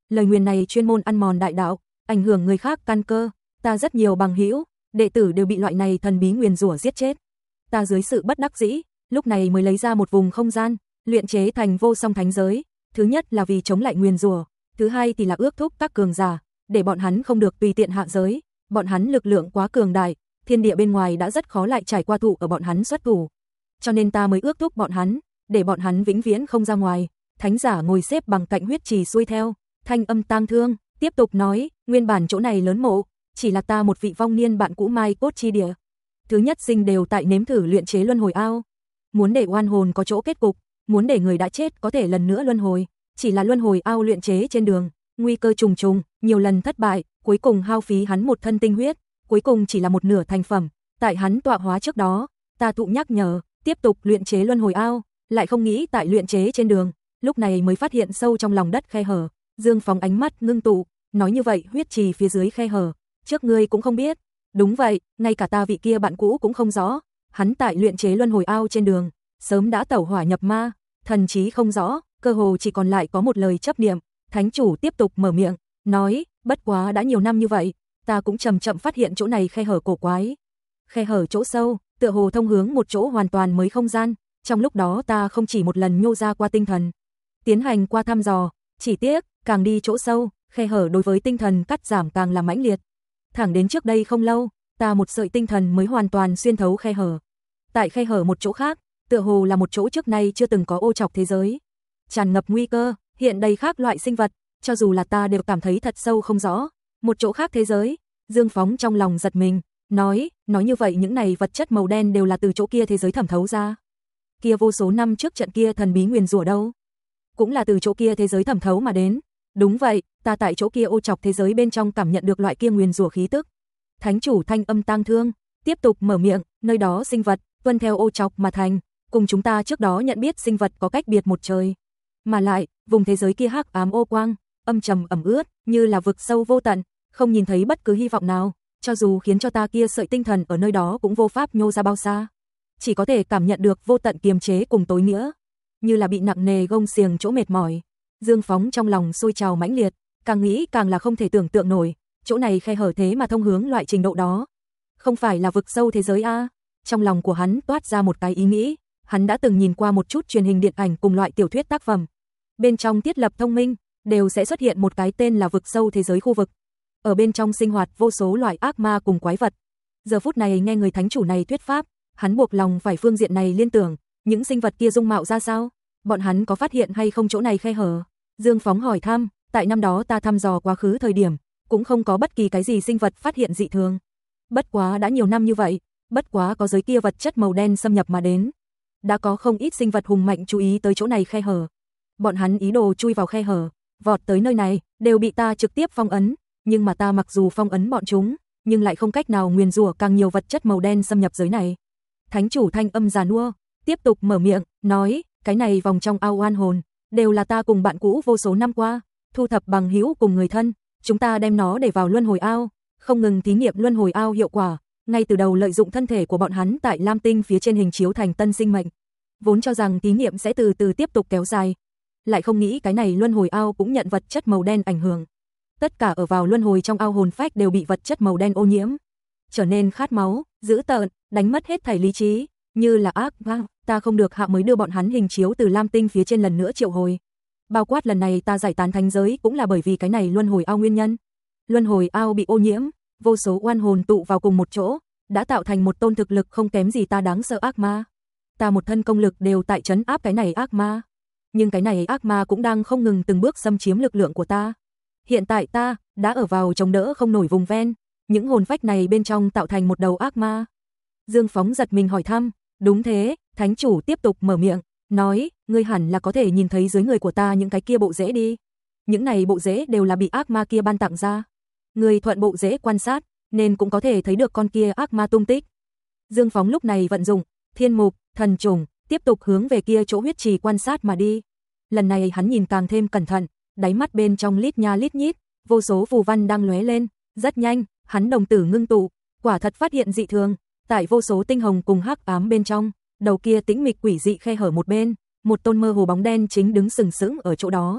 Lời nguyền này chuyên môn ăn mòn đại đạo, ảnh hưởng người khác căn cơ, ta rất nhiều bằng hữu, đệ tử đều bị loại này thần bí nguyền rủa giết chết. Ta dưới sự bất đắc dĩ, lúc này mới lấy ra một vùng không gian, luyện chế thành vô song thánh giới, thứ nhất là vì chống lại nguyền rủa, thứ hai thì là ước thúc các cường giả, để bọn hắn không được tùy tiện hạ giới, bọn hắn lực lượng quá cường đại, thiên địa bên ngoài đã rất khó lại trải qua thụ ở bọn hắn xuất thủ. Cho nên ta mới ước thúc bọn hắn, để bọn hắn vĩnh viễn không ra ngoài. Thánh giả ngồi xếp bằng cạnh huyết trì xuôi theo, thanh âm tang thương, tiếp tục nói, nguyên bản chỗ này lớn mộ, chỉ là ta một vị vong niên bạn cũ mai cốt chi địa. Thứ nhất sinh đều tại nếm thử luyện chế luân hồi ao, muốn để oan hồn có chỗ kết cục, muốn để người đã chết có thể lần nữa luân hồi, chỉ là luân hồi ao luyện chế trên đường, nguy cơ trùng trùng, nhiều lần thất bại, cuối cùng hao phí hắn một thân tinh huyết, cuối cùng chỉ là một nửa thành phẩm, tại hắn tọa hóa trước đó, ta thụ nhắc nhở, tiếp tục luyện chế luân hồi ao, lại không nghĩ tại luyện chế trên đường, lúc này mới phát hiện sâu trong lòng đất khe hở, Dương Phóng ánh mắt ngưng tụ, nói như vậy huyết trì phía dưới khe hở, trước ngươi cũng không biết. Đúng vậy, ngay cả ta vị kia bạn cũ cũng không rõ, hắn tại luyện chế luân hồi ao trên đường, sớm đã tẩu hỏa nhập ma, thần trí không rõ, cơ hồ chỉ còn lại có một lời chấp niệm. Thánh chủ tiếp tục mở miệng, nói, bất quá đã nhiều năm như vậy, ta cũng chậm chậm phát hiện chỗ này khe hở cổ quái. Khe hở chỗ sâu, tựa hồ thông hướng một chỗ hoàn toàn mới không gian, trong lúc đó ta không chỉ một lần nhô ra qua tinh thần, tiến hành qua thăm dò, chỉ tiếc, càng đi chỗ sâu, khe hở đối với tinh thần cắt giảm càng là mãnh liệt. Thẳng đến trước đây không lâu, ta một sợi tinh thần mới hoàn toàn xuyên thấu khe hở. Tại khe hở một chỗ khác, tựa hồ là một chỗ trước nay chưa từng có ô trọc thế giới, tràn ngập nguy cơ, hiện đầy khác loại sinh vật, cho dù là ta đều cảm thấy thật sâu không rõ. Một chỗ khác thế giới, Dương Phóng trong lòng giật mình, nói như vậy những này vật chất màu đen đều là từ chỗ kia thế giới thẩm thấu ra. Kia vô số năm trước trận kia thần bí nguyền rủa đâu? Cũng là từ chỗ kia thế giới thẩm thấu mà đến. Đúng vậy, ta tại chỗ kia ô trọc thế giới bên trong cảm nhận được loại kia nguyền rủa khí tức. Thánh chủ thanh âm tang thương, tiếp tục mở miệng, nơi đó sinh vật, tuân theo ô trọc mà thành, cùng chúng ta trước đó nhận biết sinh vật có cách biệt một trời. Mà lại, vùng thế giới kia hắc ám ô quang, âm trầm ẩm ướt, như là vực sâu vô tận, không nhìn thấy bất cứ hy vọng nào, cho dù khiến cho ta kia sợi tinh thần ở nơi đó cũng vô pháp nhô ra bao xa. Chỉ có thể cảm nhận được vô tận kiềm chế cùng tối nghĩa, như là bị nặng nề gông xiềng chỗ mệt mỏi. Dương Phóng trong lòng sôi trào mãnh liệt, càng nghĩ càng là không thể tưởng tượng nổi, chỗ này khe hở thế mà thông hướng loại trình độ đó. Không phải là vực sâu thế giới a? Trong lòng của hắn toát ra một cái ý nghĩ, hắn đã từng nhìn qua một chút truyền hình điện ảnh cùng loại tiểu thuyết tác phẩm. Bên trong thiết lập thông minh, đều sẽ xuất hiện một cái tên là vực sâu thế giới khu vực. Ở bên trong sinh hoạt vô số loại ác ma cùng quái vật. Giờ phút này nghe người thánh chủ này thuyết pháp, hắn buộc lòng phải phương diện này liên tưởng, những sinh vật kia dung mạo ra sao? Bọn hắn có phát hiện hay không chỗ này khe hở? Dương Phóng hỏi thăm, tại năm đó ta thăm dò quá khứ thời điểm, cũng không có bất kỳ cái gì sinh vật phát hiện dị thường. Bất quá đã nhiều năm như vậy, bất quá có giới kia vật chất màu đen xâm nhập mà đến. Đã có không ít sinh vật hùng mạnh chú ý tới chỗ này khe hở. Bọn hắn ý đồ chui vào khe hở, vọt tới nơi này, đều bị ta trực tiếp phong ấn, nhưng mà ta mặc dù phong ấn bọn chúng, nhưng lại không cách nào nguyền rủa càng nhiều vật chất màu đen xâm nhập giới này. Thánh chủ thanh âm già nua, tiếp tục mở miệng, nói, cái này vòng trong ao oan hồn, đều là ta cùng bạn cũ vô số năm qua, thu thập bằng hữu cùng người thân, chúng ta đem nó để vào luân hồi ao, không ngừng thí nghiệm luân hồi ao hiệu quả, ngay từ đầu lợi dụng thân thể của bọn hắn tại Lam Tinh phía trên hình chiếu thành tân sinh mệnh. Vốn cho rằng thí nghiệm sẽ từ từ tiếp tục kéo dài, lại không nghĩ cái này luân hồi ao cũng nhận vật chất màu đen ảnh hưởng. Tất cả ở vào luân hồi trong ao hồn phách đều bị vật chất màu đen ô nhiễm, trở nên khát máu, dữ tợn, đánh mất hết thảy lý trí, như là ác ma, ta không được hạ mới đưa bọn hắn hình chiếu từ Lam Tinh phía trên lần nữa triệu hồi. Bao quát lần này ta giải tán thánh giới cũng là bởi vì cái này luân hồi ao nguyên nhân. Luân hồi ao bị ô nhiễm, vô số oan hồn tụ vào cùng một chỗ, đã tạo thành một tôn thực lực không kém gì ta đáng sợ ác ma. Ta một thân công lực đều tại trấn áp cái này ác ma, nhưng cái này ác ma cũng đang không ngừng từng bước xâm chiếm lực lượng của ta. Hiện tại ta đã ở vào chống đỡ không nổi vùng ven, những hồn phách này bên trong tạo thành một đầu ác ma. Dương Phóng giật mình hỏi thăm, đúng thế, thánh chủ tiếp tục mở miệng, nói, ngươi hẳn là có thể nhìn thấy dưới người của ta những cái kia bộ rễ đi. Những này bộ rễ đều là bị ác ma kia ban tặng ra. Ngươi thuận bộ rễ quan sát, nên cũng có thể thấy được con kia ác ma tung tích. Dương Phóng lúc này vận dụng thiên mục, thần trùng, tiếp tục hướng về kia chỗ huyết trì quan sát mà đi. Lần này hắn nhìn càng thêm cẩn thận, đáy mắt bên trong lít nha lít nhít, vô số phù văn đang lóe lên, rất nhanh, hắn đồng tử ngưng tụ, quả thật phát hiện dị thường, tại vô số tinh hồng cùng hắc ám bên trong, đầu kia tĩnh mịch quỷ dị khe hở một bên, một tôn mơ hồ bóng đen chính đứng sừng sững ở chỗ đó.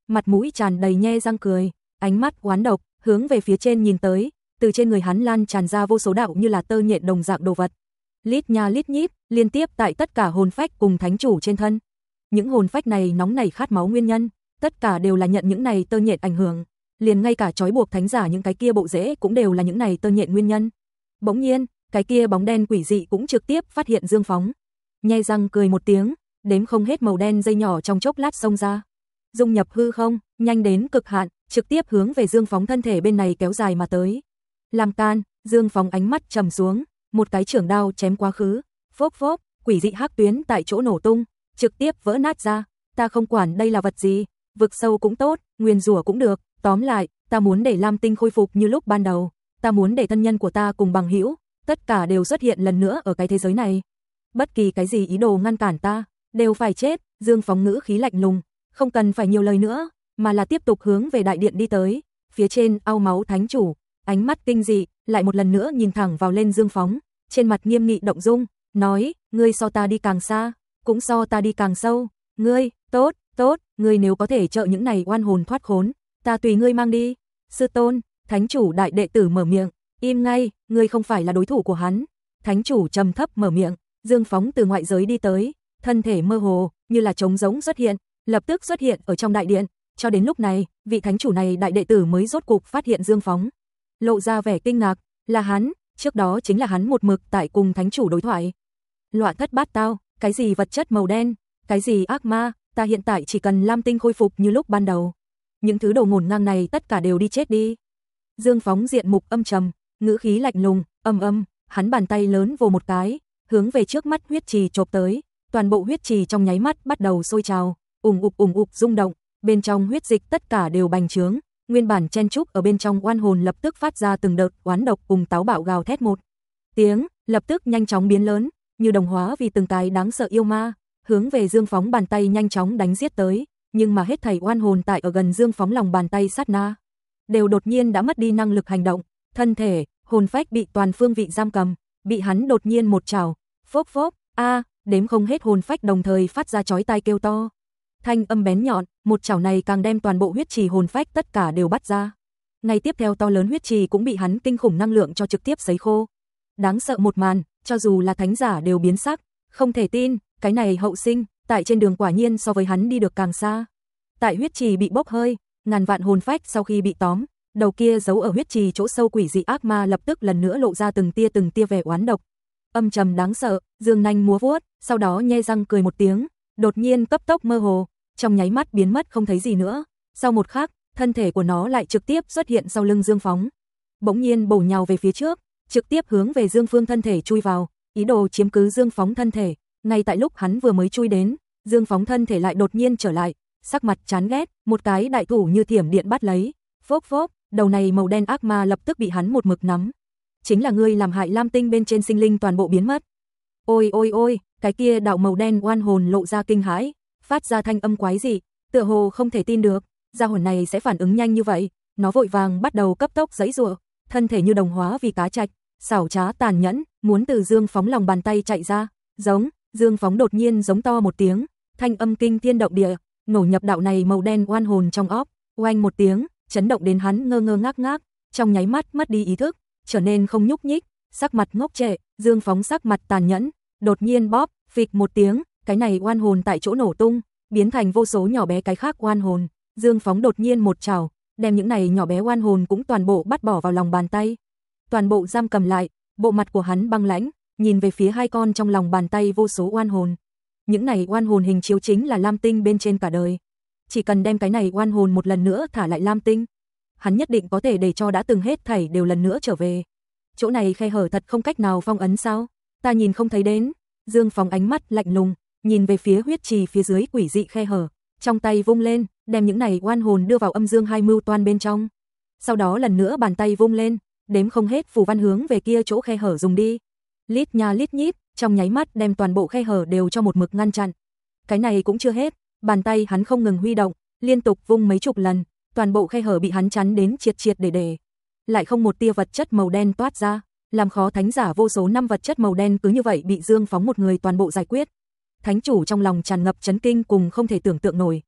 mặt mũi tràn đầy nhe răng cười, ánh mắt oán độc, hướng về phía trên nhìn tới, từ trên người hắn lan tràn ra vô số đạo như là tơ nhện đồng dạng đồ vật. Lít nha lít nhít, liên tiếp tại tất cả hồn phách cùng thánh chủ trên thân. Những hồn phách này nóng nảy khát máu nguyên nhân, tất cả đều là nhận những này tơ nhện ảnh hưởng, liền ngay cả trói buộc thánh giả những cái kia bộ rễ cũng đều là những này tơ nhện nguyên nhân. Bỗng nhiên, cái kia bóng đen quỷ dị cũng trực tiếp phát hiện Dương Phóng. Nhe răng cười một tiếng, đếm không hết màu đen dây nhỏ trong chốc lát xông ra. Dung nhập hư không, nhanh đến cực hạn, trực tiếp hướng về Dương Phóng thân thể bên này kéo dài mà tới. Làm can, Dương Phóng ánh mắt trầm xuống, một cái chưởng đao chém quá khứ, phốp phốp, quỷ dị hắc tuyến tại chỗ nổ tung, trực tiếp vỡ nát ra. Ta không quản đây là vật gì, vực sâu cũng tốt, nguyên rủa cũng được, tóm lại, ta muốn để Lam Tinh khôi phục như lúc ban đầu, ta muốn để thân nhân của ta cùng bằng hữu, tất cả đều xuất hiện lần nữa ở cái thế giới này. Bất kỳ cái gì ý đồ ngăn cản ta, đều phải chết. Dương Phóng ngữ khí lạnh lùng, không cần phải nhiều lời nữa, mà là tiếp tục hướng về đại điện đi tới. Phía trên ao máu thánh chủ, ánh mắt kinh dị, lại một lần nữa nhìn thẳng vào lên Dương Phóng, trên mặt nghiêm nghị động dung, nói, ngươi so ta đi càng xa, cũng so ta đi càng sâu, ngươi, tốt, tốt, ngươi nếu có thể trợ những này oan hồn thoát khốn, ta tùy ngươi mang đi. Sư tôn, thánh chủ đại đệ tử mở miệng, im ngay, ngươi không phải là đối thủ của hắn. Thánh chủ trầm thấp mở miệng, Dương Phóng từ ngoại giới đi tới, thân thể mơ hồ, như là trống rỗng xuất hiện, lập tức xuất hiện ở trong đại điện. Cho đến lúc này, vị thánh chủ này đại đệ tử mới rốt cục phát hiện Dương Phóng, lộ ra vẻ kinh ngạc, là hắn, trước đó chính là hắn một mực tại cùng thánh chủ đối thoại. Loạn thất bát tao, cái gì vật chất màu đen, cái gì ác ma, ta hiện tại chỉ cần Lam Tinh khôi phục như lúc ban đầu. Những thứ đồ ngổn ngang này tất cả đều đi chết đi. Dương Phóng diện mục âm trầm, ngữ khí lạnh lùng, hắn bàn tay lớn vồ một cái, hướng về trước mắt huyết trì chộp tới, toàn bộ huyết trì trong nháy mắt bắt đầu sôi trào, ùng ục rung động, bên trong huyết dịch tất cả đều bành trướng, nguyên bản chen trúc ở bên trong oan hồn lập tức phát ra từng đợt oán độc cùng táo bạo gào thét một tiếng, lập tức nhanh chóng biến lớn, như đồng hóa vì từng cái đáng sợ yêu ma, hướng về Dương Phóng bàn tay nhanh chóng đánh giết tới, nhưng mà hết thảy oan hồn tại ở gần Dương Phóng lòng bàn tay sát na, đều đột nhiên đã mất đi năng lực hành động, thân thể, hồn phách bị toàn phương vị giam cầm, bị hắn đột nhiên một trảo, phốp phốp, đếm không hết hồn phách đồng thời phát ra chói tai kêu to. Thanh âm bén nhọn, một chảo này càng đem toàn bộ huyết trì hồn phách tất cả đều bắt ra. Ngay tiếp theo to lớn huyết trì cũng bị hắn kinh khủng năng lượng cho trực tiếp sấy khô. Đáng sợ một màn, cho dù là thánh giả đều biến sắc, không thể tin, cái này hậu sinh, tại trên đường quả nhiên so với hắn đi được càng xa. Tại huyết trì bị bốc hơi, ngàn vạn hồn phách sau khi bị tóm, đầu kia giấu ở huyết trì chỗ sâu quỷ dị ác ma lập tức lần nữa lộ ra từng tia vẻ oán độc. Âm trầm đáng sợ, dương nanh múa vuốt, sau đó nhe răng cười một tiếng, đột nhiên cấp tốc mơ hồ, trong nháy mắt biến mất không thấy gì nữa. Sau một khắc, thân thể của nó lại trực tiếp xuất hiện sau lưng Dương Phóng, bỗng nhiên bổ nhào về phía trước, trực tiếp hướng về Dương Phương thân thể chui vào, ý đồ chiếm cứ Dương Phóng thân thể. Ngay tại lúc hắn vừa mới chui đến, Dương Phóng thân thể lại đột nhiên trở lại, sắc mặt chán ghét, một cái đại thủ như thiểm điện bắt lấy, phốp phốp, đầu này màu đen ác ma lập tức bị hắn một mực nắm. Chính là ngươi làm hại Lam Tinh bên trên sinh linh toàn bộ biến mất. Ôi ôi ôi, cái kia đạo màu đen oan hồn lộ ra kinh hãi, phát ra thanh âm quái dị, tựa hồ không thể tin được, gia hồn này sẽ phản ứng nhanh như vậy. Nó vội vàng bắt đầu cấp tốc giãy giụa, thân thể như đồng hóa vì cá trạch, xảo trá tàn nhẫn, muốn từ Dương Phóng lòng bàn tay chạy ra. Giống, Dương Phóng đột nhiên giống to một tiếng, thanh âm kinh thiên động địa, nổ nhập đạo này màu đen oan hồn trong óc, oanh một tiếng, chấn động đến hắn ngơ ngơ ngác ngác, trong nháy mắt mất đi ý thức, trở nên không nhúc nhích, sắc mặt ngốc trệ. Dương Phóng sắc mặt tàn nhẫn, đột nhiên bóp, phịch một tiếng, cái này oan hồn tại chỗ nổ tung, biến thành vô số nhỏ bé cái khác oan hồn. Dương Phóng đột nhiên một chảo, đem những này nhỏ bé oan hồn cũng toàn bộ bắt bỏ vào lòng bàn tay, toàn bộ giam cầm lại. Bộ mặt của hắn băng lãnh, nhìn về phía hai con trong lòng bàn tay vô số oan hồn. Những này oan hồn hình chiếu chính là Lam Tinh bên trên cả đời. Chỉ cần đem cái này oan hồn một lần nữa thả lại Lam Tinh, hắn nhất định có thể để cho đã từng hết thảy đều lần nữa trở về. Chỗ này khe hở thật không cách nào phong ấn sao? Ta nhìn không thấy đến. Dương Phóng ánh mắt lạnh lùng, nhìn về phía huyết trì phía dưới quỷ dị khe hở, trong tay vung lên, đem những này oan hồn đưa vào âm dương hai mưu toan bên trong. Sau đó lần nữa bàn tay vung lên, đếm không hết phù văn hướng về kia chỗ khe hở dùng đi. Lít nha lít nhít, trong nháy mắt đem toàn bộ khe hở đều cho một mực ngăn chặn. Cái này cũng chưa hết, bàn tay hắn không ngừng huy động, liên tục vung mấy chục lần, toàn bộ khe hở bị hắn chắn đến triệt triệt để. Lại không một tia vật chất màu đen toát ra, làm khó thánh giả vô số năm vật chất màu đen cứ như vậy bị Dương Phóng một người toàn bộ giải quyết. Thánh chủ trong lòng tràn ngập chấn kinh cùng không thể tưởng tượng nổi.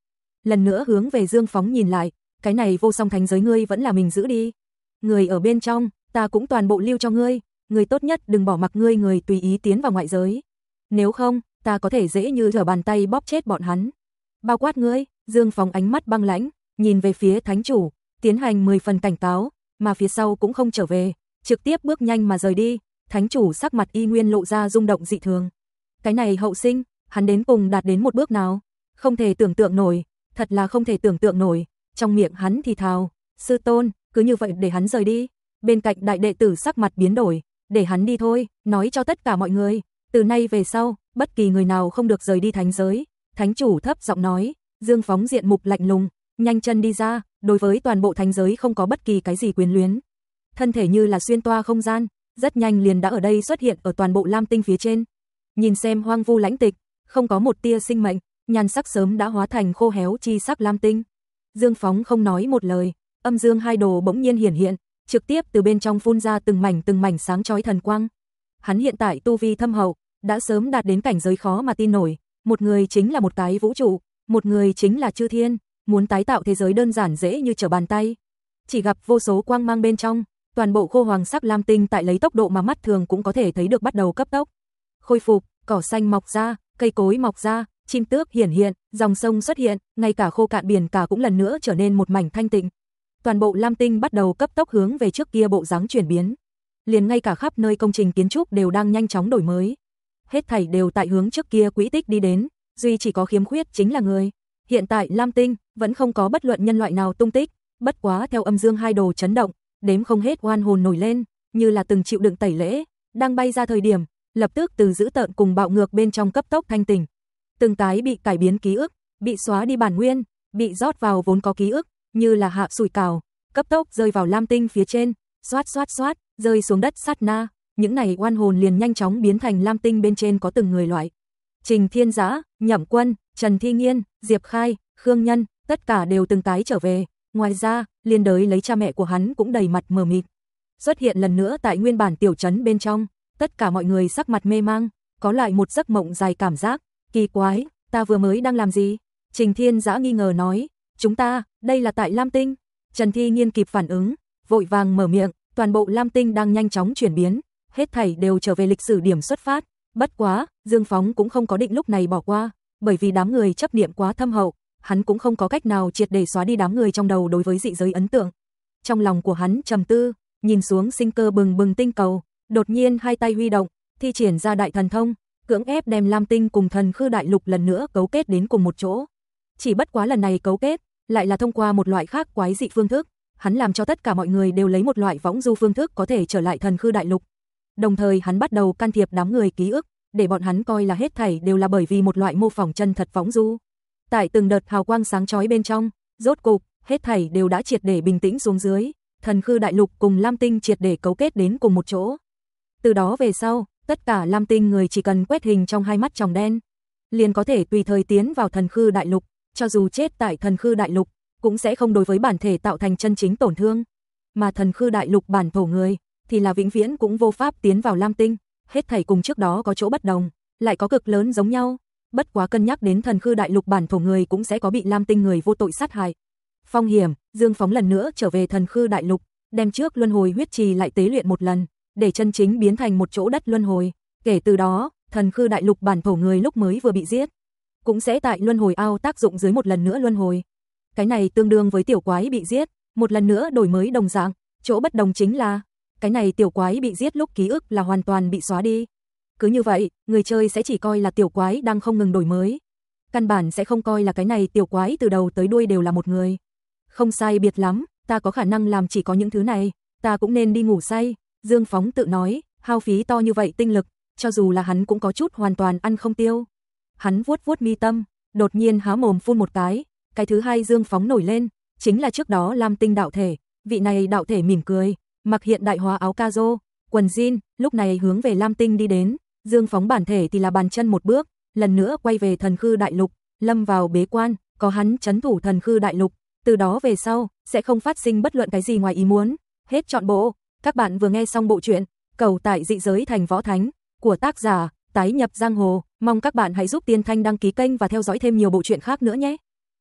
lần nữa hướng về Dương Phóng nhìn lại, cái này vô song thánh giới ngươi vẫn là mình giữ đi. Người ở bên trong, ta cũng toàn bộ lưu cho ngươi, ngươi tốt nhất đừng bỏ mặc ngươi người tùy ý tiến vào ngoại giới. Nếu không, ta có thể dễ như trở bàn tay bóp chết bọn hắn. Bao quát ngươi, Dương Phóng ánh mắt băng lãnh, nhìn về phía thánh chủ, tiến hành 10 phần cảnh cáo, mà phía sau cũng không trở về, trực tiếp bước nhanh mà rời đi. Thánh chủ sắc mặt y nguyên lộ ra rung động dị thường. Cái này hậu sinh, hắn đến cùng đạt đến một bước nào? Không thể tưởng tượng nổi, thật là không thể tưởng tượng nổi. Trong miệng hắn thì thào, sư tôn, cứ như vậy để hắn rời đi. Bên cạnh đại đệ tử sắc mặt biến đổi, để hắn đi thôi, nói cho tất cả mọi người, từ nay về sau, bất kỳ người nào không được rời đi thánh giới. Thánh chủ thấp giọng nói. Dương Phóng diện mục lạnh lùng, nhanh chân đi ra, đối với toàn bộ thánh giới không có bất kỳ cái gì quyến luyến. Thân thể như là xuyên toa không gian, rất nhanh liền đã ở đây xuất hiện ở toàn bộ lam tinh phía trên. Nhìn xem hoang vu lãnh tịch, không có một tia sinh mệnh, nhan sắc sớm đã hóa thành khô héo chi sắc lam tinh. Dương Phóng không nói một lời, âm dương hai đồ bỗng nhiên hiển hiện, trực tiếp từ bên trong phun ra từng mảnh sáng chói thần quang. Hắn hiện tại tu vi thâm hậu, đã sớm đạt đến cảnh giới khó mà tin nổi, một người chính là một cái vũ trụ, một người chính là chư thiên, muốn tái tạo thế giới đơn giản dễ như trở bàn tay. Chỉ gặp vô số quang mang bên trong, toàn bộ khô hoàng sắc lam tinh tại lấy tốc độ mà mắt thường cũng có thể thấy được bắt đầu cấp tốc khôi phục, cỏ xanh mọc ra, cây cối mọc ra, chim tước hiển hiện, dòng sông xuất hiện, ngay cả khô cạn biển cả cũng lần nữa trở nên một mảnh thanh tịnh. Toàn bộ lam tinh bắt đầu cấp tốc hướng về trước kia bộ dáng chuyển biến. Liền ngay cả khắp nơi công trình kiến trúc đều đang nhanh chóng đổi mới. Hết thảy đều tại hướng trước kia quỹ tích đi đến, duy chỉ có khiếm khuyết chính là người. Hiện tại lam tinh vẫn không có bất luận nhân loại nào tung tích, bất quá theo âm dương hai đồ chấn động, đếm không hết oan hồn nổi lên, như là từng chịu đựng tẩy lễ, đang bay ra thời điểm, lập tức từ dữ tợn cùng bạo ngược bên trong cấp tốc thanh tỉnh. Từng cái bị cải biến ký ức, bị xóa đi bản nguyên, bị rót vào vốn có ký ức, như là hạ sủi cảo, cấp tốc rơi vào lam tinh phía trên, xoát xoát xoát, rơi xuống đất sát na, những này oan hồn liền nhanh chóng biến thành lam tinh bên trên có từng người loại. Trình Thiên Giã, Nhậm Quân, Trần Thi Nghiên, Diệp Khai, Khương Nhân, tất cả đều từng cái trở về, ngoài ra, liên đới lấy cha mẹ của hắn cũng đầy mặt mờ mịt. Xuất hiện lần nữa tại nguyên bản tiểu trấn bên trong, tất cả mọi người sắc mặt mê mang, có lại một giấc mộng dài cảm giác, kỳ quái, ta vừa mới đang làm gì? Trình Thiên Giã nghi ngờ nói, chúng ta, đây là tại Lam Tinh. Trần Thi Nghiên kịp phản ứng, vội vàng mở miệng, toàn bộ Lam Tinh đang nhanh chóng chuyển biến, hết thảy đều trở về lịch sử điểm xuất phát. Bất quá, Dương Phóng cũng không có định lúc này bỏ qua, bởi vì đám người chấp niệm quá thâm hậu, hắn cũng không có cách nào triệt để xóa đi đám người trong đầu đối với dị giới ấn tượng. Trong lòng của hắn trầm tư, nhìn xuống sinh cơ bừng bừng tinh cầu, đột nhiên hai tay huy động, thi triển ra đại thần thông, cưỡng ép đem Lam Tinh cùng Thần Khư Đại Lục lần nữa cấu kết đến cùng một chỗ. Chỉ bất quá lần này cấu kết lại là thông qua một loại khác quái dị phương thức, hắn làm cho tất cả mọi người đều lấy một loại võng du phương thức có thể trở lại Thần Khư Đại Lục. Đồng thời hắn bắt đầu can thiệp đám người ký ức, để bọn hắn coi là hết thảy đều là bởi vì một loại mô phỏng chân thật võng du. Tại từng đợt hào quang sáng chói bên trong, rốt cục, hết thảy đều đã triệt để bình tĩnh xuống dưới, Thần Khư Đại Lục cùng Lam Tinh triệt để cấu kết đến cùng một chỗ. Từ đó về sau, tất cả Lam Tinh người chỉ cần quét hình trong hai mắt tròng đen, liền có thể tùy thời tiến vào Thần Khư Đại Lục, cho dù chết tại Thần Khư Đại Lục, cũng sẽ không đối với bản thể tạo thành chân chính tổn thương. Mà Thần Khư Đại Lục bản thổ người, thì là vĩnh viễn cũng vô pháp tiến vào Lam Tinh, hết thảy cùng trước đó có chỗ bất đồng, lại có cực lớn giống nhau. Bất quá cân nhắc đến Thần Khư Đại Lục bản thổ người cũng sẽ có bị Lam Tinh người vô tội sát hại. Phong hiểm, Dương Phóng lần nữa trở về Thần Khư Đại Lục, đem trước luân hồi huyết trì lại tế luyện một lần, để chân chính biến thành một chỗ đất luân hồi. Kể từ đó, Thần Khư Đại Lục bản thổ người lúc mới vừa bị giết, cũng sẽ tại luân hồi ao tác dụng dưới một lần nữa luân hồi. Cái này tương đương với tiểu quái bị giết, một lần nữa đổi mới đồng dạng, chỗ bất đồng chính là cái này tiểu quái bị giết lúc ký ức là hoàn toàn bị xóa đi. Cứ như vậy, người chơi sẽ chỉ coi là tiểu quái đang không ngừng đổi mới. Căn bản sẽ không coi là cái này tiểu quái từ đầu tới đuôi đều là một người. Không sai biệt lắm, ta có khả năng làm chỉ có những thứ này, ta cũng nên đi ngủ say. Dương Phóng tự nói, hao phí to như vậy tinh lực, cho dù là hắn cũng có chút hoàn toàn ăn không tiêu. Hắn vuốt vuốt mi tâm, đột nhiên há mồm phun một cái thứ hai Dương Phóng nổi lên, chính là trước đó Lam Tinh đạo thể. Vị này đạo thể mỉm cười, mặc hiện đại hóa áo caro, quần jean, lúc này hướng về Lam Tinh đi đến. Dương Phóng bản thể thì là bàn chân một bước, lần nữa quay về Thần Khư Đại Lục, lâm vào bế quan, có hắn trấn thủ Thần Khư Đại Lục, từ đó về sau sẽ không phát sinh bất luận cái gì ngoài ý muốn. Hết trọn bộ. Các bạn vừa nghe xong bộ truyện Cầu tại dị giới thành võ thánh của tác giả Tái nhập giang hồ, mong các bạn hãy giúp Tiên Thanh đăng ký kênh và theo dõi thêm nhiều bộ truyện khác nữa nhé.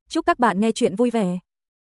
Chúc các bạn nghe chuyện vui vẻ.